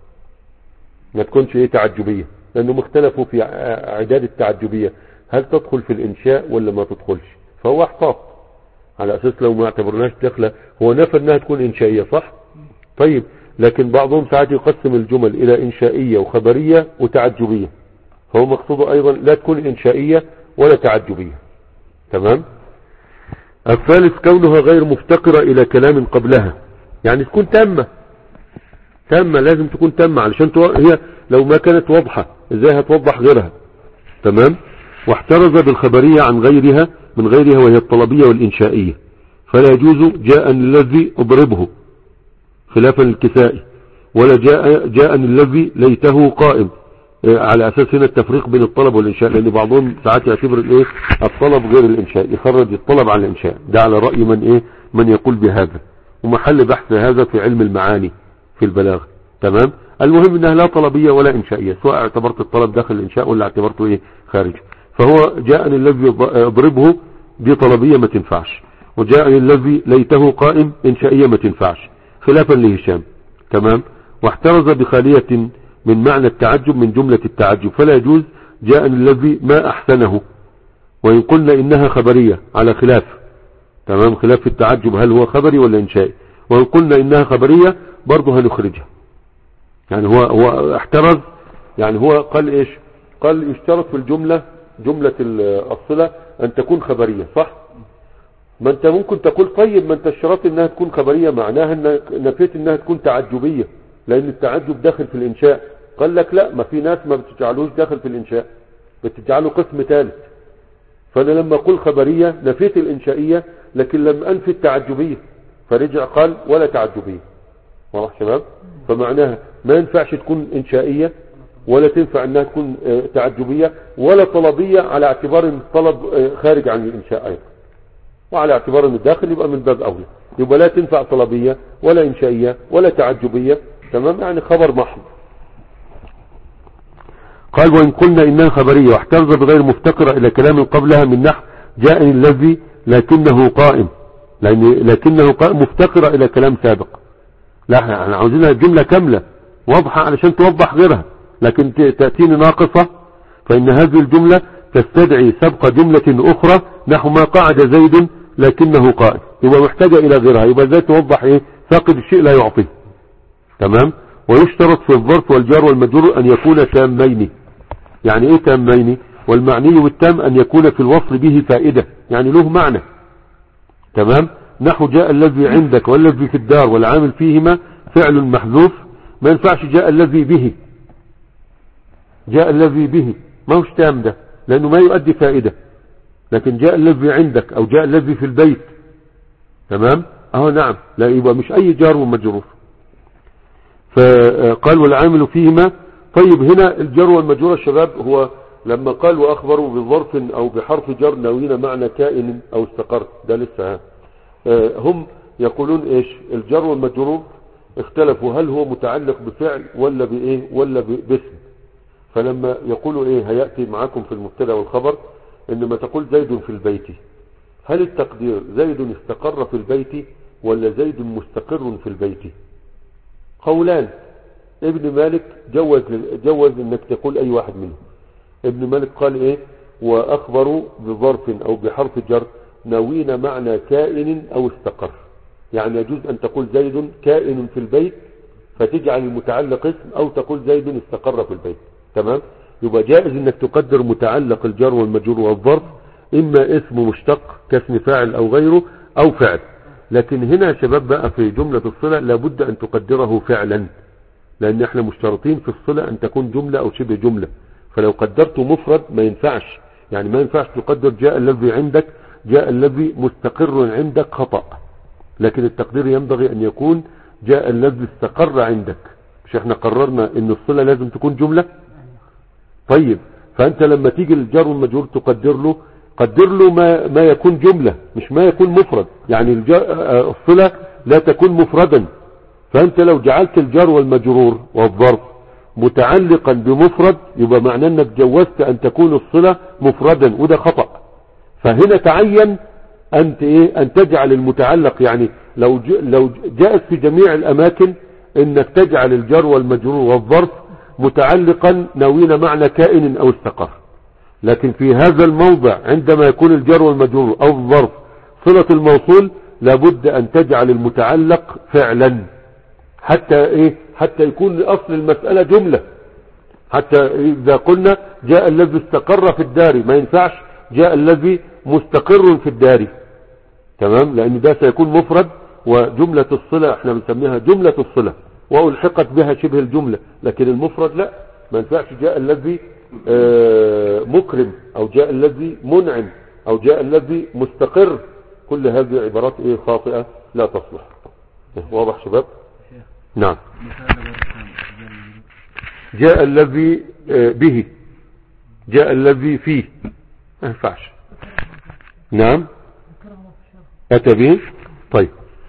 ما تكونش ايه تعجبية، لانهم اختلفوا في اعداد التعجبية، هل تدخل في الانشاء ولا ما تدخلش، فهو احتاط على اساس لو ما اعتبرناش داخله، هو نفى انها تكون انشائية، صح؟ طيب لكن بعضهم ساعات يقسم الجمل الى انشائية وخبرية وتعجبية، فهو مقصوده ايضا لا تكون انشائية ولا تعجبية، تمام. الثالث كونها غير مفتقرة الى كلام قبلها، يعني تكون تامة، تامة لازم تكون تامة علشان تو... هي لو ما كانت واضحة ازاي هتوضح غيرها، تمام. واحترز بالخبرية عن غيرها من غيرها وهي الطلبية والإنشائية، فلا يجوز جاء الذي أضربه خلافا للكسائي، ولا جاء جاء الذي ليته قائم، على أساس هنا التفريق بين الطلب والإنشاء، لأن بعضهم ساعات يعتبر الايه الطلب غير الإنشاء، يخرج الطلب على الإنشاء، ده على رأي من ايه من يقول بهذا، ومحل بحث هذا في علم المعاني في البلاغة، تمام. المهم انها لا طلبية ولا إنشائية، سواء اعتبرت الطلب داخل الإنشاء ولا اعتبرته ايه خارج. فهو جاءني الذي اضربه دي طلبية ما تنفعش. وجاءني الذي ليته قائم إنشائية ما تنفعش خلافا لهشام. تمام. واحترز بخالية من معنى التعجب من جملة التعجب فلا يجوز جاءني الذي ما أحسنه، وإن قلنا إنها خبرية على خلاف. تمام. خلاف في التعجب هل هو خبري ولا إنشائي، وإن قلنا إنها خبرية برضه هنخرجها. يعني هو هو احترز، يعني هو قال إيش؟ قال يشترط في الجملة جملة الصلة أن تكون خبرية، صح؟ ما أنت ممكن تقول طيب ما أنت اشترطت إنها تكون خبرية، معناها إن نفيت إنها تكون تعجبية لأن التعجب داخل في الإنشاء. قال لك لا، ما في ناس ما بتجعلوش داخل في الإنشاء، بتجعله قسم ثالث. فأنا لما أقول خبرية نفيت الإنشائية لكن لم أنفي التعجبية، فرجع قال ولا تعجبية. واضح شباب؟ فمعناها ما ينفعش تكون إنشائية ولا تنفع أنها تكون تعجبية ولا طلبية، على اعتبار أن الطلب خارج عن الإنشاء أيضا، وعلى اعتبار أن الداخل يبقى من باب أولى، يبقى لا تنفع طلبية ولا إنشائية ولا تعجبية. تمام. يعني خبر محض. قال وإن قلنا إنها خبرية واحترز بغير مفتقرة إلى كلام قبلها من نحو جاءني الذي لكنه قائم، لأن لكنه قائم مفتقرة إلى كلام سابق. لا احنا عاوزينها جملة كاملة واضحة علشان توضح غيرها، لكن تأتيني ناقصة، فإن هذه الجملة تستدعي سبق جملة أخرى نحو ما قعد زيد لكنه قائم، يبقى محتاجة إلى غيرها، يبقى ازاي توضح ايه؟ فاقد الشيء لا يعطيه. تمام. ويشترط في الظرف والجار والمجرور أن يكون تامين. يعني ايه تامين؟ والمعني والتام أن يكون في الوصل به فائدة، يعني له معنى. تمام. نحو جاء الذي عندك والذي في الدار والعامل فيهما فعل محذوف، ما ينفعش جاء الذي به، جاء الذي به ما هوش تام ده لأنه ما يؤدي فائدة. لكن جاء الذي عندك أو جاء الذي في البيت. تمام. اهو نعم، لا يبقى مش أي جار ومجرور. فقال والعامل فيهما. طيب هنا الجر والمجرور الشباب هو لما قال وأخبروا بظرف أو بحرف جر ناوين معنى كائن أو استقر، ده لسه هم يقولون إيش؟ الجر والمجرور اختلفوا هل هو متعلق بفعل ولا بإيه ولا باسم. فلما يقولوا إيه هيأتي معاكم في المبتدا والخبر إنما تقول زيد في البيت، هل التقدير زيد استقر في البيت ولا زيد مستقر في البيت؟ قولان. ابن مالك جوز جوز انك تقول اي واحد منهم. ابن مالك قال ايه؟ واخبروا بظرف او بحرف جر ناوين معنى كائن او استقر، يعني يجوز ان تقول زيد كائن في البيت فتجعل المتعلق اسم، او تقول زيد استقر في البيت. تمام. يبقى جائز انك تقدر متعلق الجر والمجرور والظرف اما اسم مشتق كاسم فاعل او غيره او فعل. لكن هنا يا شباب بقى في جملة الصلة لابد ان تقدره فعلا، لان احنا مشترطين في الصلة ان تكون جملة او شبه جملة. فلو قدرته مفرد ما ينفعش، يعني ما ينفعش تقدر جاء الذي عندك جاء الذي مستقر عندك خطأ، لكن التقدير ينبغي ان يكون جاء الذي استقر عندك. مش احنا قررنا ان الصلة لازم تكون جملة؟ طيب فانت لما تيجي الجار والمجرور تقدر له قدر له ما, ما يكون جملة مش ما يكون مفرد، يعني الصلة لا تكون مفردا. فانت لو جعلت الجار والمجرور والظرف متعلقا بمفرد يبقى معناه انك جوزت ان تكون الصلة مفردا، وده خطأ. فهنا تعين انت ايه ان تجعل المتعلق، يعني لو لو جاءت في جميع الاماكن انك تجعل الجار والمجرور والظرف متعلقا ناوين معنى كائن او استقر. لكن في هذا الموضع عندما يكون الجار والمجرور او الظرف صلة الموصول لابد ان تجعل المتعلق فعلا، حتى ايه حتى يكون اصل المسألة جملة. حتى اذا قلنا جاء الذي استقر في الدار ما ينفعش جاء الذي مستقر في الدار. تمام. لان ده سيكون مفرد، وجملة الصلة احنا بنسميها جملة الصلة والحقت بها شبه الجملة، لكن المفرد لا، ما ينفعش جاء الذي مكرم او جاء الذي منعم او جاء الذي مستقر. كل هذه عبارات ايه خاطئة لا تصلح. واضح شباب؟ نعم. جاء الذي به جاء الذي فيه ما ينفعش. نعم اتى به. طيب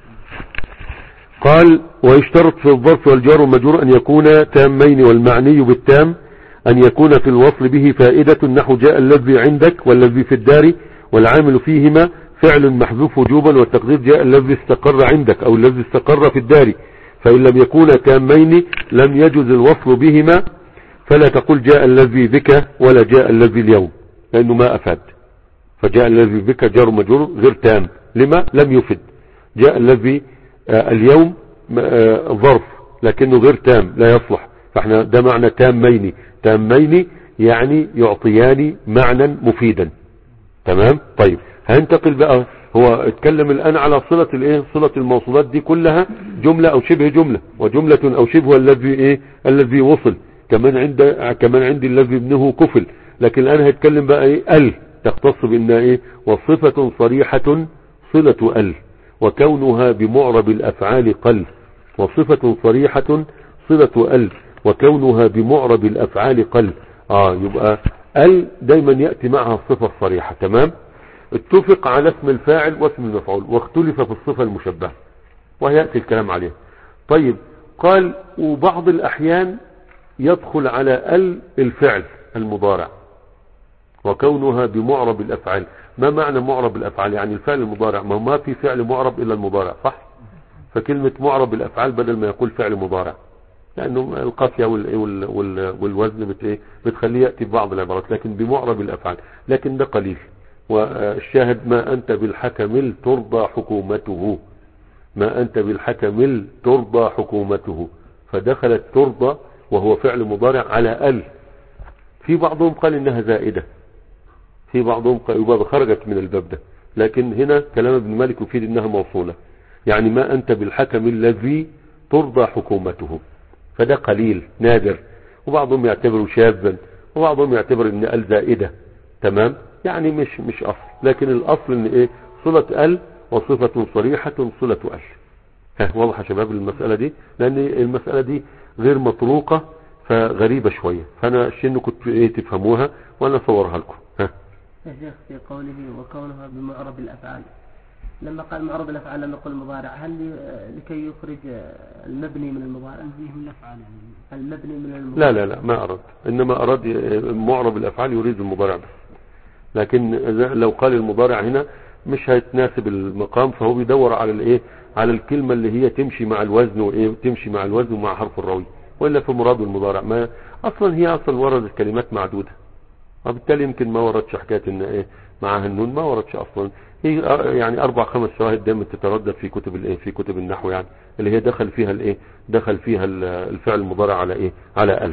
قال ويشترط في الظرف والجار والمجرور ان يكون تامين، والمعني بالتام ان يكون في الوصل به فائدة، نحو جاء الذي عندك والذي في الدار والعامل فيهما فعل محذوف وجوبا، والتقدير جاء الذي استقر عندك او الذي استقر في الدار، فإن لم يكونا تامين لم يجوز الوصل بهما، فلا تقول جاء الذي بك ولا جاء الذي اليوم، لأنه ما أفاد. فجاء الذي بك جار مجرور غير تام، لما؟ لم يفد. جاء الذي آه اليوم آه ظرف لكنه غير تام لا يصلح، فاحنا ده معنى تامين. تامين يعني يعطيان معنى مفيدا. تمام. طيب هننتقل بقى، هو اتكلم الآن على صلة الايه، صلة الموصولات دي كلها جملة او شبه جملة، وجملة او شبه الذي ايه، الذي وصل. كمان عند كمان عندي الذي ابنه كفل. لكن الآن هيتكلم بقى ايه، ال تختص بانها ايه، وصفة صريحة صلة ال، وكونها بمعرب الافعال قل. وصفة صريحة صلة ال، وكونها بمعرب الافعال قل. اه يبقى ال دايما يأتي معها الصفة الصريحة. تمام. اتفق على اسم الفاعل واسم المفعول، واختلف في الصفة المشبهة، وهيأتي الكلام عليه. طيب قال وبعض الأحيان يدخل على ال الفعل المضارع، وكونها بمعرب الأفعال. ما معنى معرب الأفعال؟ يعني الفعل المضارع، ما ما في فعل معرب إلا المضارع، صح؟ فكلمة معرب الأفعال بدل ما يقول فعل مضارع، لأنه القافية والوزن بت ايه بتخليه يأتي ببعض العبارات، لكن بمعرب الأفعال، لكن ده قليل. والشاهد ما أنت بالحكم ترضى حكومته، ما أنت بالحكم ترضى حكومته، فدخلت ترضى وهو فعل مضارع على ال. في بعضهم قال إنها زائدة، في بعضهم قال يبقى خرجت من الباب ده، لكن هنا كلام ابن مالك يفيد إنها موصولة، يعني ما أنت بالحكم الذي ترضى حكومته، فده قليل نادر. وبعضهم يعتبره شاذا، وبعضهم يعتبر إن ال زائدة. تمام. يعني مش مش اصل، لكن الاصل ان ايه، صلة ال وصفة صريحة صلة ال. ها واضح يا شباب المسألة دي؟ لان المسألة دي غير مطروقة فغريبة شوية، فانا الشيء كنت ايه تفهموها وانا اصورها لكم. ها يا شيخ في قوله وكونها بمعرب الافعال، لما قال معرب الافعال لم يقل المضارع، هل لكي يخرج المبني من المضارع؟ من الافعال يعني المبني من المضارع؟ لا لا لا ما اراد، انما اراد معرب الافعال يريد المضارع بس. لكن لو قال المضارع هنا مش هيتناسب المقام، فهو بيدور على الايه، على الكلمة اللي هي تمشي مع الوزن وايه، تمشي مع الوزن ومع حرف الراوي، وإلا في مراد المضارع. ما اصلا هي اصلا وردت كلمات معدودة، وبالتالي يمكن ما وردش حكاية ان ايه معها النون، ما وردش اصلا. هي يعني اربع خمس شواهد دايما تتردد في كتب الايه، في كتب النحو يعني، اللي هي دخل فيها الايه، دخل فيها الفعل المضارع على ايه، على ال.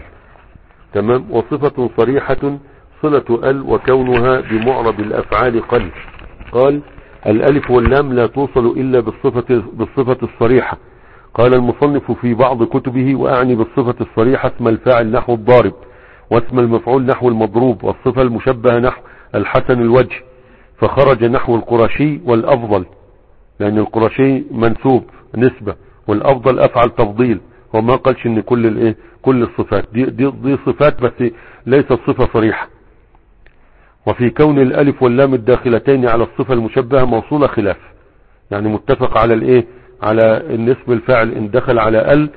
تمام. وصفة صريحة صلة ال، وكونها بمعرب الافعال قل. قال الالف واللام لا توصل الا بالصفة, بالصفة الصريحة. قال المصنف في بعض كتبه واعني بالصفة الصريحة اسم الفاعل نحو الضارب، واسم المفعول نحو المضروب، والصفة المشبهة نحو الحسن الوجه، فخرج نحو القرشي والافضل، لان القرشي منسوب نسبة والافضل افعل تفضيل، وما قالش ان كل الايه، كل الصفات دي, دي, دي صفات بس ليست صفة صريحة. وفي كون الالف واللام الداخلتين على الصفة المشبهة موصولة خلاف، يعني متفق على الايه، على ان اسم الفاعل ان دخل على ال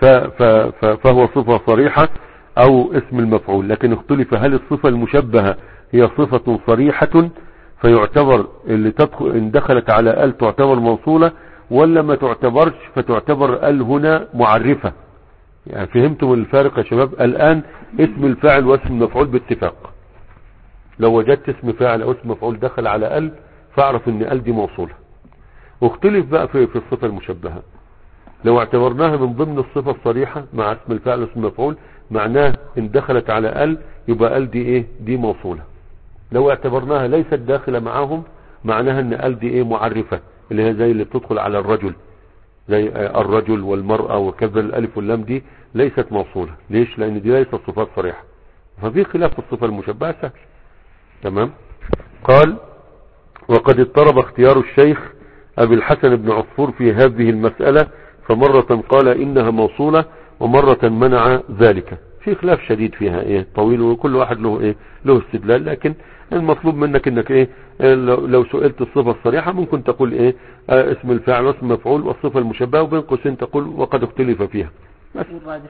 فهو صفة صريحة او اسم المفعول، لكن اختلف هل الصفة المشبهة هي صفة صريحة فيعتبر اللي تدخل ان دخلت على ال تعتبر موصولة، ولا ما تعتبرش فتعتبر ال هنا معرفة. يعني فهمتم الفارق يا شباب؟ الان اسم الفاعل واسم المفعول باتفاق، لو وجدت اسم فاعل او اسم مفعول دخل على ال فاعرف ان ال دي موصولة. واختلف بقى في, في الصفة المشبهة، لو اعتبرناها من ضمن الصفة الصريحة مع اسم الفاعل واسم المفعول معناه ان دخلت على ال يبقى ال دي ايه، دي موصولة. لو اعتبرناها ليست داخلة معاهم معناها ان ال دي ايه، معرفة، اللي هي زي اللي بتدخل على الرجل، زي الرجل والمرأة وكذا، الالف واللام دي ليست موصولة. ليش؟ لان دي ليست صفات صريحة، ففي خلاف في الصفة المشبهة سهل. تمام. قال وقد اضطرب اختيار الشيخ ابي الحسن بن عصفور في هذه المسألة، فمرة قال انها موصولة ومرة منع ذلك، في خلاف شديد فيها ايه طويل، وكل واحد له ايه، له استدلال. لكن المطلوب منك انك ايه، لو سئلت الصفة الصريحة ممكن تقول ايه، آه اسم الفاعل واسم المفعول والصفة المشبهة، وبين قوسين تقول وقد اختلف فيها. بس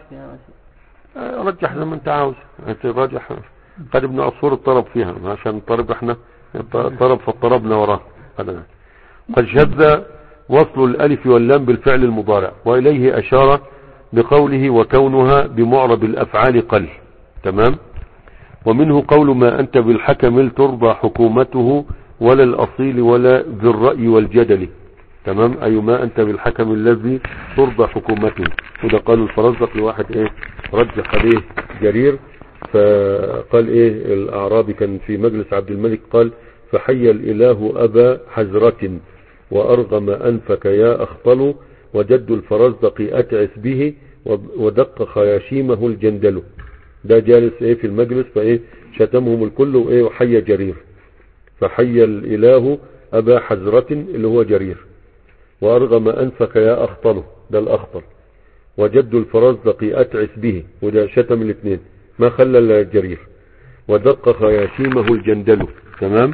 آه رجح زي ما انت عاوز، راجح. قد ابن عصفور اضطرب فيها عشان اضطرب احنا، اضطرب فاضطربنا وراه، قد شذ وصل الألف واللام بالفعل المضارع، وإليه أشار بقوله وكونها بمعرب الأفعال قل. تمام. ومنه قول ما أنت بالحكم ترضى حكومته ولا الأصيل ولا ذي الرأي والجدل. تمام. أي ما أنت بالحكم الذي ترضى حكومته. وده قالوا الفرزدق لواحد إيه رجح عليه جرير، فقال إيه الأعرابي كان في مجلس عبد الملك قال فحي الإله أبا حزرة وأرغم أنفك يا أخطل وجد الفرزدق أتعس به ودق خياشيمه الجندل. ده جالس إيه في المجلس فإيه شتمهم الكل وإيه وحي جرير. فحي الإله أبا حزرة اللي هو جرير وأرغم أنفك يا أخطل ده الأخطل وجد الفرزدق أتعس به وده شتم الاثنين ما خلى الجرير ودق خياشيمه الجندل. تمام.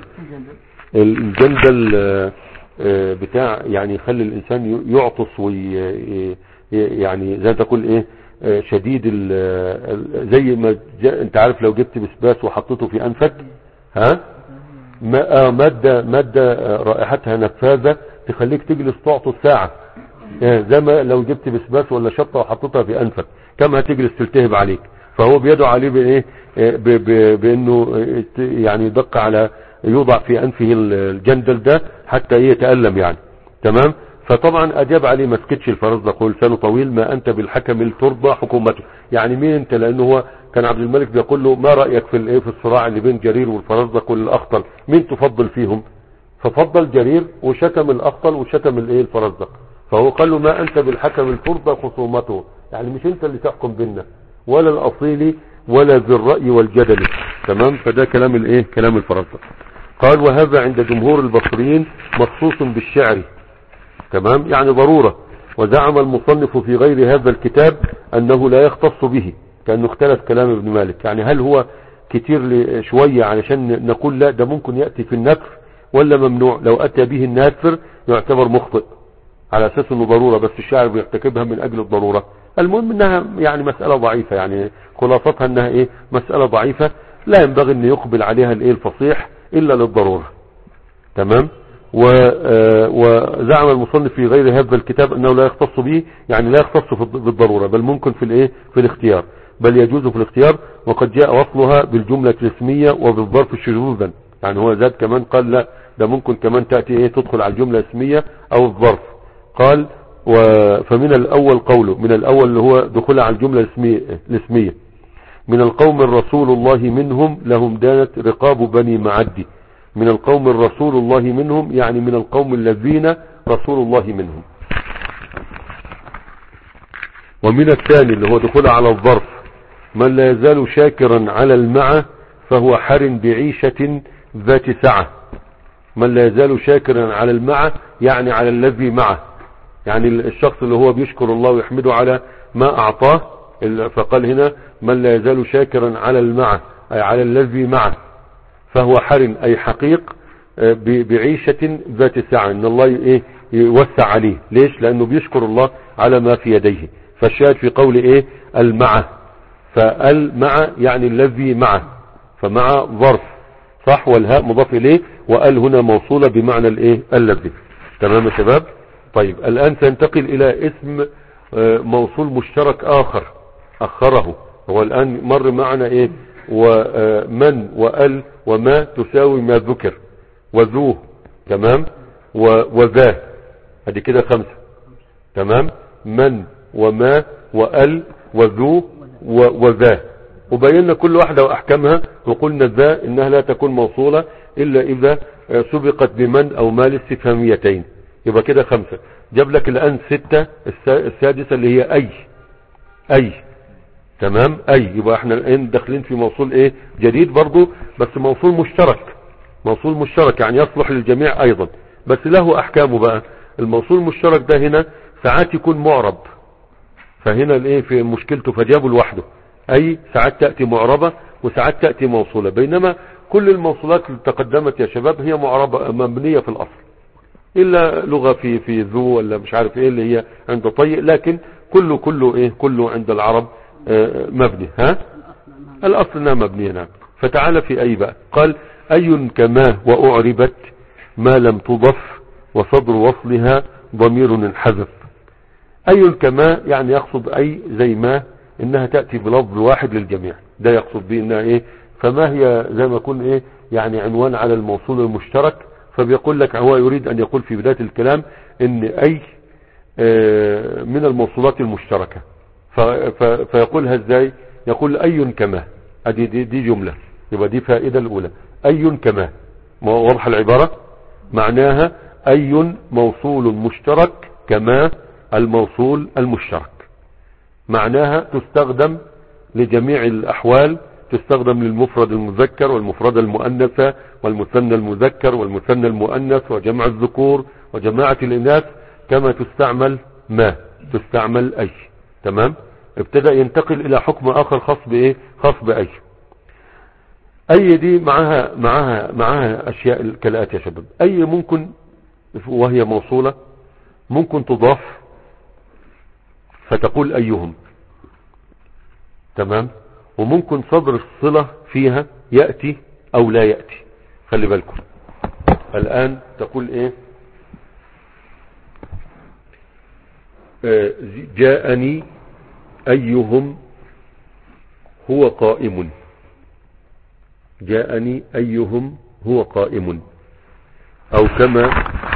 الجندل بتاع يعني يخلي الإنسان يعطس وي يعني زي تقول إيه شديد زي ما انت عارف لو جبت بسباس وحطيته في أنفك ها مادة مادة رائحتها نفاذة تخليك تجلس تعطس ساعة، زي ما لو جبت بسباس ولا شطة وحطيتها في أنفك كم هتجلس تلتهب عليك. فهو بيدعو عليه بإيه بأنه يعني يدق على يوضع في أنفه الجندل ده حتى يتألم يعني. تمام. فطبعا أجاب عليه ما سكتش الفرزدق ولسانه طويل ما أنت بالحكم ترضى حكومته. يعني مين أنت؟ لأنه هو كان عبد الملك بيقول له ما رأيك في الايه في الصراع اللي بين جرير والفرزدق والأخطل مين تفضل فيهم؟ ففضل جرير وشتم الأخطل وشتم الايه الفرزدق. فهو قال له ما أنت بالحكم ترضى خصومته، يعني مش أنت اللي تحكم بيننا ولا الأصيل ولا ذي الرأي والجدل. تمام. فده كلام الايه كلام الفرزدق. قال وهذا عند جمهور البصريين مخصوص بالشعر. تمام. يعني ضرورة. وزعم المصنف في غير هذا الكتاب أنه لا يختص به، كأنه اختلف كلام ابن مالك. يعني هل هو كتير شوية علشان نقول لا ده ممكن يأتي في النثر ولا ممنوع؟ لو أتى به الناثر يعتبر مخطئ على أساس أنه ضرورة بس الشاعر بيرتكبها من أجل الضرورة. المهم أنها يعني مسألة ضعيفة، يعني خلاصتها أنها إيه مسألة ضعيفة لا ينبغي أن يقبل عليها الإيه الفصيح إلا للضرورة. تمام. وزعم المصنف في غير هذا الكتاب أنه لا يختص به، يعني لا يختص بالضرورة بل ممكن في الإيه في الاختيار، بل يجوز في الاختيار. وقد جاء وصلها بالجملة الاسمية وبالظرف شذوذا، يعني هو زاد كمان قال لا ده ممكن كمان تأتي ايه تدخل على الجملة الاسمية او الظرف. قال فمن الاول قوله من الاول اللي هو دخولها على الجملة الاسمية, الاسمية من القوم الرسول الله منهم لهم دانت رقاب بني معدي. من القوم الرسول الله منهم يعني من القوم الذين رسول الله منهم. ومن الثاني اللي هو دخولها على الظرف من لا يزال شاكرا على المعة فهو حر بعيشة ذات سعة. من لا يزال شاكرا على المعة يعني على الذي معه، يعني الشخص اللي هو بيشكر الله ويحمده على ما أعطاه. فقال هنا من لا يزال شاكرا على المعة أي على الذي معه فهو حر أي حقيق بعيشة ذات سعة، إن الله إيه يوسع عليه. ليش؟ لأنه بيشكر الله على ما في يديه. فالشاهد في قول إيه المعة، فالمعة يعني الذي معه، فمع ظرف صح والهاء مضاف إليه وال هنا موصولة بمعنى الإيه الذي. تمام يا شباب. طيب الآن سننتقل إلى اسم موصول مشترك آخر أخره. هو الآن مر معنا إيه ومن وال وما تساوي ما ذكر وذوه. تمام. وذا هذه كده خمسة. تمام. من وما وال وذو وذا، وبينا كل واحدة وأحكامها وقلنا ذا إنها لا تكون موصولة إلا إذا سبقت بمن أو ما الاستفهاميتين. يبقى كده خمسة. جاب لك الآن ستة. السادسة اللي هي أي أي. تمام. أي. يبقى احنا الآن داخلين في موصول إيه جديد برضو بس موصول مشترك. موصول مشترك يعني يصلح للجميع أيضا بس له أحكامه بقى. الموصول المشترك ده هنا ساعات يكون معرب، فهنا الايه في مشكلته فجابه لوحده. اي ساعات تأتي معربة وساعات تأتي موصولة، بينما كل الموصولات اللي تقدمت يا شباب هي معربة مبنية في الاصل الا لغة في في ذو ولا مش عارف ايه اللي هي عند طيء، لكن كله كله ايه كله عند العرب اه مبني. ها الاصل انها مبنية. نعم. فتعالى في اي بقى. قال اي كما واعربت ما لم تضف وصدر وصلها ضمير انحذف. أي كما يعني يقصد أي زي ما إنها تأتي بلفظ واحد للجميع، ده يقصد به إنها إيه. فما هي زي ما يكون إيه يعني عنوان على الموصول المشترك. فبيقول لك هو يريد أن يقول في بداية الكلام إن أي آه من الموصولات المشتركة. فيقولها إزاي؟ يقول أي كما، دي, دي, دي جملة، يبقى دي فائدة الأولى. أي كما، واضح العبارة؟ معناها أي موصول مشترك كما الموصول المشترك. معناها تستخدم لجميع الأحوال، تستخدم للمفرد المذكر والمفرد المؤنثة والمثنى المذكر والمثنى المؤنث وجمع الذكور وجماعة الإناث، كما تستعمل ما تستعمل أي. تمام. ابتدأ ينتقل إلى حكم آخر خاص بإيه؟ خاص بأي. أي دي معها معها معها أشياء كالآتي يا شباب. أي ممكن وهي موصولة ممكن تضاف فتقول أيهم. تمام. وممكن صدر الصلة فيها يأتي أو لا يأتي. خلي بالكم الآن تقول إيه؟ آه جاءني أيهم هو قائم. جاءني أيهم هو قائم. أو كما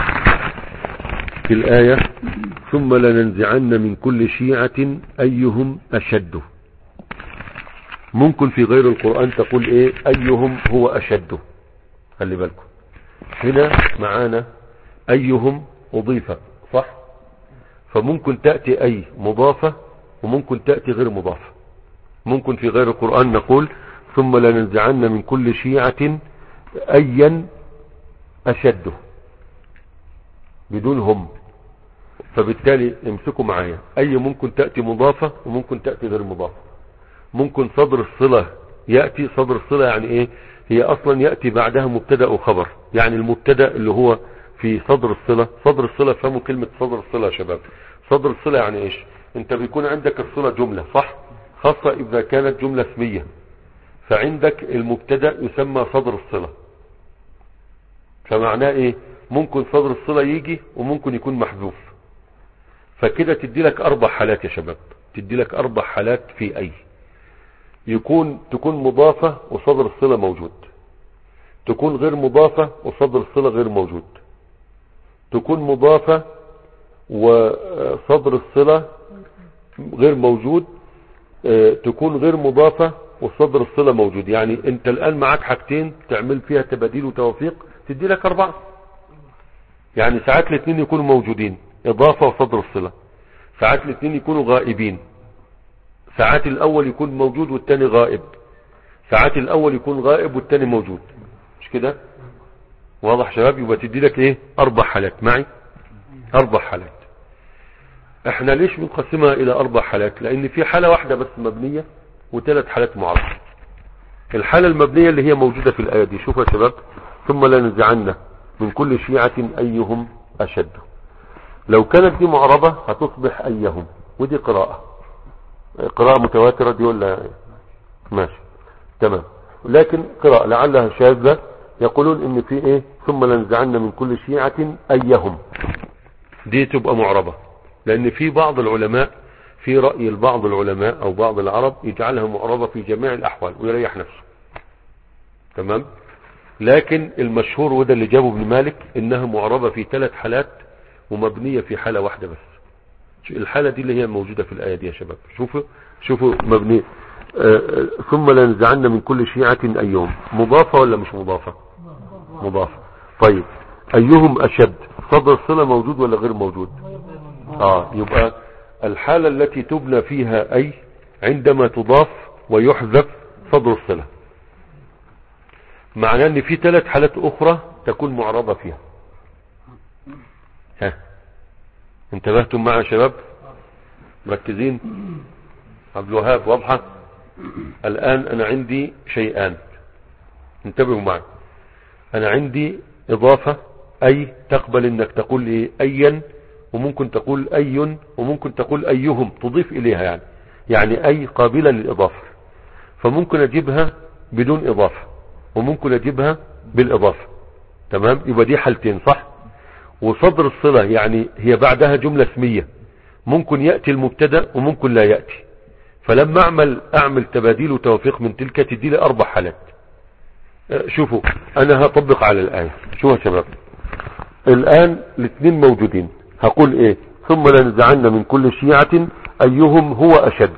في الآية ثم لننزعن من كل شيعة أيهم أشد. ممكن في غير القرآن تقول إيه؟ أيهم هو أشد. خلي بالكم هنا معانا أيهم أضيفة، صح؟ فممكن تأتي أي مضافة وممكن تأتي غير مضافة. ممكن في غير القرآن نقول ثم لننزعن من كل شيعة أيا أشده بدون هم. فبالتالي امسكوا معايا، أي ممكن تأتي مضافة وممكن تأتي غير مضافة. ممكن صدر الصلة يأتي. صدر الصلة يعني ايه؟ هي اصلا يأتي بعدها مبتدأ وخبر. يعني المبتدأ اللي هو في صدر الصلة. صدر الصلة، فهموا كلمة صدر الصلة يا شباب. صدر الصلة يعني ايش؟ انت بيكون عندك الصلة جملة، صح؟ خاصة اذا كانت جملة اسمية، فعندك المبتدأ يسمى صدر الصلة. فمعناه ايه؟ ممكن صدر الصلة يجي وممكن يكون محذوف. فكده تدي لك اربع حالات يا شباب. تدي لك اربع حالات في اي. يكون تكون مضافة وصدر الصلة موجود. تكون غير مضافة وصدر الصلة غير موجود. تكون مضافة وصدر الصلة غير موجود. اه تكون غير مضافة وصدر الصلة موجود. يعني انت الان معاك حاجتين تعمل فيها تباديل وتوفيق تدي لك اربعة. يعني ساعات الاثنين يكونوا موجودين، اضافة وصدر الصلة. ساعات الاثنين يكونوا غائبين. ساعات الاول يكون موجود والتاني غائب. ساعات الاول يكون غائب والتاني موجود. مش كده؟ واضح شباب؟ يبقى تدي لك ايه؟ اربع حالات. معي اربع حالات. احنا ليش بنقسمها الى اربع حالات؟ لان في حالة واحدة بس مبنية وثلاث حالات معرضة. الحالة المبنية اللي هي موجودة في الاية دي، شوفوا يا شباب، ثم لننزعن من كل شيعة ايهم اشد. لو كانت دي معربة هتصبح ايهم، ودي قراءة قراءة متواترة دي ولا ماشي؟ تمام. لكن قراءة لعلها شاذة يقولون ان في ايه؟ ثم لنزعن من كل شيعة ايهم، دي تبقى معربة. لان في بعض العلماء، في رأي البعض العلماء او بعض العرب يجعلها معربة في جميع الاحوال ويريح نفسه. تمام. لكن المشهور وده اللي جابه ابن مالك انها معربة في ثلاث حالات ومبنية في حالة واحدة بس. الحالة دي اللي هي موجودة في الآية دي يا شباب. شوفوا شوفوا مبني آه ثم لنزعن من كل شيعة أيهم. مضافة ولا مش مضافة؟ مضافة. طيب أيهم أشد، صدر الصلة موجود ولا غير موجود؟ آه يبقى الحالة التي تبنى فيها أي عندما تضاف ويحذف صدر الصلة. معناه ان في ثلاث حالات أخرى تكون معرضة فيها. ها انتبهتم معي يا شباب؟ مركزين؟ عبد الوهاب واضحة؟ الآن أنا عندي شيئان، انتبهوا معي. أنا عندي إضافة أي تقبل إنك تقول لي أيا، وممكن تقول أي، وممكن تقول أيهم تضيف إليها. يعني يعني أي قابلة للإضافة. فممكن أجيبها بدون إضافة وممكن أجيبها بالإضافة. تمام، يبقى دي حالتين صح. وصدر الصلة يعني هي بعدها جملة اسمية، ممكن يأتي المبتدا وممكن لا يأتي، فلما اعمل اعمل تباديل وتوفيق من تلك تدي لي اربع حالات. شوفوا انا هطبق على الآية. شوفوا يا شباب، الان الاثنين موجودين، هقول ايه؟ ثم لنزعن من كل شيعة ايهم هو اشد.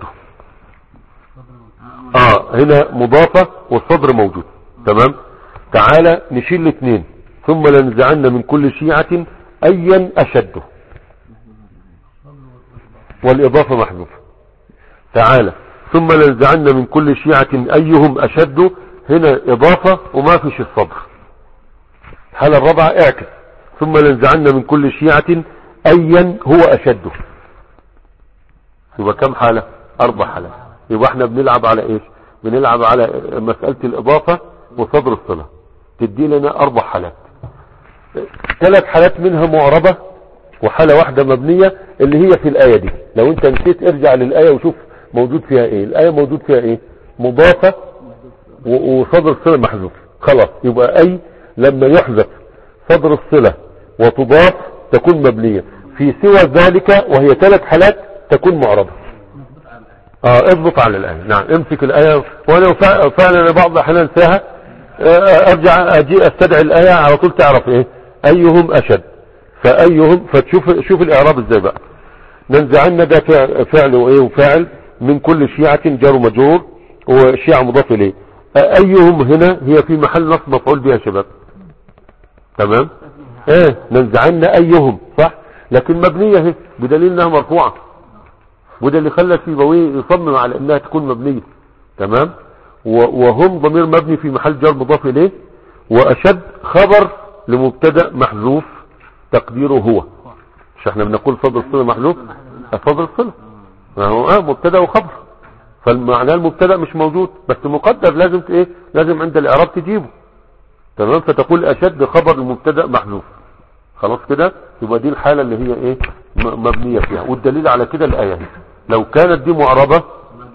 اه هنا مضافة والصدر موجود. تمام، تعالى نشيل الاثنين. ثم لنزعن من كل شيعة ايا اشد، والاضافة محذوفة. تعالى ثم لنزعن من كل شيعة ايهم اشد، هنا اضافة وما فيش الصدر. الحالة الرابعة اعكس، ثم لنزعن من كل شيعة ايا هو اشد. يبقى كم حالة؟ اربع حالات. يبقى احنا بنلعب على ايش؟ بنلعب على مسألة الاضافة وصدر الصلة، تدي لنا اربع حالات. ثلاث حالات منها معربة وحالة واحدة مبنية اللي هي في الآية دي. لو انت نسيت ارجع للآية وشوف موجود فيها ايه. الآية موجود فيها ايه؟ مضافة وصدر الصلة محذوف. خلاص، يبقى اي لما يحذف صدر الصلة وتضاف تكون مبنية. في سوى ذلك وهي ثلاث حالات تكون معربة. اه اضبط على الآية. نعم، امسك الآية. وانا فعلا بعض الاحيان انساها، ارجع اجي استدعي الآية على طول تعرف ايه ايهم اشد. فايهم فتشوف شوف الاعراب ازاي بقى. ننزعن ده فعل وايه وفاعل من كل شيعة جار مجرور وشيعة مضاف اليه. ايهم هنا هي في محل نصب مفعول بها يا شباب. تمام، ايه ننزعن ايهم صح، لكن مبنية اهي بدليل انها مرفوعة، وده اللي خلى سيبويه يصمم على انها تكون مبنية. تمام، وهم ضمير مبني في محل جار مضاف اليه، واشد خبر لمبتدا محذوف تقديره هو. مش احنا بنقول صدر الصلة محذوف؟ صدر الصلة ما هو اه مبتدا وخبر، فالمعنى المبتدا مش موجود بس مقدر، لازم ايه؟ لازم عند الاعراب تجيبه. تمام، فتقول اشد خبر المبتدا محذوف. خلاص كده، يبقى دي الحالة اللي هي ايه مبنية فيها. والدليل على كده الآية دي. لو كانت دي معربة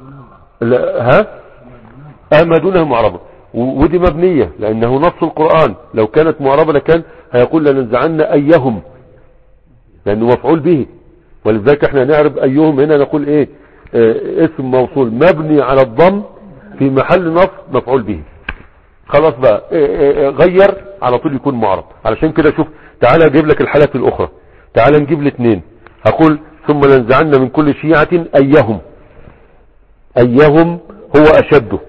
ها اه ما دونها معربة، ودي مبنية لانه نص القرآن. لو كانت معربة لكان هيقول لننزعن ايهم لانه مفعول به، ولذلك احنا نعرب ايهم هنا نقول ايه؟ اه اسم موصول مبني على الضم في محل نصب مفعول به. خلاص بقى اه اه غير على طول يكون معرب. علشان كده شوف، تعالى اجيب لك الحالات الاخرى. تعالى نجيب الاثنين. هقول ثم لنزعن من كل شيعة ايهم. ايهم هو اشد،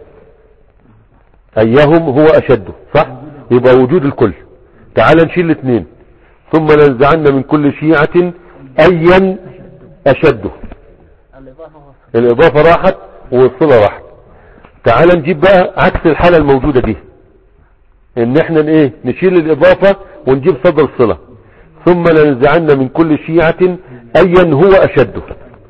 ايهم هو اشد صح، يبقى وجود الكل. تعالى نشيل الاثنين. ثم لنزعن من كل شيعة ايا اشد، الاضافة راحت والصلة راحت. تعالى نجيب بقى عكس الحالة الموجودة دي، ان احنا ايه نشيل الاضافة ونجيب صدر الصلة. ثم لنزعن من كل شيعة ايا هو اشد،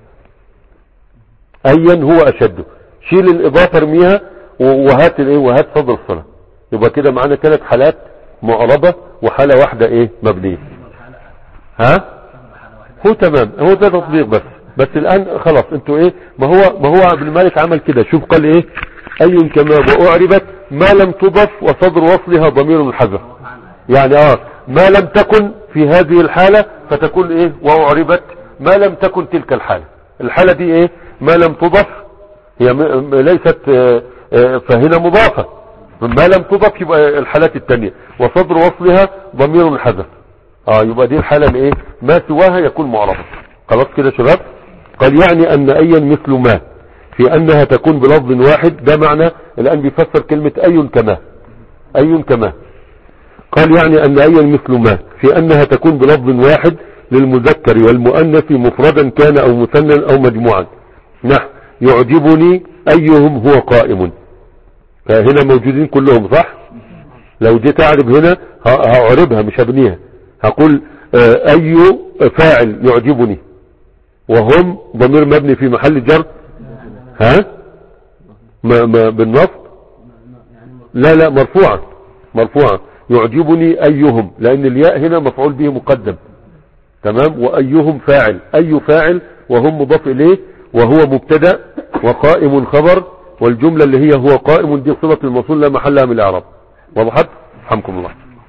ايا هو اشد، شيل الاضافة ارميها وهات الايه وهات صدر الصلة. يبقى كده معانا ثلاث حالات معربة وحالة واحدة ايه مبنية. ها هو تمام، هو ده تطبيق بس. بس الان خلاص انتوا ايه، ما هو ما هو ابن مالك عمل كده. شوف قال ايه؟ اي كما واعربت ما لم تضف وصدر وصلها ضمير الحذف. يعني اه ما لم تكن في هذه الحالة فتكون ايه واعربت ما لم تكن تلك الحالة. الحالة دي ايه؟ ما لم تضف، هي ليست اه اه فهنا مضافة. ما لم تضف يبقى الحالات التانية وصدر وصلها ضمير الحذف. اه يبقى دي الحالة الايه ما سواها يكون معربة. خلاص كده شباب. قال يعني ان ايا مثل ما في انها تكون بلفظ واحد. ده معنى الان بيفسر كلمة اي كما. اي كما قال يعني ان ايا مثل ما في انها تكون بلفظ واحد للمذكر والمؤنث مفردا كان او مثنى او مجموعا. نحو يعجبني ايهم هو قائم. فهنا موجودين كلهم صح. لو جيت اعرب هنا هعربها مش هبنيها، هقول اي فاعل يعجبني وهم ضمير مبني في محل جر. ها ما ما بالنصب لا لا مرفوعة مرفوعة. يعجبني ايهم لان الياء هنا مفعول به مقدم. تمام، وايهم فاعل، اي فاعل وهم مضاف اليه وهو مبتدا وقائم خبر، والجملة اللي هي هو قائم دي صلة الموصول لا محلها من الاعراب. وضحت؟ رحمكم الله.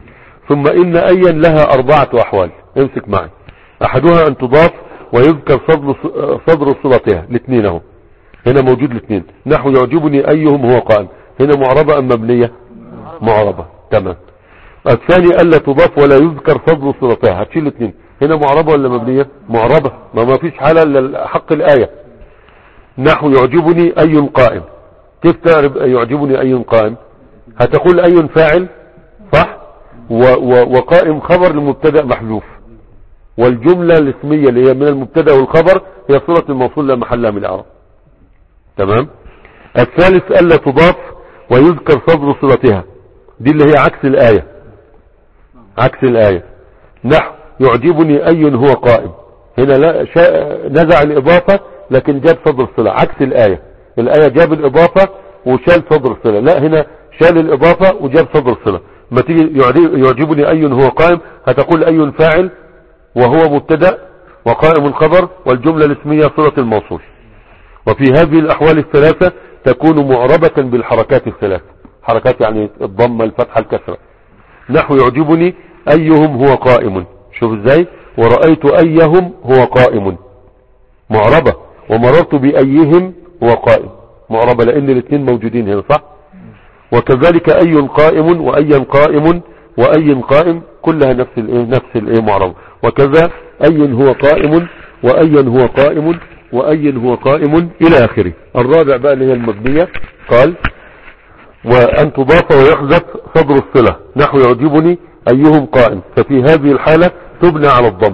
ثم إن أيا لها أربعة أحوال. امسك معي. أحدها أن تضاف ويذكر صدر صدر صلتها. الاثنين اهو هنا موجود الاثنين. نحو يعجبني أيهم هو قائم. هنا معربة أم مبنية؟ معربة. تمام. الثاني ألا تضاف ولا يذكر صدر صلتها. هتشيل الاثنين. هنا معربة ولا مبنية؟ معربة. ما ما فيش حالة الا حق الآية. نحو يعجبني أي قائم. كيف تعرف يعجبني أي قائم؟ هتقول أي فاعل صح، و و وقائم خبر لمبتدا محذوف، والجملة الاسمية اللي هي من المبتدا والخبر هي صلة الموصول لا محل من الإعراب. تمام. الثالث ألا تضاف ويذكر صدر صلتها. دي اللي هي عكس الآية. عكس الآية. نحو يعجبني أي هو قائم. هنا لا نزع الإضافة لكن جاب صدر الصلة. عكس الآية. الآية جاب الإضافة وشال صدر الصلة. لا هنا شال الإضافة وجاب صدر الصلة. ما تيجي يعجبني أي هو قائم هتقول أي فاعل وهو مبتدا وقائم خبر والجملة الاسمية صلة الموصول. وفي هذه الأحوال الثلاثة تكون معربة بالحركات الثلاث. حركات يعني الضمة الفتحة الكسرة. نحو يعجبني أيهم هو قائم. شوف ازاي. ورأيت أيهم هو قائم معربة. ومررت بأيهم هو قائم معربة لأن الاثنين موجودين هنا صح. وكذلك أي قائم وأي قائم وأي قائم كلها نفس الايه نفس الايه معربة. وكذا أي هو قائم وأي هو قائم وأي هو قائم إلى آخره. الرابع بقى اللي هي المبنية. قال وأن تضاف ويحذف صدر الصلة. نحو يعجبني أيهم قائم. ففي هذه الحالة تبنى على الضم.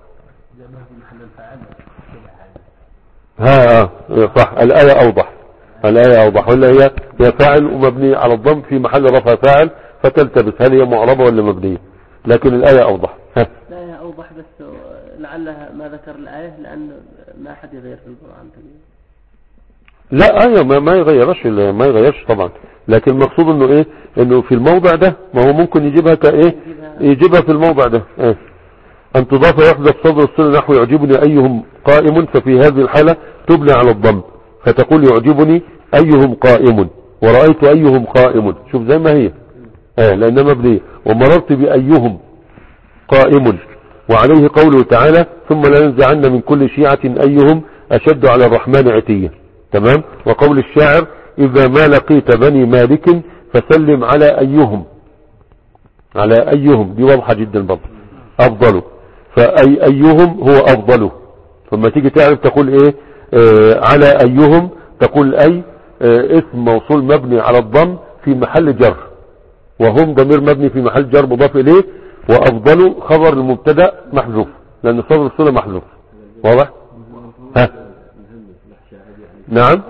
ها ها صح. الآية أوضح. الآية أوضح. ولا هي هي فاعل ومبني على الضم في محل رفع فاعل فتلتبس هل هي معربة ولا مبنية. لكن الآية أوضح. ها. الآية أوضح بس لعلها ما ذكر الآية لأن ما أحد يغير في القرآن. لا آية ما, ما يغيرش ما يغيرش طبعا. لكن المقصود انه ايه انه في الموضع ده ما هو ممكن يجيبها كايه يجيبها في الموضع ده. ايه ان تضاف يحذف صدر الصلة. نحو يعجبني ايهم قائم. ففي هذه الحالة تبنى على الضم فتقول يعجبني ايهم قائم ورأيت ايهم قائم. شوف زي ما هي اه لانها مبنية. ومررت بايهم قائم. وعليه قوله تعالى ثم لننزعن من كل شيعة ايهم اشد على الرحمن عتيا. تمام. وقول الشاعر إذا ما لقيت بني مالك فسلم على أيهم. على أيهم دي واضحة جدا برضه. أفضل. فأي أيهم هو أفضل. فما تيجي تعرف تقول إيه آه على أيهم تقول أي آه اسم موصول مبني على الضم في محل جر. وهم ضمير مبني في محل جر مضاف إليه. وأفضل خبر المبتدا محذوف لأن صدر الصلة محذوف. واضح. ها. نعم.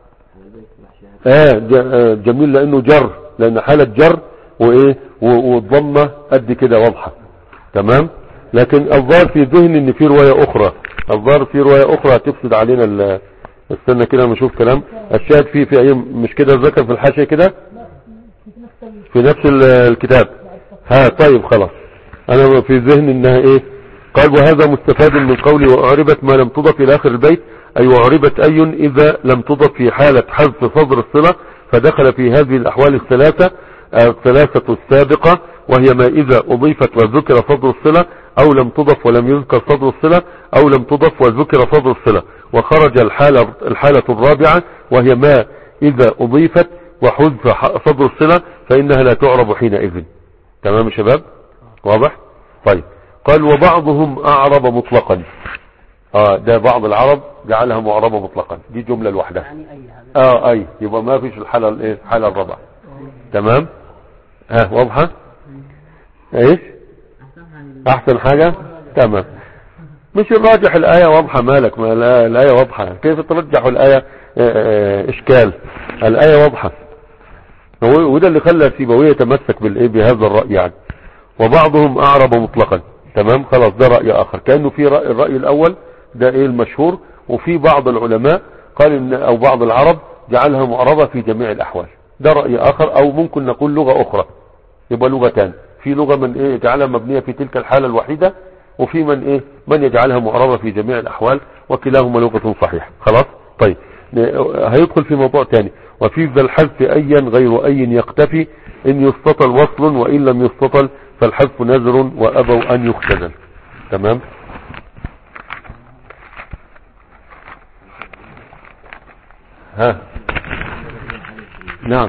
اه جميل لانه جر لان حالة جر وايه والضمة قد كده واضحة. تمام. لكن الظاهر في ذهن ان في رواية اخرى. الظاهر في رواية اخرى هتفسد علينا. استنى كده ما اشوف كلام الشاهد فيه في اي مش كده ذكر في الحاشية كده في نفس الكتاب. ها طيب خلاص انا في ذهن انها ايه. قال وهذا مستفاد من قولي واعربت ما لم تضف الى اخر البيت. أي وعربت أي إذا لم تضف في حالة حذف صدر الصلة فدخل في هذه الأحوال الثلاثة الثلاثة السابقة وهي ما إذا أضيفت وذكر صدر الصلة أو لم تضف ولم يذكر صدر الصلة أو لم تضف وذكر صدر الصلة. وخرج الحالة, الحالة الرابعة وهي ما إذا أضيفت وحذف صدر الصلة فإنها لا تعرب حينئذ. تمام يا شباب. واضح. طيب. قال وبعضهم أعرب مطلقا. اه ده بعض العرب جعلها معربة مطلقا. دي جملة لوحدها. يعني أي اه اي يبقى ما فيش الحالة الايه الحالة الرابعة. تمام. ها واضحة. ايش احسن حاجة. تمام. مش الراجح الاية واضحة مالك ما الاية واضحة كيف ترجح الاية اه اه اشكال. الاية واضحة وده اللي خلى سيبويه يتمسك بالايه بهذا الرأي يعني. وبعضهم اعرب مطلقا. تمام. خلاص ده رأي اخر. كأنه في رأي الرأي الاول ده ايه المشهور. وفي بعض العلماء قال ان او بعض العرب جعلها معربة في جميع الاحوال. ده رأي اخر او ممكن نقول لغة اخرى يبقى لغتان. في لغة من ايه يجعلها مبنية في تلك الحالة الوحيدة وفي من ايه من يجعلها معربة في جميع الاحوال وكلاهما لغة صحيحة. خلاص. طيب هيدخل في موضوع تاني. وفي ذا الحذف أيا غير أي يقتفي إن يستطل وصل وإن لم يستطل فالحذف نذر وأبوا أن يختزل. تمام. ها نعم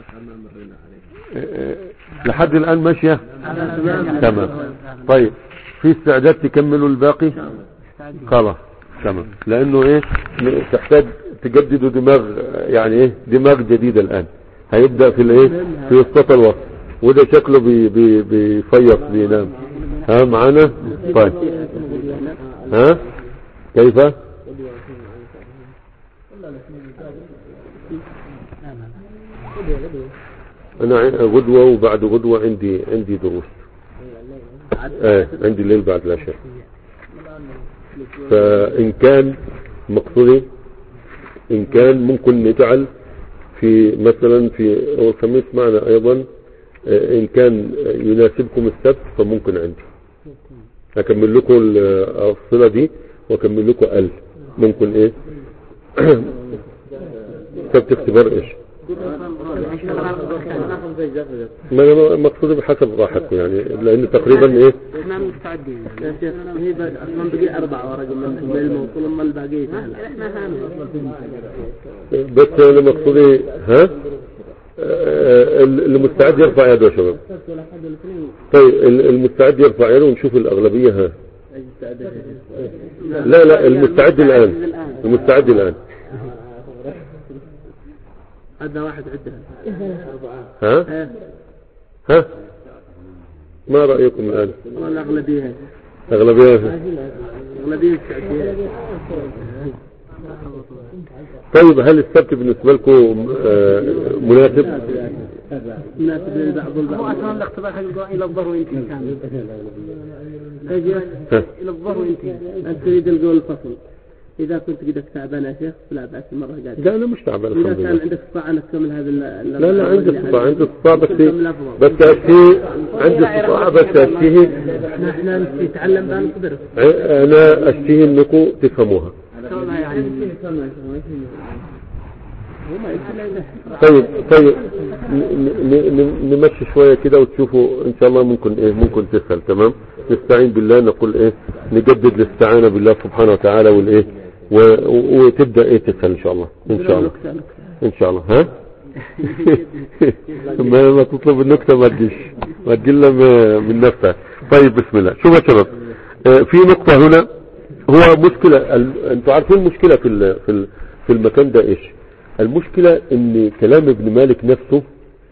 لحد الآن ماشية. تمام. طيب في استعداد تكملوا الباقي؟ خلاص تمام. لأنه إيه تحتاج تجددوا دماغ، يعني إيه دماغ جديدة الآن. هيبدأ في الإيه في يستطل الوصف، وده شكله بي بي بيفيص بينام. ها معانا؟ طيب ها كيف؟ انا غدوة وبعد غدوة عندي عندي دروس. اه عندي الليل بعد العشاء. فان كان مقصودي ان كان ممكن نجعل في مثلا في الخميس معنا ايضا، ان كان يناسبكم السبت فممكن عندي اكمل لكم الصلة دي واكمل لكم ال ممكن ايه سبت اختبار ايش ما مقصود بحسب راحتكم يعني، لان تقريبا ايه احنا مستعدين يا شيخ. هي اصلا بقي اربع ورق من الموصول، اما الباقي احنا هاني بس انا مقصودي ها المستعد يرفع يده يا شباب. طيب المستعد يرفع يده ونشوف الاغلبيه. ها لا لا المستعد الان المستعد الان هذا واحد عدها. ها ها ما رأيكم الآن؟ الأغلبية أغلبية أغلبية طيب هل السبت بالنسبة لكم مناسب؟ مناسب للبعض البعض. هو أصلا الاختبار حقيقة إلى الظهر وينتهي كامل. إلى الظهر وينتهي. أنت تريد القول الفصل. إذا كنت قدك تعبان يا شيخ لا بأس المرة قاعدة. لا أنا مش تعبان الحمد لله. إذا كان عندك استطاعة أنك تكمل هذا لا لا عندي استطاعة عندي استطاعة بس بس أشتهي عندي استطاعة بس أشتهي نحن نتعلم بها نصبر. أنا أشتهي إنكم تفهموها. طيب طيب نمشي شوية كده وتشوفوا إن شاء الله ممكن إيه ممكن تسهل. تمام. نستعين بالله نقول إيه نجدد الاستعانة بالله سبحانه وتعالى والإيه وتبدأ إيه تسهل إن شاء الله إن شاء الله إن شاء الله. ها ما ما تطلب النكتة ما تجيش ما تجينا من نفسها. طيب بسم الله. شوف يا شباب في نقطة هنا هو مشكلة. أنتوا عارفين المشكلة في في في المكان ده إيش؟ المشكلة ان كلام ابن مالك نفسه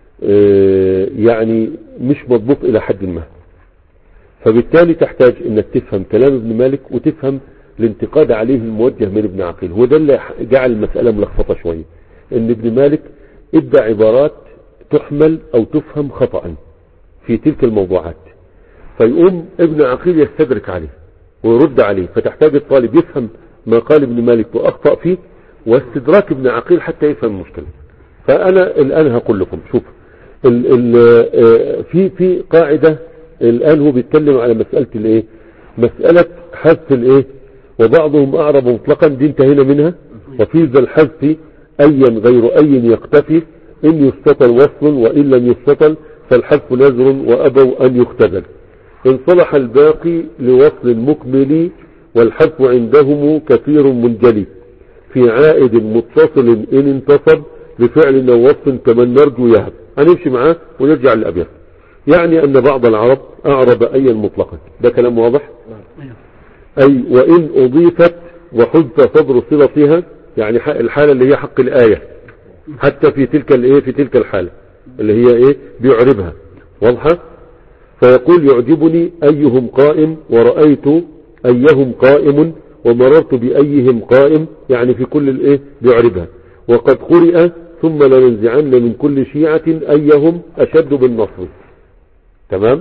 يعني مش مضبوط الى حد ما، فبالتالي تحتاج انك تفهم كلام ابن مالك وتفهم الانتقاد عليه الموجه من ابن عقيل. هو ده اللي جعل المسألة ملخبطة شوية، ان ابن مالك ادى عبارات تحمل او تفهم خطأ في تلك الموضوعات، فيقوم ابن عقيل يستدرك عليه ويرد عليه، فتحتاج الطالب يفهم ما قال ابن مالك واخطأ فيه واستدراك ابن عقيل حتى يفهم المشكلة. فأنا الآن هقول لكم شوف ال ال في في قاعدة الآن هو بيتكلم على مسألة الايه مسألة حذف الايه وبعضهم أعرب مطلقا دي انتهينا منها. وفي ذا الحذف أيا غير أي يقتفي إن يستطل وصل وإن لم يستطل فالحذف نذر وأبوا أن يختزل. إن صلح الباقي لوصل مكمل والحذف عندهم كثير منجلي في عائد متصل إن انتصب لفعل أو وصف كمن نرجو يهب. هنمشي معاه ونرجع للأبيات. يعني أن بعض العرب أعرب أيا مطلقا، ده كلام واضح. أي وإن أضيفت وحذف صدر صلتها، يعني الحالة اللي هي حق الآية حتى في تلك الايه في تلك الحالة اللي هي ايه بيعربها واضحة. فيقول يعجبني أيهم قائم ورأيت أيهم قائم ومررت بأيهم قائم، يعني في كل الايه بيعربها. وقد قرئ ثم لننزعن من كل شيعة أيهم أشد بالنصر. تمام.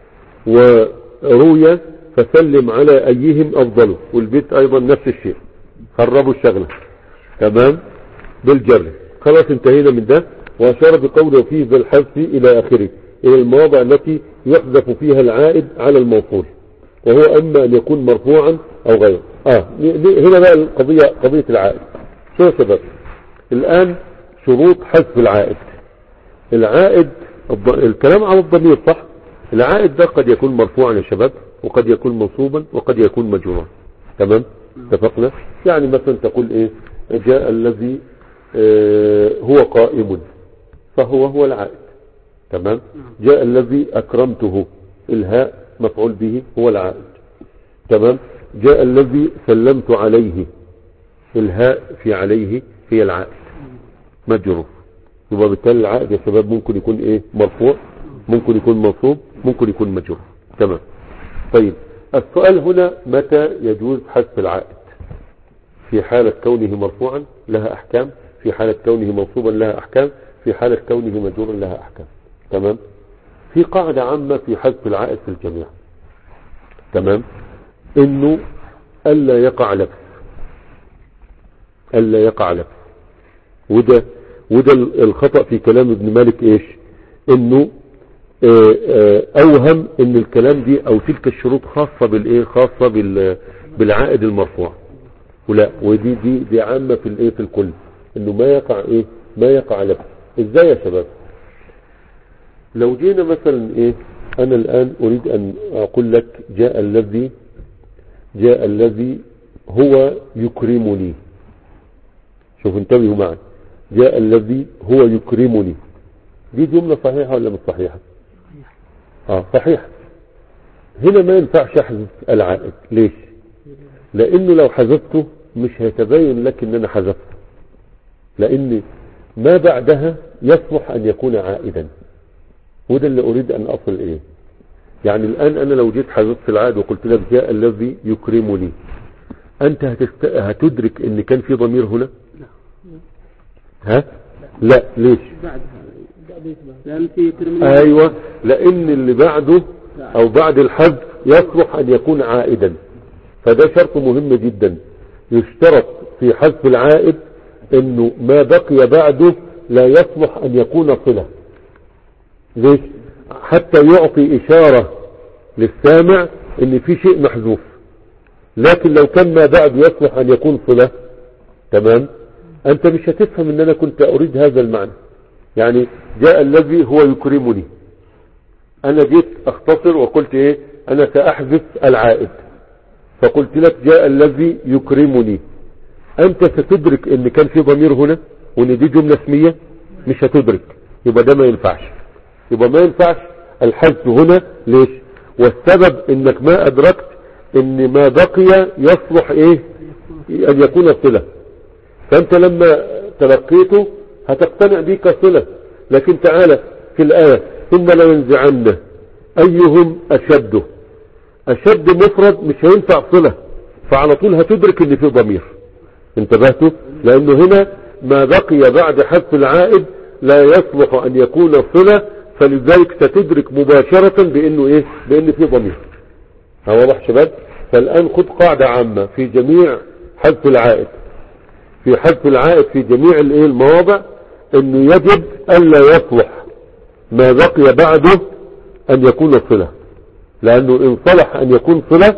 وروي فسلم على أيهم أفضل، والبيت أيضا نفس الشيء خربوا الشغلة. تمام بالجر. خلاص انتهينا من ده. وأشار بقوله فيه ذا الحذف إلى آخره إلى المواضع التي يحذف فيها العائد على الموصول، وهو أما أن يكون مرفوعا أو غيره. آه هنا بقى القضية قضية العائد. شو سبب الآن شروط حذف العائد. العائد الكلام على الضمير صح. العائد ده قد يكون مرفوعا يا شباب، وقد يكون منصوبا، وقد يكون مجرورا. تمام، اتفقنا. يعني مثلا تقول ايه، جاء الذي اه هو قائم، فهو هو العائد. تمام. جاء الذي اكرمته، الهاء مفعول به هو العائد. تمام. جاء الذي سلمت عليه، الهاء في عليه هي العائد مجرور. يبقى بالتالي العائد يا شباب ممكن يكون ايه، مرفوع، ممكن يكون منصوب، ممكن يكون مجرور. تمام. طيب السؤال هنا متى يجوز حذف العائد؟ في حالة كونه مرفوعا لها احكام، في حالة كونه منصوبا لها احكام، في حالة كونه مجرورا لها احكام. تمام. في قاعدة عامة في حذف العائد في الجميع. تمام. انه الا يقع لبس، الا يقع لبس. وده وده الخطأ في كلام ابن مالك ايش، انه اه اه اوهم ان الكلام دي او تلك الشروط خاصة بالايه، خاصة بالعائد المرفوع. ولا ودي دي دي عامة في الايه، في الكل، انه ما يقع ايه، ما يقع لبس. ازاي يا شباب؟ لو جينا مثلا ايه، انا الان اريد ان اقول لك جاء الذي جاء الذي هو يكرمني. شوف انتبهوا معي، جاء الذي هو يكرمني، دي جملة صحيحة ولا مش صحيحة؟ اه صحيحة. هنا ما ينفعش احذف العائد. ليش؟ لانه لو حذفته مش هيتبين لك ان انا حذفته، لان ما بعدها يصلح ان يكون عائدا. وده اللي اريد ان اصل اليه. يعني الان انا لو جيت حذفت العائد وقلت لك جاء الذي يكرمني، انت هتست... هتدرك ان كان في ضمير هنا؟ ها؟ لا. ليش؟ ايوه، لان اللي بعده او بعد الحذف يصلح ان يكون عائدا. فده شرط مهم جدا. يشترط في حذف العائد انه ما بقي بعده لا يصلح ان يكون صلة. ليش؟ حتى يعطي اشارة للسامع ان في شيء محذوف. لكن لو كان ما بعد يصلح ان يكون صلة، تمام، انت مش هتفهم ان انا كنت اريد هذا المعنى. يعني جاء الذي هو يكرمني، انا جيت اختصر وقلت ايه، انا ساحذف العائد، فقلت لك جاء الذي يكرمني. انت ستدرك ان كان في ضمير هنا وان دي جملة اسمية؟ مش هتدرك. يبقى ده ما ينفعش. يبقى ما ينفعش الحذف هنا. ليش؟ والسبب انك ما ادركت ان ما بقي يصلح ايه، ان يكون صلة. فانت لما تلقيته هتقتنع بيه كصلة. لكن تعالى في الآية ثم لا ينزعن ايهم اشد، اشد مفرد مش هينفع صلة، فعلى طول هتدرك ان في ضمير. انتبهتوا؟ لانه هنا ما بقي بعد حذف العائد لا يصلح ان يكون صلة، فلذلك ستدرك مباشرة بانه ايه، بان في ضمير. واضح شباب؟ فالان خد قاعدة عامة في جميع حذف العائد، في حذف العائد في جميع الايه المواضع، انه يجب الا يصلح ما بقي بعده ان يكون صلة. لانه ان صلح ان يكون صلة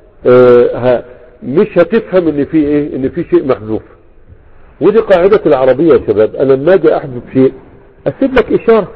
آه مش هتفهم ان في ايه، ان في شيء محذوف. ودي قاعدة العربية يا شباب. انا لما اجي احذف شيء اسيب لك اشارة،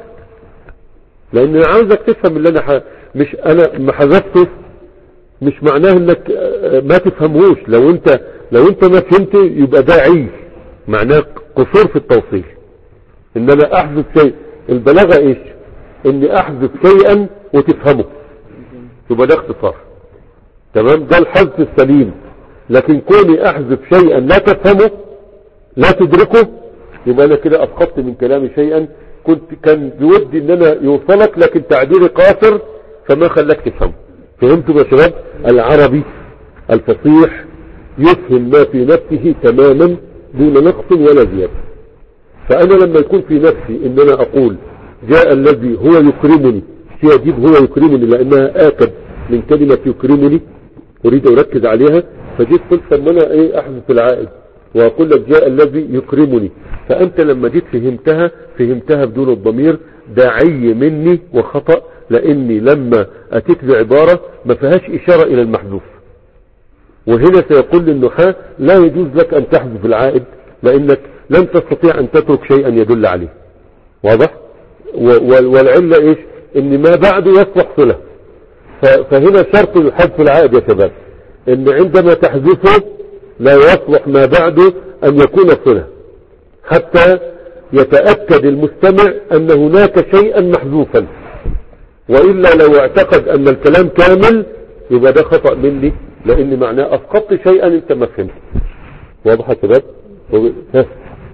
لان انا عاوزك تفهم اللي انا ح... مش انا ما حذفته مش معناه انك ما تفهمهوش. لو انت لو انت ما فهمت يبقى ده عيب، معناه قصور في التوصيل. ان انا احذف شيء، البلاغة ايش؟ اني احذف شيئا وتفهمه، يبقى ده اختصار. تمام، ده الحذف السليم. لكن كوني احذف شيئا لا تفهمه لا تدركه، يبقى انا كده اسقطت من كلامي شيئا كنت كان بودي ان انا يوصلك، لكن تعبيري قاصر فما خلاك تفهمه. فهمتوا يا شباب؟ العربي الفصيح يفهم ما في نفسه تماما دون نقص ولا زيادة. فانا لما يكون في نفسي ان انا اقول جاء الذي هو يكرمني، سيجيب هو يكرمني لانها اكد من كلمة يكرمني، اريد اركز عليها، فجيت قلت ان انا ايه احذف العائد واقول لك جاء الذي يكرمني. فانت لما جيت فهمتها فهمتها بدون الضمير. داعي مني وخطأ، لاني لما اتيت بعبارة ما فيهاش اشارة الى المحذوف. وهنا سيقول للنحاة لا يجوز لك ان تحذف العائد، لانك لن تستطيع ان تترك شيئا يدل عليه. واضح؟ والعلة ايش؟ ان ما بعده يصلح صلة. فهنا شرط الحذف العائد يا شباب، ان عندما تحذفه لا يصلح ما بعده ان يكون صلة، حتى يتأكد المستمع ان هناك شيئا محذوفا، وإلا لو اعتقد ان الكلام كامل يبقى ده خطأ مني، لان معناه اسقطت شيئا انت ما فهمت. واضح يا شباب؟ ها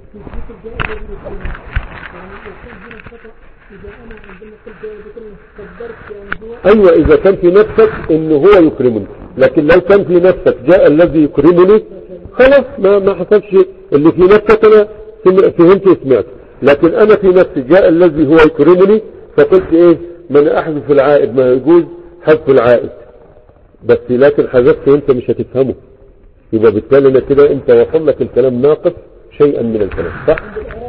ايوه، اذا كان في نفسك انه هو يكرمني، لكن لو كان في نفسك جاء الذي يكرمني خلاص ما ما حصلش شيء. اللي في نفسك انا فهمت وسمعت، لكن انا في نفسي جاء الذي هو يكرمني، فقلت ايه؟ من احذف العائد ما يجوز حذف العائد، بس لكن حذفته انت مش هتفهمه، يبقى بالتالي انا كده انت وصل لك الكلام ناقص شيئا من الكلام، صح؟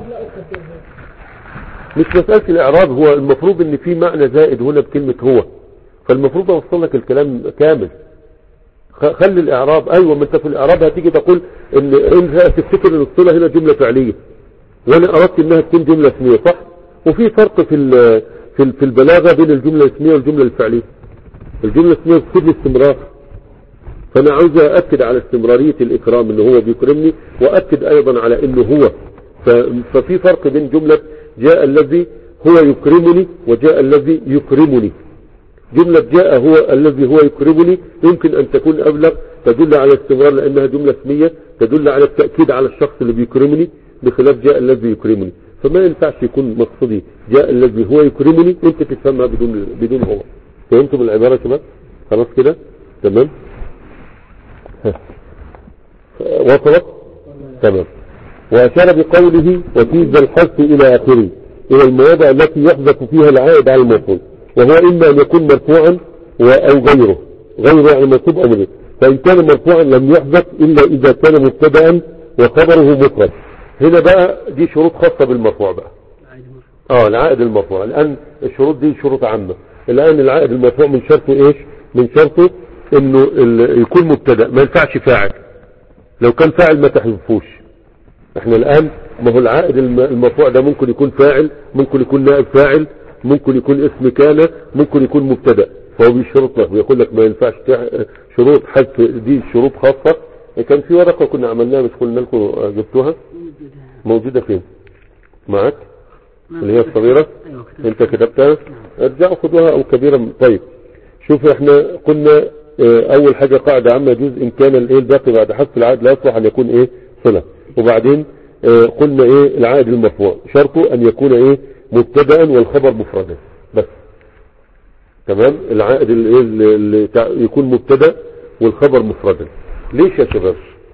مش مسألة الاعراب، هو المفروض ان في معنى زائد هنا بكلمة هو، فالمفروض اوصل لك الكلام كامل. خلي الاعراب، ايوه، ما انت في الاعراب هتيجي تقول ان انت تفتكر ان الصلة هنا جملة فعلية، وانا اردت انها تكون جملة اسمية، صح؟ وفي فرق في في في البلاغة بين الجملة الاسمية والجملة الفعلية. الجملة الاسمية بتصير الاستمرار، فانا عاوز اؤكد على استمرارية الاكرام انه هو بيكرمني، واؤكد ايضا على انه هو. ففي فرق بين جملة جاء الذي هو يكرمني وجاء الذي يكرمني. جملة جاء هو الذي هو يكرمني يمكن ان تكون ابلغ، تدل على استمرار لانها جملة اسمية، تدل على التأكيد على الشخص اللي بيكرمني، بخلاف جاء الذي يكرمني. فما ينفعش يكون مقصدي جاء الذي هو يكرمني انت تفهمها بدون بدون هو. فهمتم العبارة يا شباب؟ خلاص كده تمام. وصلت تمام. وأشار بقوله وفي ذا الحذف إلى آخره إلى المواضع التي يحذف فيها العائد على الموصول، وهو إما أن يكون مرفوعا أو غيره، غيره يعني منصوب أو غيره. فإن كان مرفوعا لم يحذف إلا إذا كان مبتدأ وخبره مفرد. هنا بقى دي شروط خاصة بالمرفوع بقى. اه العائد المرفوع، الآن الشروط دي شروط عامة. الآن العائد المرفوع من شرطه إيش؟ من شرطه إنه يكون مبتدأ، ما ينفعش فاعل. لو كان فاعل ما تحذفوش. احنا الآن ما هو العائد المرفوع ده ممكن يكون فاعل، ممكن يكون نائب فاعل، ممكن يكون اسم كان، ممكن يكون مبتدأ. فهو بيشرط له ويقول لك ما ينفعش شروط حذف، دي شروط خاصة. كان في ورقة كنا عملناها مش قلنا لكم جبتوها؟ موجودة فين؟ معك؟ اللي هي الصغيرة؟ انت كتبتها؟ ارجعوا خدوها او كبيرة. طيب شوف احنا قلنا اه اول حاجة قاعدة عامة يجوز ان كان الايه الباقي بعد حذف العائد لا يصلح ان يكون ايه صلة. وبعدين اه قلنا ايه العائد المرفوع شرطه ان يكون ايه مبتدأ والخبر مفردا بس. تمام. العائد اللي يكون مبتدأ والخبر مفردا. ليش يا شباب؟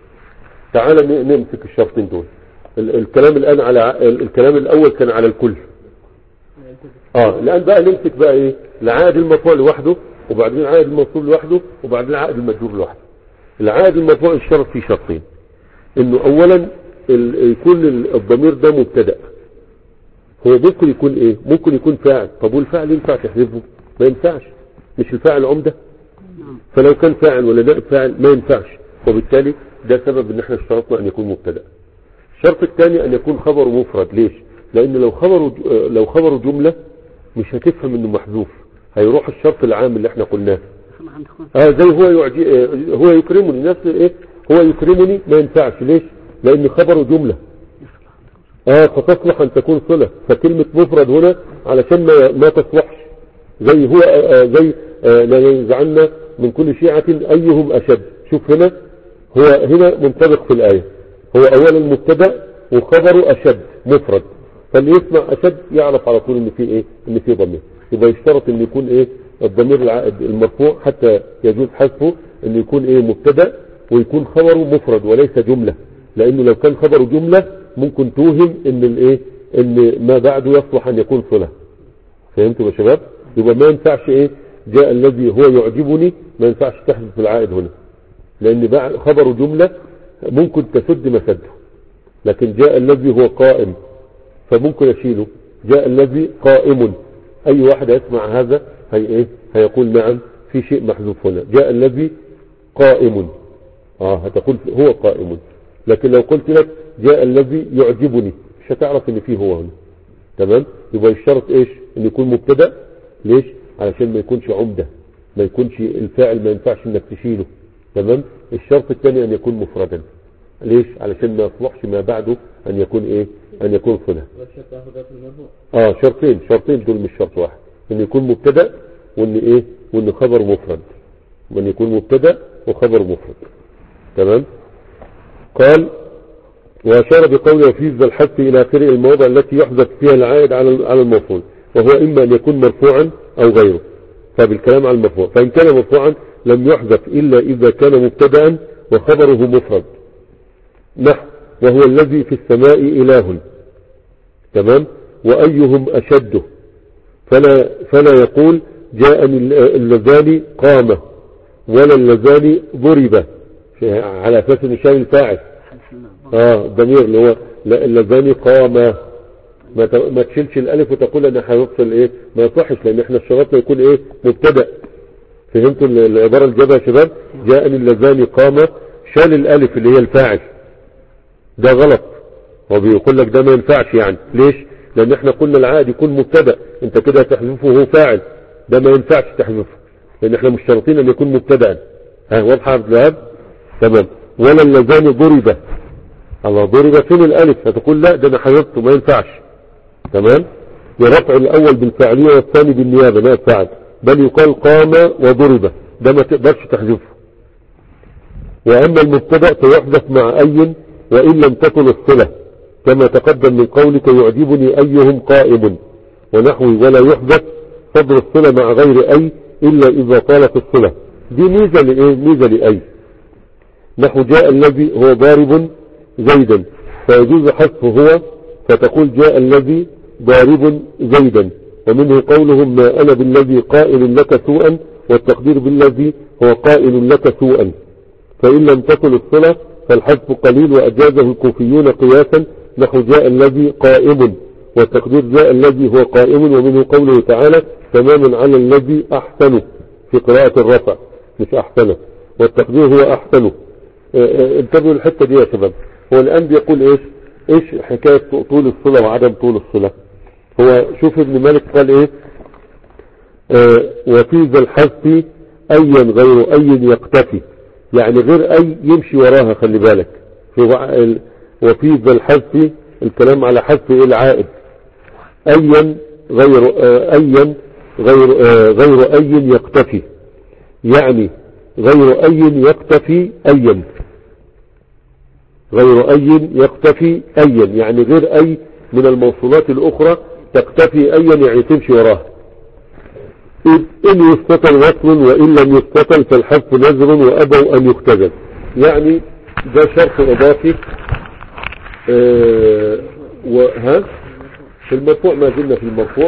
تعال نمسك الشرطين دول. الكلام الان على الكلام الاول كان على الكل. اه الان بقى نمسك بقى ايه العائد المرفوع لوحده، وبعدين العائد الموصول لوحده، وبعدين العائد المجرور لوحده. العائد المرفوع الشرط فيه شرطين، انه اولا يكون الضمير ده مبتدأ. هو ممكن يكون ايه؟ ممكن يكون فاعل. طب والفاعل ينفع تحذفه؟ ما ينفعش، مش الفاعل عمدة. فلو كان فاعل ولا نائب فاعل ما ينفعش، وبالتالي ده سبب ان احنا اشترطنا ان يكون مبتدأ. الشرط الثاني ان يكون خبره مفرد. ليش؟ لان لو خبره لو خبره جملة مش هتفهم انه محذوف، هيروح الشرط العام اللي احنا قلناه. اه زي هو يعجي هو يكرمني، نفس ايه هو يكرمني ما ينفعش. ليش؟ لان خبره جملة اه فتصلح ان تكون صلة. فكلمة مفرد هنا علشان ما, ما تصلحش. زي هو آه زي آه لا ينزعن من كل شيعة ايهم اشد. شوف هنا هو هنا منطبق في الآية. هو اولا مبتدأ وخبره اشد مفرد، فاللي يسمع اشد يعرف على طول ان في ايه ان في ضمير. يبقى يشترط ان يكون ايه الضمير العائد المرفوع حتى يجوز حذفه ان يكون ايه مبتدأ ويكون خبره مفرد وليس جملة. لانه لو كان خبره جملة ممكن توهم ان الايه ان ما بعده يصلح ان يكون صلة. فهمتوا يا شباب؟ يبقى ما ينفعش ايه جاء الذي هو يعجبني ما ينفعش تحذف العائد هنا، لان خبره جملة ممكن تسد مسده. لكن جاء الذي هو قائم فممكن اشيله. جاء الذي قائم، اي واحد يسمع هذا هي ايه هيقول نعم في شيء محذوف هنا. جاء الذي قائم اه هتقول هو قائم. لكن لو قلت لك جاء الذي يعجبني، مش هتعرف ان فيه هو هنا. تمام. يبقى الشرط ايش؟ ان يكون مبتدا. ليش؟ علشان ما يكونش عمدة، ما يكونش الفاعل ما ينفعش انك تشيله. تمام. الشرط الثاني ان يكون مفردا. ليش؟ علشان ما يصلحش ما بعده ان يكون ايه؟ ان يكون صلة. اه شرطين، شرطين دول مش شرط واحد، ان يكون مبتدا وان ايه؟ وان خبر مفرد، وان يكون مبتدا وخبر مفرد. تمام. قال واشار بقوله في ذا الحذف الى اخره المواضع التي يحذف فيها العائد على على الموصول، وهو اما ان يكون مرفوعا او غيره. فبالكلام على المرفوع، فان كان مرفوعا لم يحذف الا اذا كان مبتدا وخبره مفرد، نحو وهو الذي في السماء اله. تمام. وايهم اشد، فلا فلا يقول جاءني اللذان قام ولا اللذان ضرب، على اساس ان شيء الفاعل اه الضمير اللي هو اللذان قام، ما ما تشيلش الالف وتقول انا هيفصل ايه، ما يصحش، لان احنا الشرط يكون ايه؟ مبتدا. فهمتوا العباره اللي جابها يا شباب؟ جاءني اللذان قام، شال الالف اللي هي الفاعل، ده غلط. هو بيقول لك ده ما ينفعش يعني. ليش؟ لان احنا قلنا العائد يكون مبتدا، انت كده تحذفه هو فاعل، ده ما ينفعش تحذفه لان احنا مشترطين ان يكون مبتدا. ها واضحه يا عبد الوهاب؟ تمام. ولا اللذان ضرب، الله ضرب فين الالف؟ هتقول لا ده انا حذفته، ما ينفعش. تمام. يرفع الاول بالفعليه والثاني بالنيابه، لا فعل، بل يقال قام وضرب، ده ما تقدرش تحذفه. واما المبتدا فيحذف مع اي وان لم تكن الصله، كما تقدم من قولك يعجبني ايهم قائم ونحوي، ولا يحذف صدر الصله مع غير اي الا اذا طالت الصله. دي ميزه لايه؟ ميزه لاي. نحو جاء الذي هو ضارب زيدا، فيجوز حذفه هو، فتقول جاء الذي ضارب زيدا. ومنه قولهم ما انا بالذي قائل لك سوءا، والتقدير بالذي هو قائل لك سوءا. فان لم تكن الصلة فالحذف قليل، واجازه الكوفيون قياسا، نحو جاء الذي قائم، والتقدير جاء الذي هو قائم. ومنه قوله تعالى تماما على الذي احسن في قراءة الرفع، مش احسن، والتقدير هو احسن. انتبهوا الحتة دي يا شباب. هو الآن بيقول ايش ايش حكاية طول الصلة وعدم طول الصلة. هو شوف ابن مالك قال ايه؟ اه وفي ذا الحذف ايا غير اي يقتفي، يعني غير اي يمشي وراها، خلي بالك. وفي ذا الحذف الكلام على حذف ايه؟ العائد. ايا غير اه ايا غير اه غير اي يقتفي، يعني غير اي يقتفي ايا، غير اي يقتفي ايا، يعني غير اي من الموصولات الاخرى تقتفي ايا، يعني تمشي وراها. ان يستطل وصل وان لم يستطل فالحذف نذر وابوا ان يختزل. يعني ده شرط اضافي. اه وها في المرفوع، ما زلنا في المرفوع،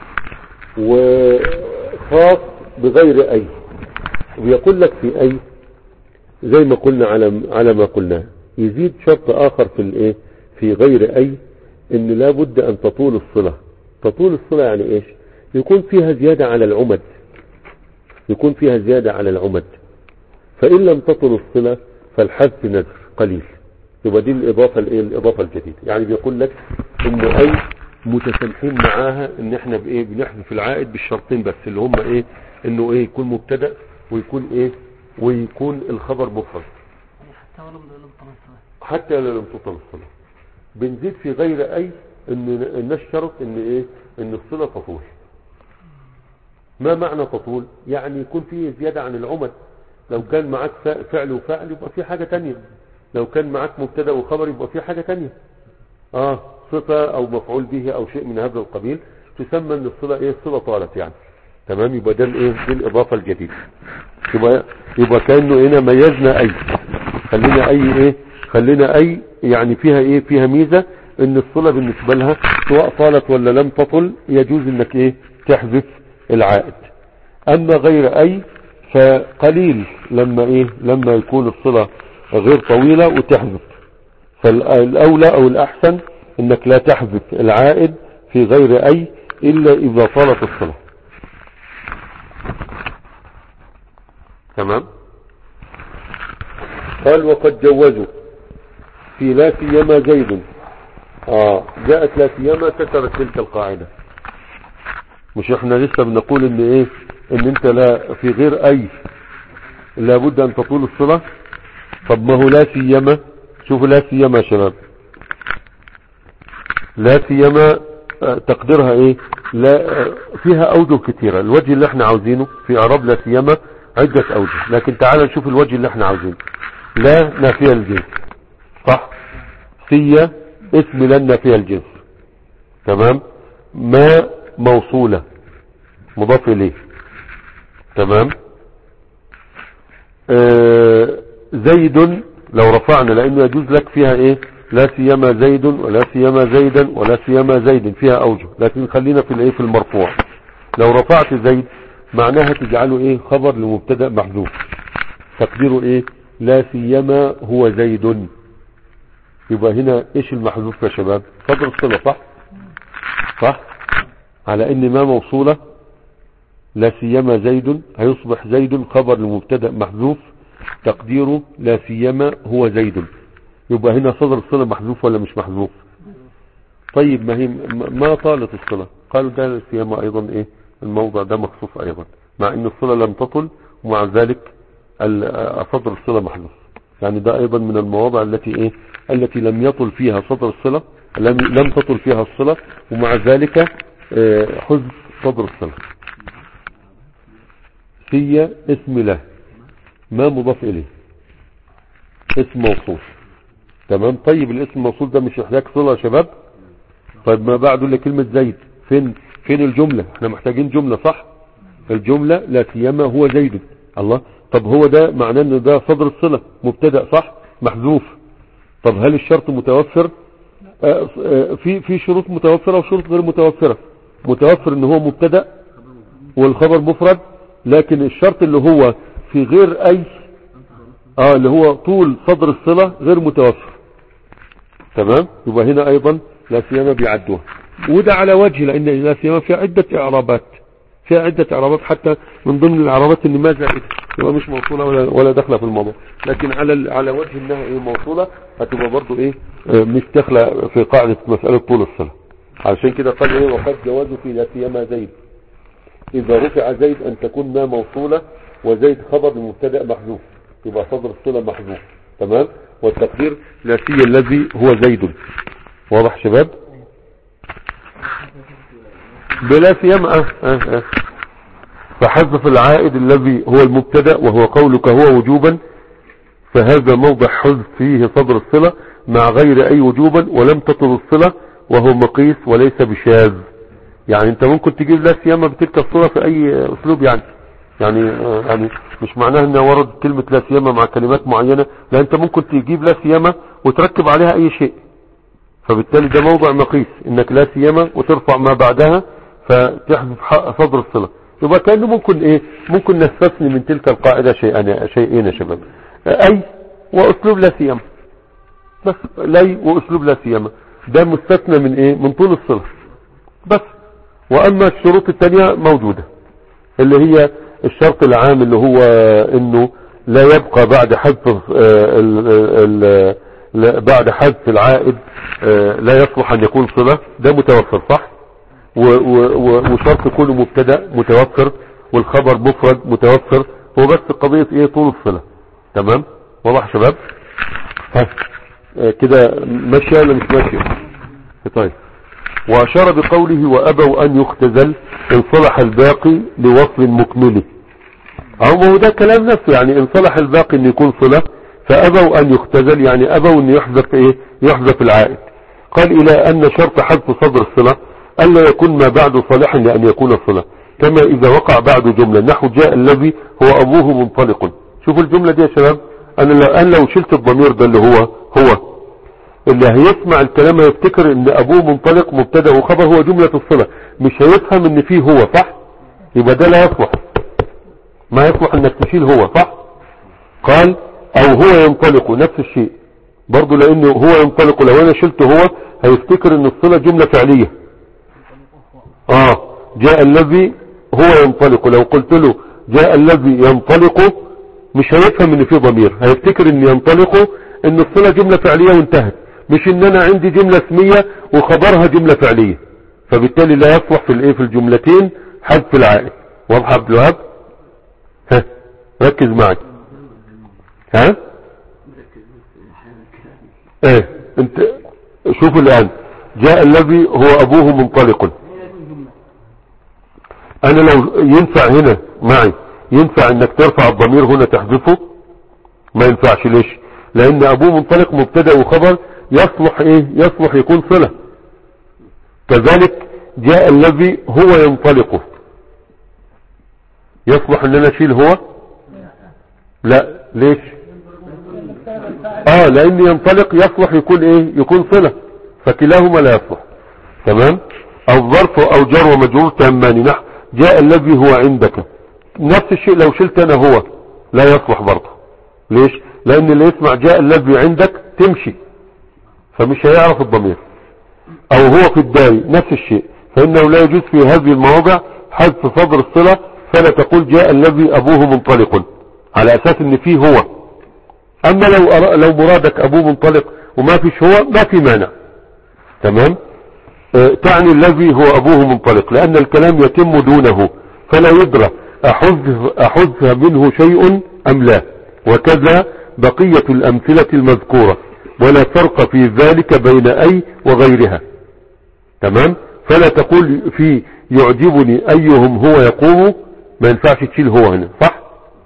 وخاص بغير اي. ويقول لك في اي زي ما قلنا على على ما قلنا، يزيد شرط اخر في الايه؟ في غير اي، ان لابد ان تطول الصلة. تطول الصلة يعني ايش؟ يكون فيها زيادة على العمد، يكون فيها زيادة على العمد. فان لم تطل الصلة فالحذف نذر قليل. يبقى دي الاضافة الايه؟ الاضافة الجديدة. يعني بيقول لك ان اي متسامحين معاها ان احنا بايه؟ بنحذف العائد بالشرطين بس، اللي هم ايه؟ انه ايه؟ يكون مبتدا، ويكون ايه؟ ويكون الخبر مفرد. حتى ولو لم تطل الصلة، حتى لو لم تطل الصلة. بنزيد في غير اي ان نشترط ان ايه؟ ان الصلة تطول. ما معنى تطول؟ يعني يكون فيه زيادة عن العمد. لو كان معك فعل وفاعل يبقى في حاجة تانية، لو كان معك مبتدا وخبر يبقى في حاجة تانية، اه صفة او مفعول به او شيء من هذا القبيل، تسمى ان الصلة ايه؟ الصلة طالت يعني. تمام. يبقى ده الايه؟ دي الاضافة الجديدة. يبقى يبقى كأنه هنا ميزنا اي، خلينا اي ايه؟ خلينا اي يعني فيها ايه؟ فيها ميزة ان الصلة بالنسبة لها سواء طالت ولا لم تطل يجوز انك ايه؟ تحذف العائد. اما غير اي فقليل لما ايه؟ لما يكون الصلة غير طويلة وتحذف. فالاولى او الاحسن انك لا تحذف العائد في غير اي الا اذا طالت الصلة. تمام. قال وقد جوزوا في لا سيما زيد اه جاءت لا سيما كسرت تلك القاعدة. مش احنا لسه بنقول ان ايه ان انت لا في غير اي لابد ان تطول الصلة. طب ما هو لا سيما، شوفوا لا سيما يا شباب، لا سيما تقديرها ايه؟ لا فيها اوجه كتيرة. الوجه اللي احنا عاوزينه في اعراب لا سيما عدة اوجه، لكن تعال نشوف الوجه اللي احنا عاوزينه. لا نافية الجنس صح، سيا اسم لا نافية الجنس تمام، ما موصولة مضاف اليه تمام. آه زيد لو رفعنا لانه يجوز لك فيها ايه؟ لا سيما زيد ولا سيما زيدا ولا سيما زيد فيها اوجه، لكن خلينا في الايه في المرفوع. لو رفعت زيد معناها تجعله ايه؟ خبر لمبتدا محذوف تقديره ايه؟ لا سيما هو زيد. يبقى هنا ايش المحذوف يا شباب؟ صدر الصلة صح صح، على ان ما موصولة لا سيما زيد هيصبح زيد خبر لمبتدا محذوف تقديره لا سيما هو زيد. يبقى هنا صدر الصلة محذوف ولا مش محذوف؟ طيب ما هي ما طالت الصلة، قالوا ده لا سيما ايضا ايه الموضع ده مخصوص ايضا، مع ان الصلة لم تطل ومع ذلك صدر الصلة محذوف. يعني ده ايضا من المواضع التي ايه التي لم يطل فيها صدر الصلة، لم, لم تطل فيها الصلة ومع ذلك اه حذف صدر الصلة. هي اسم له ما مضاف اليه اسم موصول تمام. طيب الاسم الموصول ده مش يحتاج صلة يا شباب؟ طيب ما بعده لكلمة زيد فين فين الجملة؟ احنا محتاجين جملة صح. الجملة لا سيما هو زيد. الله، طب هو ده معناه ان ده صدر الصلة مبتدأ صح محذوف. طب هل الشرط متوفر؟ آه آه في في شروط متوفرة وشروط غير متوفرة. متوفر ان هو مبتدأ والخبر مفرد، لكن الشرط اللي هو في غير اي اه اللي هو طول صدر الصلة غير متوفر تمام. يبقى هنا ايضا لا سيما بيعدوها، وده على وجه لان لا سيما فيها عدة اعرابات، فيها عدة اعرابات حتى من ضمن الاعرابات ان ما زائدة يبقى مش موصولة ولا ولا داخله في الموضوع، لكن على على وجه انها ايه موصولة هتبقى برضو ايه آه مش داخله في قاعدة مسألة طول الصلة. علشان كده قال ايه وقد جوازه في لا سيما زيد اذا رفع زيد ان تكون ما موصولة وزيد خبر المبتدا محذوف، يبقى صدر الصلة محذوف تمام. والتقدير لا سي الذي هو زيد. واضح شباب؟ بلا سيما اه اه اه فحذف العائد الذي هو المبتدا وهو قولك هو وجوبا، فهذا موضع حذف فيه صدر الصلة مع غير اي وجوبا ولم تطل الصلة وهو مقيس وليس بشاذ. يعني انت ممكن تجيب لا سيما بتلك الصلة في اي اسلوب يعني يعني يعني مش معناه ان ورد كلمة لا سيما مع كلمات معينة، لا انت ممكن تجيب لا سيما وتركب عليها اي شيء، فبالتالي ده موضع مقيس انك لا سيما وترفع ما بعدها فتحذف صدر الصلة. يبقى كأنه ممكن ايه ممكن نستثني من تلك القاعدة شيئين شيئين يا شباب، اي واسلوب لا سيما بس، لي واسلوب لا سيما ده مستثنى من ايه من طول الصلة بس. واما الشروط التانية موجودة اللي هي الشرط العام اللي هو انه لا يبقى بعد حذف بعد حذف العائد لا يصلح ان يكون صلة، ده متوفر صح. وشرط يكون مبتدا متوفر والخبر مفرد متوفر، هو بس قضية ايه طول الصلة تمام. واضح شباب؟ ها كده ماشية ولا مش ماشية؟ طيب. واشار بقوله وابوا ان يختزل ان صلح الباقي لوصل مكمله، او ده كلام نفسه يعني ان صلح الباقي ان يكون صلة فابوا ان يختزل يعني ابوا ان يحذف ايه يحذف العائد. قال الى ان شرط حذف صدر الصلة الا يكون ما بعد صالحا لان يكون صلة، كما اذا وقع بعد جملة نحو جاء الذي هو ابوه منطلق. شوفوا الجملة دي يا شباب، انا لو, أنا لو شلت الضمير ده اللي هو هو اللي هيسمع الكلام هيفتكر ان ابوه منطلق مبتدا وخبر هو جملة الصلة، مش هيفهم ان فيه هو صح. يبقى ده لا يصلح، ما يصلح انك تشيل هو صح. قال او هو ينطلق نفس الشيء برضو، لانه هو ينطلق لو انا شلت هو هيفتكر ان الصلة جملة فعلية. اه جاء الذي هو ينطلق، لو قلت له جاء الذي ينطلق مش هيفهم ان فيه ضمير، هيفتكر ان ينطلق ان الصلة جملة فعلية وانتهت، مش ان انا عندي جملة اسمية وخبرها جملة فعلية، فبالتالي لا يصلح في الايه في الجملتين حذف العائد. واضح عبد الوهاب؟ ها ركز معي. ها ايه انت شوف الان، جاء الذي هو ابوه منطلق، انا لو ينفع هنا معي ينفع انك ترفع الضمير هنا تحذفه؟ ما ينفعش. ليش؟ لان ابوه منطلق مبتدا وخبر، يصلح ايه يصلح يكون صلة. كذلك جاء الذي هو ينطلق، يصلح ان انا اشيل هو؟ لا. ليش؟ اه لان ينطلق يصلح يكون ايه يكون صلة، فكلاهما لا يصلح. تمام. او ظرف او جر ومجرور تامان. نحو جاء الذي هو عندك، نفس الشيء لو شلت انا هو لا يصلح برضه. ليش؟ لان اللي يسمع جاء الذي عندك تمشي، فمش هيعرف الضمير. او هو في الدار نفس الشيء، فانه لا يجوز في هذه المواضع حذف صدر الصلة، فلا تقول جاء الذي ابوه منطلق على اساس ان فيه هو. اما لو أر... لو مرادك ابوه منطلق وما فيش هو ما في مانع. تمام. اه تعني الذي هو ابوه منطلق، لان الكلام يتم دونه، فلا يدرى احذف احذف منه شيء ام لا. وكذا بقية الامثلة المذكورة، ولا فرق في ذلك بين اي وغيرها. تمام. فلا تقول في يعجبني ايهم هو يقوم، ما ينفعش تشيل هو هنا، صح؟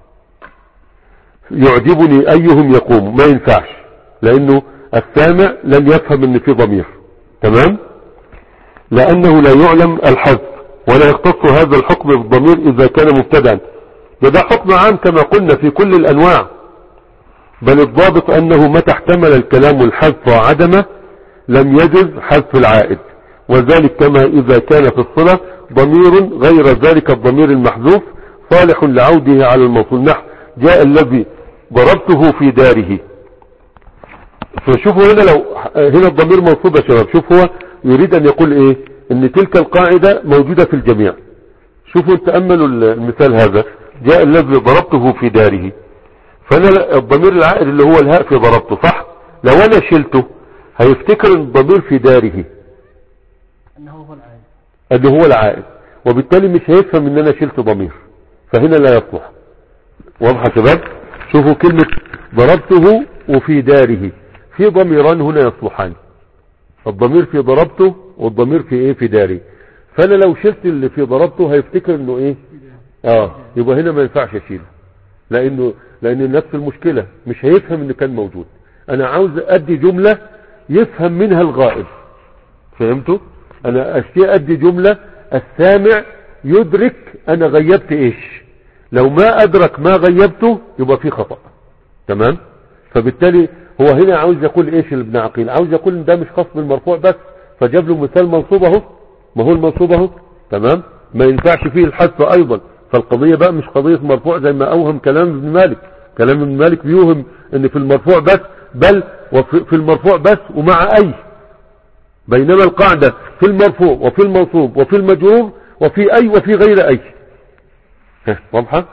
يعجبني ايهم يقوم ما ينفعش، لانه السامع لن يفهم ان في ضمير. تمام. لانه لا يعلم الحذف، ولا يختص هذا الحكم بالضمير اذا كان مبتدأ. ده حكم عام كما قلنا في كل الانواع، بل الضابط انه متى احتمل الكلام الحذف وعدمه لم يجز حذف العائد، وذلك كما اذا كان في الصلة ضمير غير ذلك الضمير المحذوف صالح لعوده على الموصول. نحو جاء الذي ضربته في داره. فشوفوا هنا لو هنا الضمير منصوب يا شباب، شوف هو يريد ان يقول ايه، ان تلك القاعدة موجودة في الجميع. شوفوا تأملوا المثال هذا، جاء الذي ضربته في داره، فانا الضمير العائد اللي هو الهاء في ضربته، صح؟ لو انا شلته هيفتكر ان الضمير في داره انه هو العائد، انه هو العائد، وبالتالي مش هيفهم ان انا شلت ضمير، فهنا لا يصلح. واضح يا شباب؟ شوفوا كلمة ضربته وفي داره، في ضميران هنا يصلحان، الضمير في ضربته والضمير في ايه في داري. فانا لو شلت اللي في ضربته هيفتكر انه ايه اه يبقى هنا ما ينفعش اشيله، لانه لان نفس المشكلة مش هيفهم ان كان موجود. انا عاوز ادي جملة يفهم منها الغائب، فهمتوا؟ انا اشتي ادي جملة السامع يدرك انا غيبت ايش، لو ما ادرك ما غيبته يبقى في خطأ. تمام. فبالتالي هو هنا عاوز يقول ايش ابن عقيل، عاوز يقول ان ده مش خاص بالمرفوع بس، فجاب له مثال منصوب اهو، ما هو المنصوب اهو. تمام. ما ينفعش فيه الحذف ايضا، فالقضية بقى مش قضية مرفوع زي ما اوهم كلام ابن مالك. كلام ابن مالك بيوهم ان في المرفوع بس، بل وفي المرفوع بس ومع اي، بينما القاعدة في المرفوع وفي المنصوب وفي المجرور وفي اي وفي غير اي. واضحة؟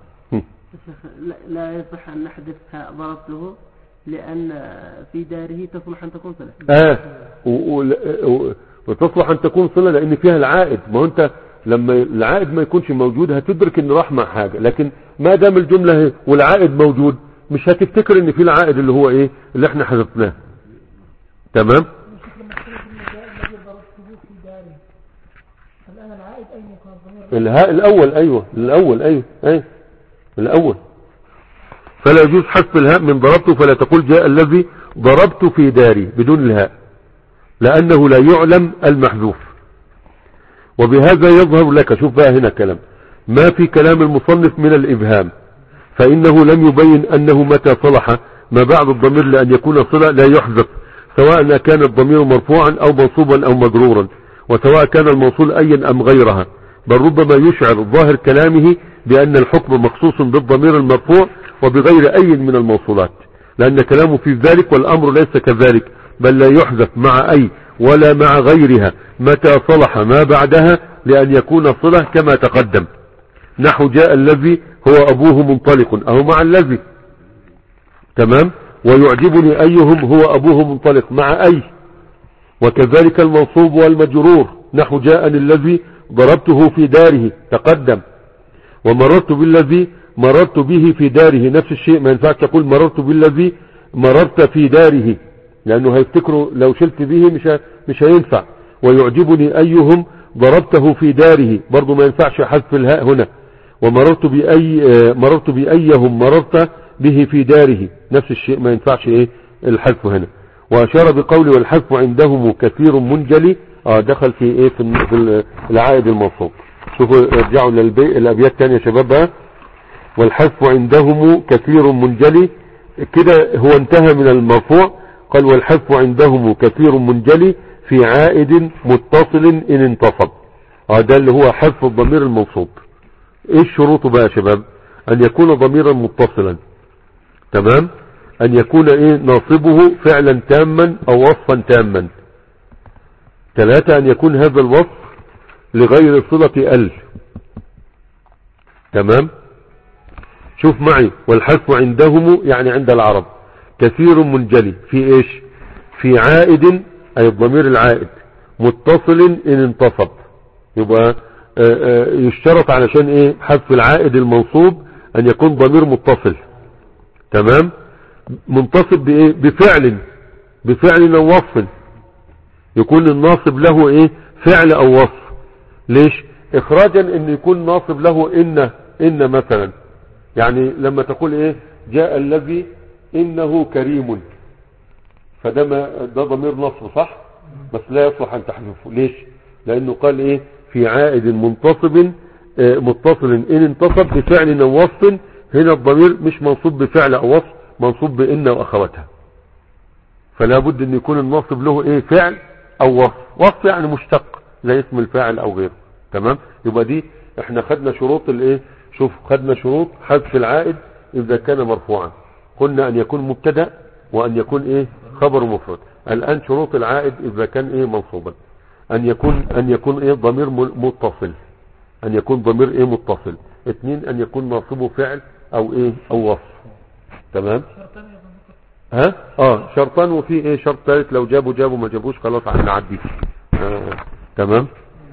لا يصح ان نحذفها ضربته، لان في داره تصلح ان تكون صلة. اه وتصلح ان تكون صلة لان فيها العائد. ما هو انت لما العائد ما يكونش موجود هتدرك ان راح مع حاجة، لكن ما دام الجملة والعائد موجود مش هتفتكر ان في العائد اللي هو ايه اللي احنا حذفناه. تمام. الهاء الاول ايوه الاول ايوه ايوه الاول. فلا يجوز حذف الهاء من ضربته، فلا تقول جاء الذي ضربت في داري بدون الهاء، لانه لا يعلم المحذوف. وبهذا يظهر لك، شوف بقى هنا كلام ما في كلام المصنف من الابهام، فانه لم يبين انه متى صلح ما بعد الضمير لان يكون صلة لا يحذف، سواء كان الضمير مرفوعا او منصوبا او مجرورا، وسواء كان الموصول ايا ام غيرها، بل ربما يشعر ظاهر كلامه بان الحكم مخصوص بالضمير المرفوع وبغير اي من الموصولات، لان كلامه في ذلك والامر ليس كذلك، بل لا يحذف مع اي ولا مع غيرها متى صلح ما بعدها لان يكون صلة كما تقدم. نحو جاء الذي هو ابوه منطلق، اهو مع الذي. تمام. ويعجبني أيهم هو أبوه منطلق مع أي. وكذلك المنصوب والمجرور نحو جاءني الذي ضربته في داره تقدم، ومررت بالذي مررت به في داره نفس الشيء، ما ينفعش تقول مررت بالذي مررت في داره لأنه هيفتكروا لو شلت به مش مش هينفع. ويعجبني أيهم ضربته في داره برضو ما ينفعش حذف الهاء هنا. ومررت بأي مررت بأيهم مررت به في داره نفس الشيء ما ينفعش ايه الحذف هنا. وأشار بقوله والحذف عندهم كثير منجلي اه دخل في ايه في العائد المنصوب. شوفوا ارجعوا للأبيات تانية يا شباب بقى. والحذف عندهم كثير منجلي كده هو انتهى من المرفوع. قال والحذف عندهم كثير منجلي في عائد متصل ان انتصب. اه ده اللي هو حذف الضمير المنصوب. ايه الشروط بقى يا شباب؟ ان يكون ضميرا متصلا، تمام، ان يكون ايه ناصبه فعلا تاما او وصفا تاما. ثلاثة ان يكون هذا الوصف لغير صلة ال، تمام. شوف معي والحذف عندهم يعني عند العرب كثير منجلي في ايش؟ في عائد اي الضمير العائد متصل ان انتصب. يبقى آآ آآ يشترط علشان ايه حذف العائد المنصوب ان يكون ضمير متصل، تمام، منتصب بايه؟ بفعل بفعل او وصف، يكون الناصب له ايه فعل او وصف. ليش؟ اخراجا ان يكون ناصب له ان ان مثلا، يعني لما تقول ايه جاء الذي انه كريم، فده ما ده ضمير نصب صح، بس لا يصلح ان تحذفه. ليش؟ لانه قال ايه في عائد منتصب اه متصل ان انتصب بفعل او وصف. هنا الضمير مش منصوب بفعل او وصف، منصوب بان واخواتها، فلا بد ان يكون الناصب له ايه فعل او وصف. وصف يعني مشتق زي اسم الفاعل او غيره، تمام. يبقى دي احنا خدنا شروط الايه، شوف خدنا شروط حذف العائد اذا كان مرفوعا. قلنا ان يكون مبتدا وان يكون ايه خبر مفرد. الان شروط العائد اذا كان ايه منصوبا ان يكون ان يكون ايه ضمير متصل، ان يكون ضمير ايه متصل. اثنين ان يكون ناصبه فعل او ايه او وصف، تمام. ها اه شرطان، وفي ايه شرط ثالث لو جابوا جابوا ما جابوش خلاص هنعدي. آه. تمام.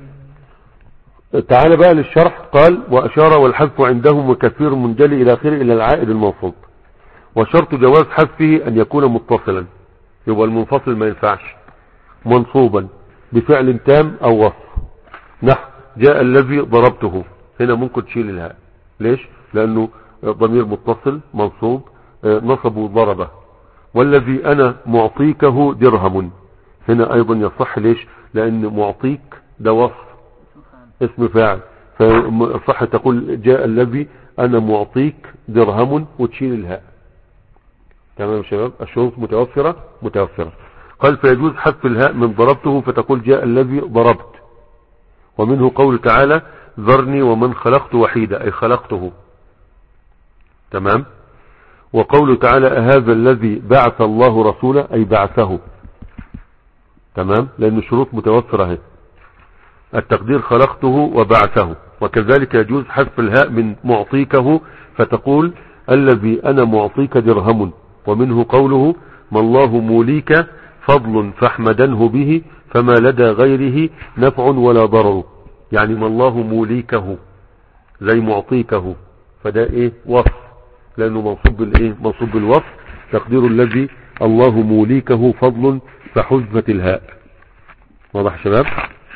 تعال بقى للشرح. قال واشار والحذف عندهم وكثير منجلي الى اخره الى العائد المنصوب. وشرط جواز حذفه ان يكون متصلا، يبقى المنفصل ما ينفعش، منصوبا بفعل تام او وصف. نحو جاء الذي ضربته، هنا ممكن تشيل الهاء. ليش؟ لانه ضمير متصل منصوب نصبه ضربه. والذي انا معطيكه درهم، هنا ايضا يصح. ليش؟ لان معطيك ده وصف اسم فاعل، فصح تقول جاء الذي انا معطيك درهم وتشيل الهاء. تمام يا شباب. الشروط متوفرة متوفرة. قال فيجوز حذف الهاء من ضربته فتقول جاء الذي ضربت. ومنه قول تعالى ذرني ومن خلقت وحيدا اي خلقته، تمام. وقول تعالى هذا الذي بعث الله رسوله اي بعثه، تمام، لان الشروط متوفرة اهي. التقدير خلقته وبعثه. وكذلك يجوز حذف الهاء من معطيكه فتقول الذي انا معطيك درهم. ومنه قوله ما الله موليك فضل فاحمدنه به فما لدى غيره نفع ولا ضرر، يعني ما الله موليكه زي معطيكه، فده ايه وصف لانه منصوب بالايه منصوب بالوصف. تقدير الذي الله موليكه فضل فحذفت الهاء. واضح يا شباب؟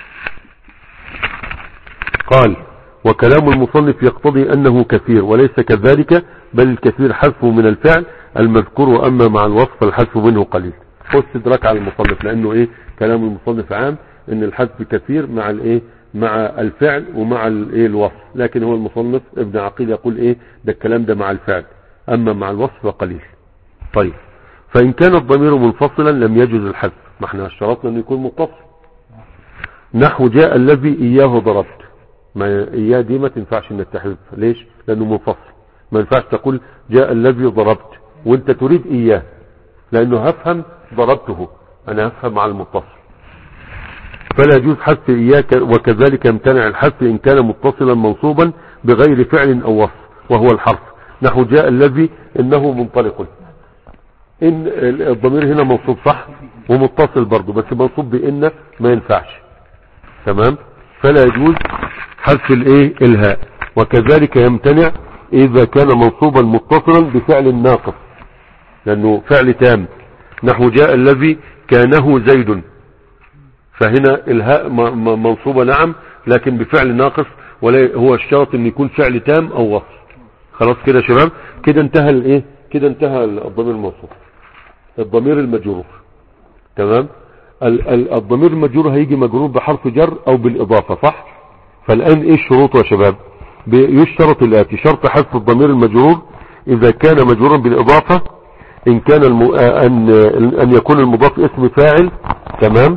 قال وكلام المصنف يقتضي انه كثير وليس كذلك، بل الكثير حذفه من الفعل المذكور، واما مع الوصف فالحذف منه قليل. خذ استدراك على المصنف لانه ايه كلام المصنف عام ان الحذف كثير مع الايه مع الفعل ومع الايه الوصف، لكن هو المصنف ابن عقيل يقول ايه ده الكلام ده مع الفعل، اما مع الوصف فقليل. طيب فان كان الضمير منفصلا لم يجوز الحذف، ما احنا اشترطنا انه يكون متصل. نحو جاء الذي اياه ضربت، ما اياه دي ما تنفعش انك تحذف. ليش؟ لانه منفصل. ما ينفعش تقول جاء الذي ضربت وانت تريد اياه، لانه هفهم ضربته، انا هفهم على المتصل، فلا يجوز حذف اياه. وكذلك يمتنع الحذف ان كان متصلا منصوبا بغير فعل او وصف وهو الحرف. نحو جاء الذي انه منطلق، ان الضمير هنا منصوب صح ومتصل برضه، بس منصوب بان ما ينفعش. تمام. فلا يجوز حذف الايه الهاء. وكذلك يمتنع اذا كان منصوبا متصلا بفعل ناقص، لانه فعل تام، نحو جاء الذي كانه زيد، فهنا الهاء منصوبة نعم لكن بفعل ناقص، ولا هو الشرط ان يكون فعل تام او وصف. خلاص كده يا شباب، كده انتهى الايه، كده انتهى الضمير الموصوف. الضمير المجرور. تمام. الضمير المجرور هيجي مجرور بحرف جر او بالاضافة، صح؟ فالان ايه الشروط يا شباب؟ يشترط الاتي: شرط حذف الضمير المجرور اذا كان مجرورا بالاضافة، ان كان الم... ان ان يكون المضاف اسم فاعل. تمام.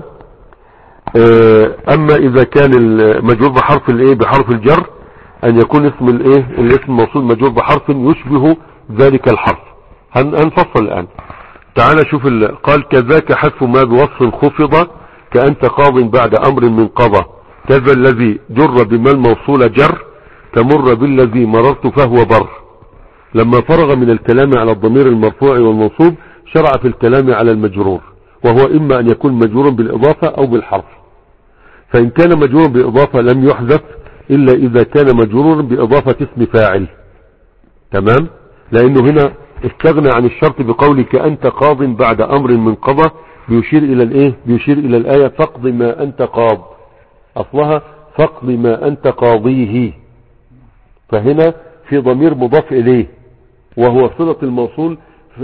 اما اذا كان المجرور بحرف الايه بحرف الجر، ان يكون اسم الايه الاسم الموصول مجرور بحرف يشبه ذلك الحرف. هنفصل الان. تعال شوف ال... قال كذاك حذف ما بوصف خفض كأنت قاض بعد امر من قضى، كذا الذي جر بما الموصول جر، تمر بالذي مررت فهو بر. لما فرغ من الكلام على الضمير المرفوع والمنصوب شرع في الكلام على المجرور، وهو اما ان يكون مجرورا بالاضافة او بالحرف. فان كان مجرورا بالاضافة لم يحذف الا اذا كان مجرورا باضافة اسم فاعل. تمام. لانه هنا استغنى عن الشرط بقولك انت قاض بعد امر من قضى، بيشير الى الايه بيشير الى الايه فاقض ما انت قاض، اصلها فاقض ما انت قاضيه. فهنا في ضمير مضاف اليه وهو صلة الموصول،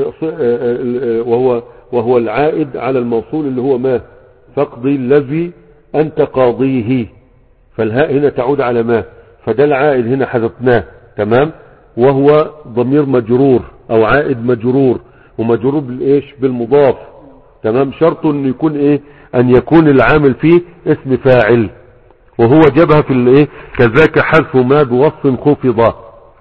وهو وهو العائد على الموصول اللي هو ما، فاقضي الذي انت قاضيه، فالهاء هنا تعود على ما، فده العائد هنا حذفناه. تمام. وهو ضمير مجرور او عائد مجرور، ومجرور بالايش بالمضاف. تمام. شرط ان يكون ايه ان يكون العامل فيه اسم فاعل، وهو جابها في الايه كذاك حذف ما بوصف خفض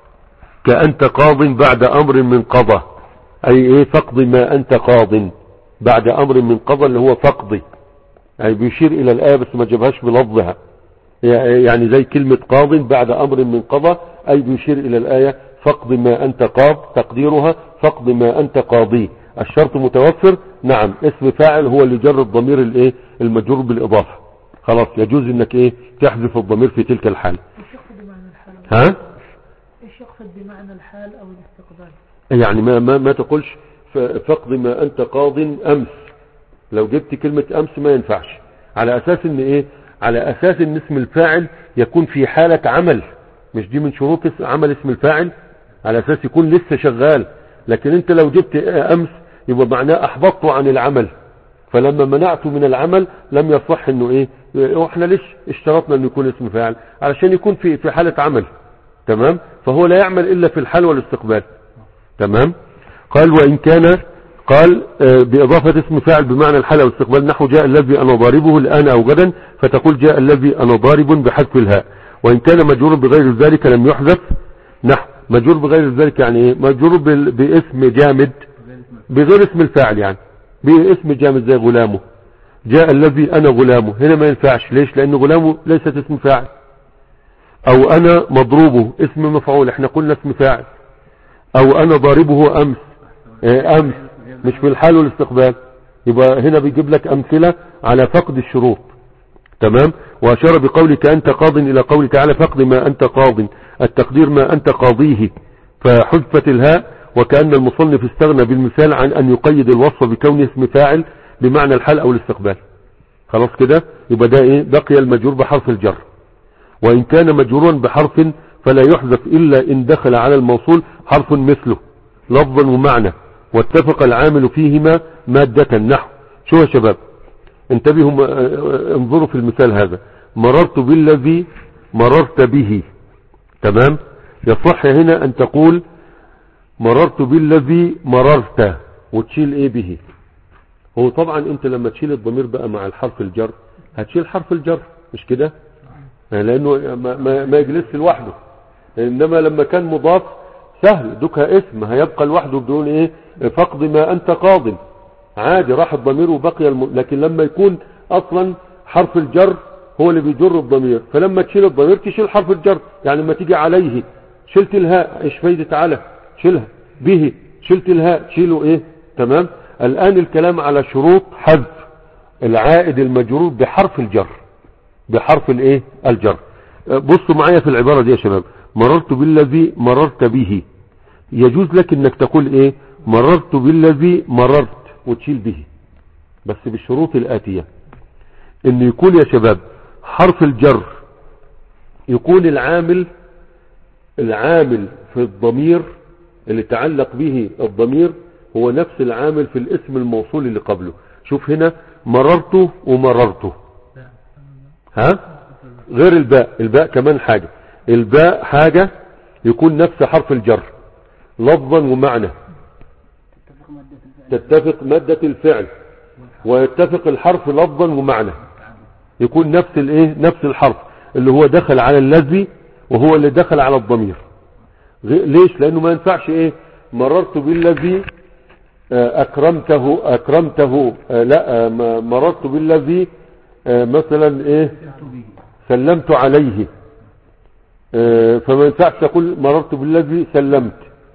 كأنت قاض بعد امر من قضى، اي ايه فقض ما انت قاض بعد امر من قضى اللي هو فقضي، يعني بيشير الى الايه بس ما جابهاش بلفظها، يعني زي كلمة قاض بعد امر من قضى، اي بيشير الى الايه فقض ما انت قاض، تقديرها فقض ما انت قاضي. الشرط متوفر، نعم. اسم فاعل هو اللي جر الضمير الايه المجرور بالاضافه، خلاص يجوز انك ايه تحذف الضمير في تلك الحال. ايش يقصد بمعنى الحال؟ ها ايش يقصد بمعنى الحال او الاستقبال؟ يعني ما ما, ما تقولش فقض ما انت قاض امس، لو جبت كلمة امس ما ينفعش، على اساس ان ايه على اساس ان اسم الفاعل يكون في حالة عمل، مش دي من شروط عمل اسم الفاعل، على اساس يكون لسه شغال. لكن انت لو جبت امس يبقى معناه احبطته عن العمل، فلما منعته من العمل لم يصح انه ايه، واحنا ليش اشترطنا انه يكون اسم فاعل؟ علشان يكون في في حالة عمل. تمام. فهو لا يعمل الا في الحال والاستقبال. تمام. قال وان كان قال باضافة اسم فاعل بمعنى الحال والاستقبال، نحو جاء الذي انا ضاربه الان او غدا، فتقول جاء الذي انا ضارب بحذف الهاء. وان كان مجرور بغير ذلك لم يحذف، نحو مجرور بغير ذلك يعني ايه مجرور باسم جامد بغير اسم الفاعل، يعني باسم جامد زي غلامه، جاء الذي انا غلامه، هنا ما ينفعش. ليش؟ لان غلامه ليست اسم فاعل. او انا مضروبه اسم مفعول، احنا قلنا اسم فاعل. او انا ضاربه امس، اه امس مش في الحال والاستقبال، يبقى هنا بيجيب لك امثلة على فقد الشروط. تمام. واشار بقولك انت قاض الى قول تعالى فقد ما انت قاض، التقدير ما انت قاضيه، فحذفت الهاء، وكأن المصنف استغنى بالمثال عن ان يقيد الوصف بكون اسم فاعل بمعنى الحال او الاستقبال. خلاص كده يبقى ده ايه بقي المجرور بحرف الجر. وان كان مجرورا بحرف فلا يحذف الا ان دخل على الموصول حرف مثله لفظا ومعنى، واتفق العامل فيهما مادة. نحو شو يا شباب انتبهوا انظروا في المثال هذا، مررت بالذي مررت به. تمام. يصح هنا ان تقول مررت بالذي مررت وتشيل ايه به. هو طبعا انت لما تشيل الضمير بقى مع الحرف الجر هتشيل حرف الجر، مش كده؟ لانه ما, ما, ما يجلسش لوحده، انما لما كان مضاف سهل دكها اسم هيبقى لوحده بدون ايه فقد ما انت قاض، عادي راح الضمير وبقي الم... لكن لما يكون اصلا حرف الجر هو اللي بيجر الضمير، فلما تشيل الضمير تشيل حرف الجر. يعني لما تيجي عليه شلت الهاء، ايش فايدة على شيلها، به شلت الهاء تشيله ايه تمام. الآن الكلام على شروط حذف العائد المجرور بحرف الجر، بحرف الايه الجر. بصوا معايا في العبارة دي يا شباب. مررت بالذي مررت به، يجوز لك انك تقول ايه مررت بالذي مررت وتشيل به، بس بالشروط الآتية. ان يكون يا شباب حرف الجر يكون العامل العامل في الضمير اللي تعلق به الضمير هو نفس العامل في الاسم الموصول اللي قبله. شوف هنا مررت ومررت، ها غير الباء. الباء كمان حاجة، الباء حاجة يكون نفس حرف الجر لفظا ومعنى، تتفق مادة الفعل ويتفق الحرف لفظا ومعنى، يكون نفس الايه نفس الحرف اللي هو دخل على الذي وهو اللي دخل على الضمير. ليش؟ لانه ما ينفعش ايه مررت بالذي اكرمته اكرمته لا مررت بالذي مثلا ايه سلمت عليه، فما ينفعش تقول مررت بالذي سلمت،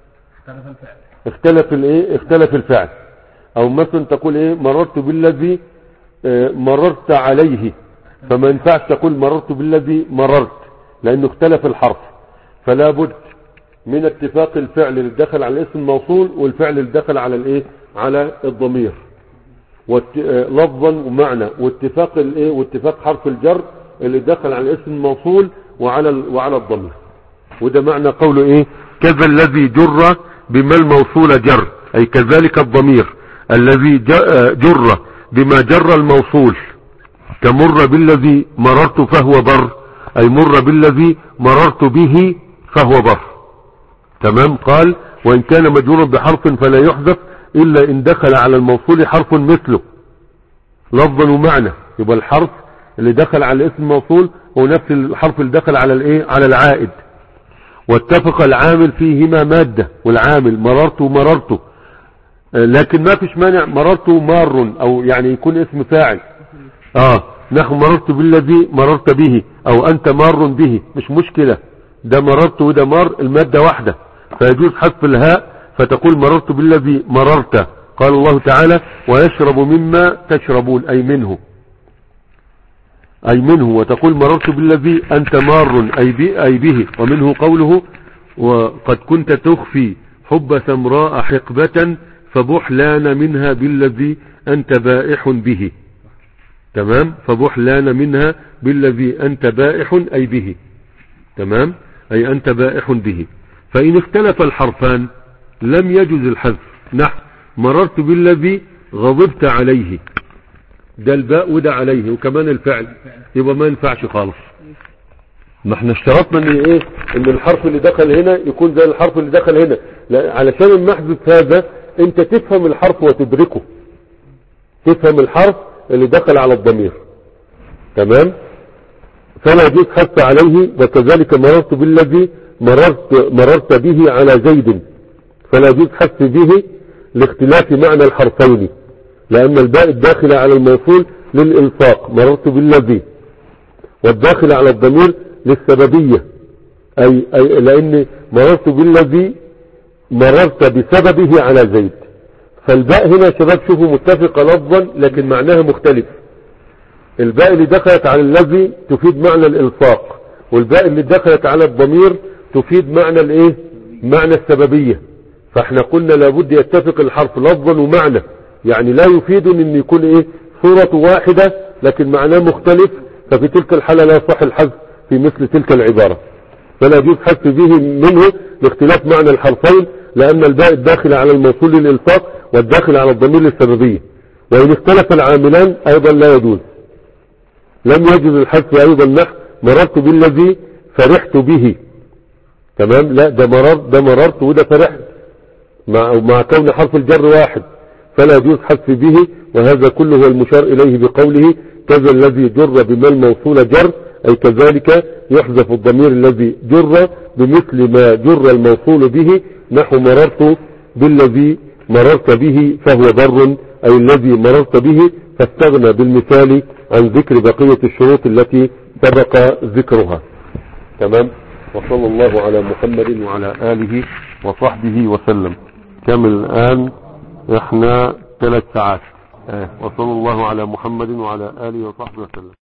اختلف الايه اختلف الفعل. او مثلا تقول ايه مررت بالذي مررت عليه، فما ينفعش تقول مررت بالذي مررت لانه اختلف الحرف. فلا بد من اتفاق الفعل اللي دخل على الاسم الموصول والفعل اللي دخل على الايه على الضمير لفظا ومعنى، واتفاق الايه واتفاق حرف الجر اللي دخل على الاسم الموصول وعلى وعلى الضمير. وده معنى قوله ايه كذا الذي جر بما الموصول جر، اي كذلك الضمير الذي جر بما جر الموصول. كمر بالذي مررت فهو بر، اي مر بالذي مررت به فهو بر. تمام. قال وان كان مجرورا بحرف فلا يحذف الا ان دخل على الموصول حرف مثله لفظا ومعنى. يبقى الحرف اللي دخل على الاسم الموصول هو نفس الحرف اللي دخل على الايه على العائد. واتفق العامل فيهما مادة، والعامل مررت ومررت، لكن ما فيش مانع مررت مار او يعني يكون اسم فاعل. اه نحو مررت بالذي مررت به او انت مار به، مش مشكلة، ده مررت وده مار المادة واحدة، فيجوز حذف الهاء فتقول مررت بالذي مررت. قال الله تعالى ويشرب مما تشربون، اي منه اي منه، وتقول مررت بالذي انت مار اي به. ومنه قوله وقد كنت تخفي حب ثمراء حقبة فبحلان منها بالذي انت بائح به. تمام. فبحلان منها بالذي انت بائح اي به. تمام. اي انت بائح به. فان اختلف الحرفان لم يجوز الحذف. نحو مررت بالذي غضبت عليه، ده الباء وده عليه وكمان الفعل، يبقى ما ينفعش خالص. ما احنا اشترطنا ان ايه ان الحرف اللي دخل هنا يكون زي الحرف اللي دخل هنا. لا علشان المحذوف هذا انت تفهم الحرف وتدركه، تفهم الحرف اللي دخل على الضمير. تمام. فلا يجوز حذف عليه. وكذلك مررت بالذي مررت مررت به على زيد، فلا يجوز حذف به لاختلاف معنى الحرفين، لأن الباء الداخلة على الموصول للإلصاق مررت بالذي، والداخل على الضمير للسببية، أي, أي لأن مررت بالذي مررت بسببه على زيد. فالباء هنا شباب شوفوا متفقة لفظا لكن معناها مختلف. الباء اللي دخلت على الذي تفيد معنى الإلصاق، والباء اللي دخلت على الضمير تفيد معنى الايه معنى السببية. فاحنا قلنا لابد يتفق الحرف لفظا ومعنى، يعني لا يفيد ان يكون ايه صورة واحدة لكن معناه مختلف، ففي تلك الحالة لا يصح الحذف في مثل تلك العبارة. فلا يجوز حذف به منه لاختلاف معنى الحرفين، لان الباء الداخل على الموصول للإلصاق والداخل على الضمير للسببية. وان اختلف العاملان ايضا لا يجوز. لم يجوز الحذف ايضا نحو مررت بالذي فرحت به. تمام. لا ده مررت ده مررت وده فرحت، مع, مع كون حرف الجر واحد، فلا يجوز حذف به. وهذا كله هو المشار إليه بقوله كذا الذي جر بما الموصول جر، أي كذلك يحذف الضمير الذي جر بمثل ما جر الموصول به. نحو مررت بالذي مررت به فهو بر، أي الذي مررت به، فاستغنى بالمثال عن ذكر بقية الشروط التي سبق ذكرها. تمام. وصلى الله على محمد وعلى آله وصحبه وسلم. كمل الآن احنا ثلاث ساعات. اه وصلى الله على محمد وعلى آله وصحبه وسلم.